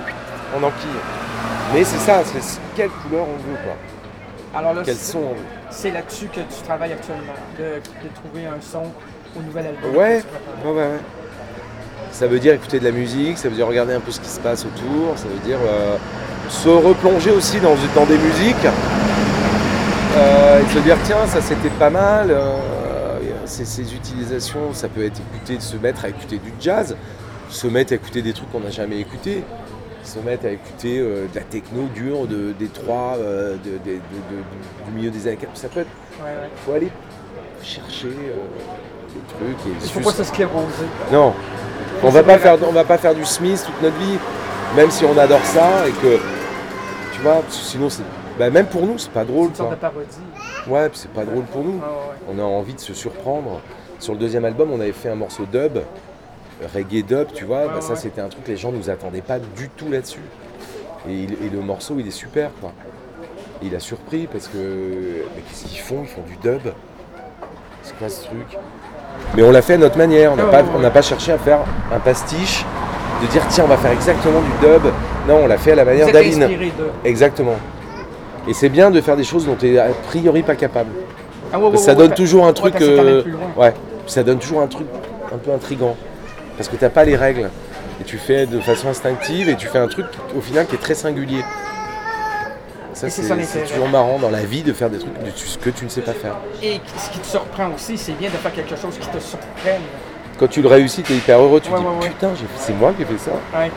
Speaker 4: en enquille. Mais c'est ça, c'est quelle couleur on veut, quoi.
Speaker 1: Alors là,
Speaker 4: Quel
Speaker 1: c'est,
Speaker 4: son on veut.
Speaker 1: c'est là-dessus que tu travailles actuellement, de, de trouver un son au nouvel album.
Speaker 4: Ouais,
Speaker 1: que tu prépares.
Speaker 4: ouais, ouais, ouais. Ça veut dire écouter de la musique, ça veut dire regarder un peu ce qui se passe autour, ça veut dire euh, se replonger aussi dans, dans des musiques euh, et se dire tiens, ça c'était pas mal. Euh, ces, ces utilisations, ça peut être écouté, de se mettre à écouter du jazz, se mettre à écouter des trucs qu'on n'a jamais écoutés, se mettre à écouter euh, de la techno dure, de Détroit, euh, de, de, de, de, du milieu des années quatre-vingts. Ça peut être.
Speaker 1: Ouais, ouais.
Speaker 4: Il faut aller chercher euh, des trucs. Et
Speaker 1: Il faut
Speaker 4: juste-
Speaker 1: pas se scléroser.
Speaker 4: Non, on va pas faire, on va pas faire du Smith toute notre vie, même si on adore ça et que, tu vois, parce que sinon c'est, bah même pour nous c'est pas
Speaker 1: C'est
Speaker 4: drôle
Speaker 1: une sorte
Speaker 4: quoi.
Speaker 1: de parodie.
Speaker 4: Ouais, puis c'est pas drôle pour nous.
Speaker 1: Ah, ouais.
Speaker 4: On a envie de se surprendre. Sur le deuxième album, on avait fait un morceau dub, reggae dub, tu vois.
Speaker 1: Ouais,
Speaker 4: bah ça
Speaker 1: ouais.
Speaker 4: c'était un truc que les gens nous attendaient pas du tout là-dessus. Et, il- et le morceau il est super quoi. Et il a surpris parce que, mais qu'est-ce qu'ils font? Ils font du dub. C'est quoi ce truc? Mais on l'a fait à notre manière, on n'a
Speaker 1: Ouais,
Speaker 4: pas,
Speaker 1: ouais,
Speaker 4: on
Speaker 1: ouais.
Speaker 4: n'a pas cherché à faire un pastiche, de dire tiens on va faire exactement du dub. Non, on l'a fait à la
Speaker 1: Vous
Speaker 4: manière
Speaker 1: êtes
Speaker 4: d'Aline.
Speaker 1: inspiré de.
Speaker 4: Exactement. Et c'est bien de faire des choses dont tu es a priori pas capable.
Speaker 1: Ah, ouais, ouais,
Speaker 4: Parce que ça
Speaker 1: ouais,
Speaker 4: donne
Speaker 1: ouais,
Speaker 4: toujours un
Speaker 1: ouais,
Speaker 4: truc.
Speaker 1: parce que ça t'amène
Speaker 4: euh,
Speaker 1: plus loin.
Speaker 4: Ouais, puis ça donne toujours un truc un peu intriguant. Parce que t'as pas les règles. Et tu fais de façon instinctive et tu fais un truc au final qui est très singulier. Ça
Speaker 1: Et c'est
Speaker 4: c'est
Speaker 1: son
Speaker 4: c'est
Speaker 1: intérêt.
Speaker 4: toujours marrant dans la vie de faire des trucs de ce que tu ne sais pas faire.
Speaker 1: Et ce qui te surprend aussi, c'est bien de faire quelque chose qui te surprenne.
Speaker 4: Quand tu le réussis, t'es hyper heureux, tu
Speaker 1: Ouais,
Speaker 4: te dis
Speaker 1: ouais, ouais.
Speaker 4: putain, j'ai fait- c'est moi qui ai fait ça.
Speaker 1: Ouais.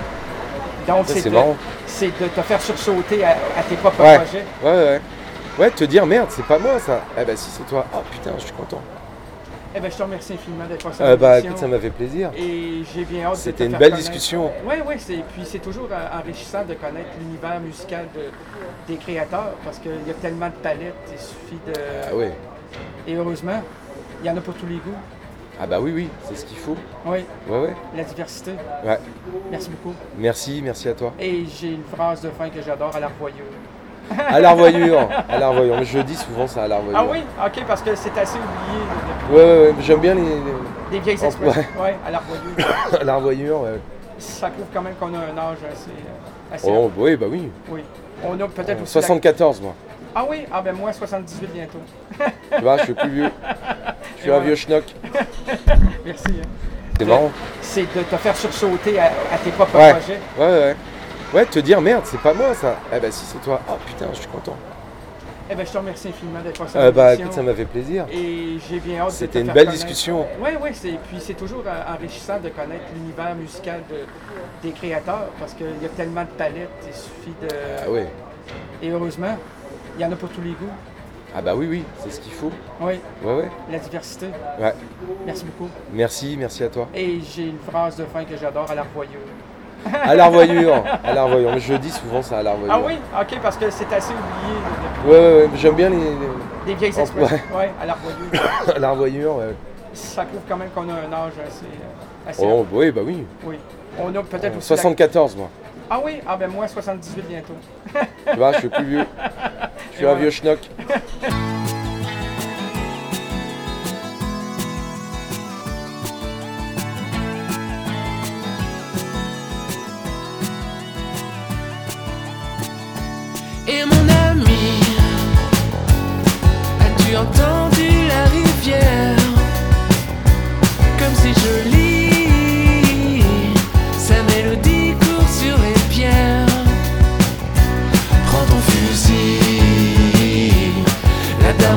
Speaker 1: Donc,
Speaker 4: Ça,
Speaker 1: c'est,
Speaker 4: c'est
Speaker 1: de,
Speaker 4: marrant.
Speaker 1: c'est de te faire sursauter à, à tes propres
Speaker 4: Ouais.
Speaker 1: projets.
Speaker 4: Ouais, ouais. Ouais, te dire merde, c'est pas moi ça. Eh bah si, c'est toi. Ah putain, je suis content.
Speaker 1: Eh ben, je te remercie infiniment d'être passé
Speaker 4: Euh,
Speaker 1: à
Speaker 4: bah
Speaker 1: l'émission.
Speaker 4: écoute, ça m'a fait plaisir.
Speaker 1: Et j'ai bien hâte de
Speaker 4: C'était
Speaker 1: te
Speaker 4: une
Speaker 1: faire
Speaker 4: belle
Speaker 1: connaître.
Speaker 4: discussion.
Speaker 1: Oui, oui, c'est, puis c'est toujours euh, enrichissant de connaître l'univers musical de- des créateurs parce qu'il y a tellement de palettes, il suffit de...
Speaker 4: Ah ouais.
Speaker 1: Et heureusement, il y en a pour tous les goûts.
Speaker 4: Ah bah oui, oui, c'est ce qu'il faut.
Speaker 1: Oui,
Speaker 4: Ouais, ouais.
Speaker 1: la diversité.
Speaker 4: Ouais.
Speaker 1: Merci beaucoup.
Speaker 4: Merci, merci à toi.
Speaker 1: Et j'ai une phrase de fin que j'adore à la revoyure.
Speaker 4: À la revoyure, à la revoyure. Mais je dis souvent ça à la revoyure.
Speaker 1: Ah oui? OK, parce que c'est assez oublié.
Speaker 4: Ouais, ouais, ouais. J'aime bien les, les-
Speaker 1: Des vieilles
Speaker 4: Oh,
Speaker 1: expressions. Ouais, à la revoyure.
Speaker 4: à la revoyure. Ouais.
Speaker 1: Ça prouve quand même qu'on a un âge assez... euh, assez
Speaker 4: Oh, oui, bah oui.
Speaker 1: Oui. On a peut-être aussi...
Speaker 4: soixante-quatorze, moi.
Speaker 1: la- Ah oui? Ah ben moi, soixante-dix-huit bientôt.
Speaker 4: Tu vois, je suis plus vieux. Je suis un vieux schnock.
Speaker 1: Merci. hein.
Speaker 4: C'est marrant.
Speaker 1: C'est de te faire sursauter à, à tes propres
Speaker 4: Ouais.
Speaker 1: projets.
Speaker 4: Ouais, ouais. Ouais, te dire merde, c'est pas moi ça. Eh bah si, c'est toi. Ah putain, je suis content.
Speaker 1: Eh ben, je te remercie infiniment d'être passé à
Speaker 4: Euh, bah
Speaker 1: l'émission.
Speaker 4: écoute, ça m'a fait plaisir.
Speaker 1: Et j'ai bien hâte de te
Speaker 4: C'était une
Speaker 1: faire
Speaker 4: belle
Speaker 1: connaître.
Speaker 4: discussion.
Speaker 1: Oui, oui, c'est, puis c'est toujours euh, enrichissant de connaître l'univers musical de- des créateurs parce qu'il y a tellement de palettes, il suffit de...
Speaker 4: Ah ouais.
Speaker 1: Et heureusement, il y en a pour tous les goûts.
Speaker 4: Ah bah oui, oui, c'est ce qu'il faut.
Speaker 1: Oui,
Speaker 4: Ouais, ouais.
Speaker 1: la diversité.
Speaker 4: Ouais.
Speaker 1: Merci beaucoup.
Speaker 4: Merci, merci à toi.
Speaker 1: Et j'ai une phrase de fin que j'adore à la revoyure.
Speaker 4: À la revoyure, à la revoyure. Mais je dis souvent ça à la revoyure.
Speaker 1: Ah oui? OK, parce que c'est assez oublié.
Speaker 4: Ouais, ouais, ouais. J'aime bien les, les-
Speaker 1: Des vieilles
Speaker 4: Oh,
Speaker 1: expressions. Ouais, à la revoyure.
Speaker 4: à la revoyure. Ouais.
Speaker 1: Ça prouve quand même qu'on a un âge assez... euh, assez
Speaker 4: Oh, oui, bah oui.
Speaker 1: Oui. On a peut-être aussi...
Speaker 4: soixante-quatorze, moi.
Speaker 1: la- Ah oui? Ah ben moi, soixante-dix-huit bientôt.
Speaker 4: Tu vois, je suis plus vieux. Je suis un vieux schnock.
Speaker 3: Et mon ami, as-tu entendu la rivière? Comme c'est joli, sa mélodie court sur les pierres. Prends ton fusil, la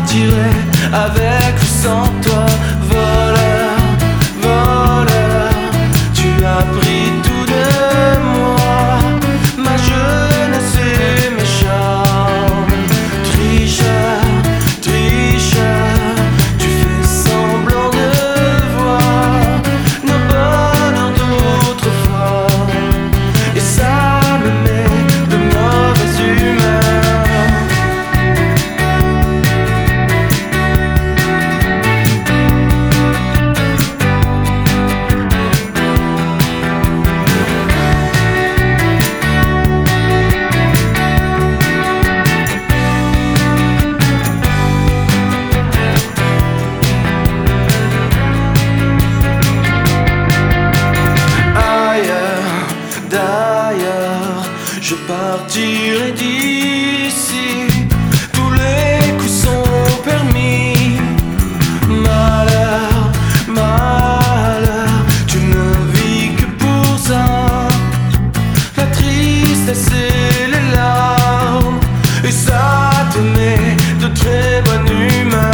Speaker 3: partirai avec ou sans toi. Voleur, voleur, tu as pris tout de moi, ma jeunesse et mes charmes. Tricheur, tricheur, tu fais semblant de voir nos bonheurs d'autrefois, et ça me met de mauvaise humeur. D'ailleurs, je partirai d'ici, tous les coups sont permis. Malheur, malheur, tu ne vis que pour ça. La tristesse et les larmes, et ça te met de très bonne humeur.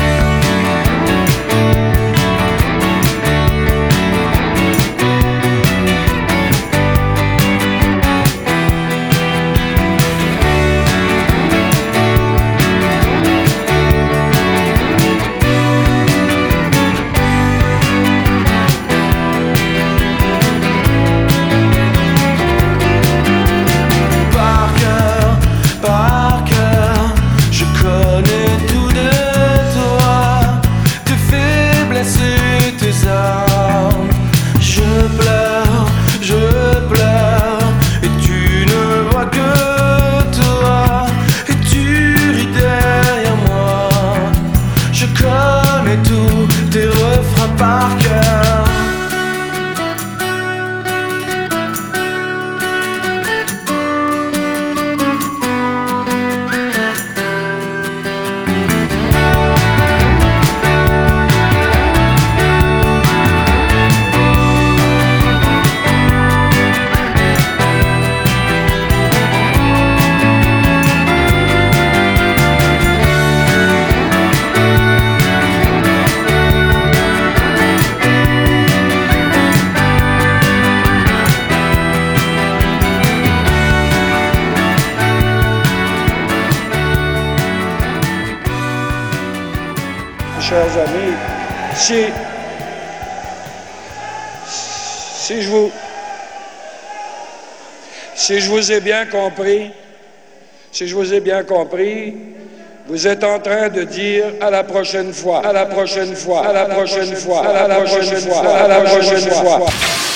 Speaker 5: Chers amis, si, si, je vous, si je vous ai bien compris, si je vous ai bien compris, vous êtes en train de dire à la prochaine fois, à la prochaine fois, à la prochaine fois, à la prochaine fois, à la prochaine fois.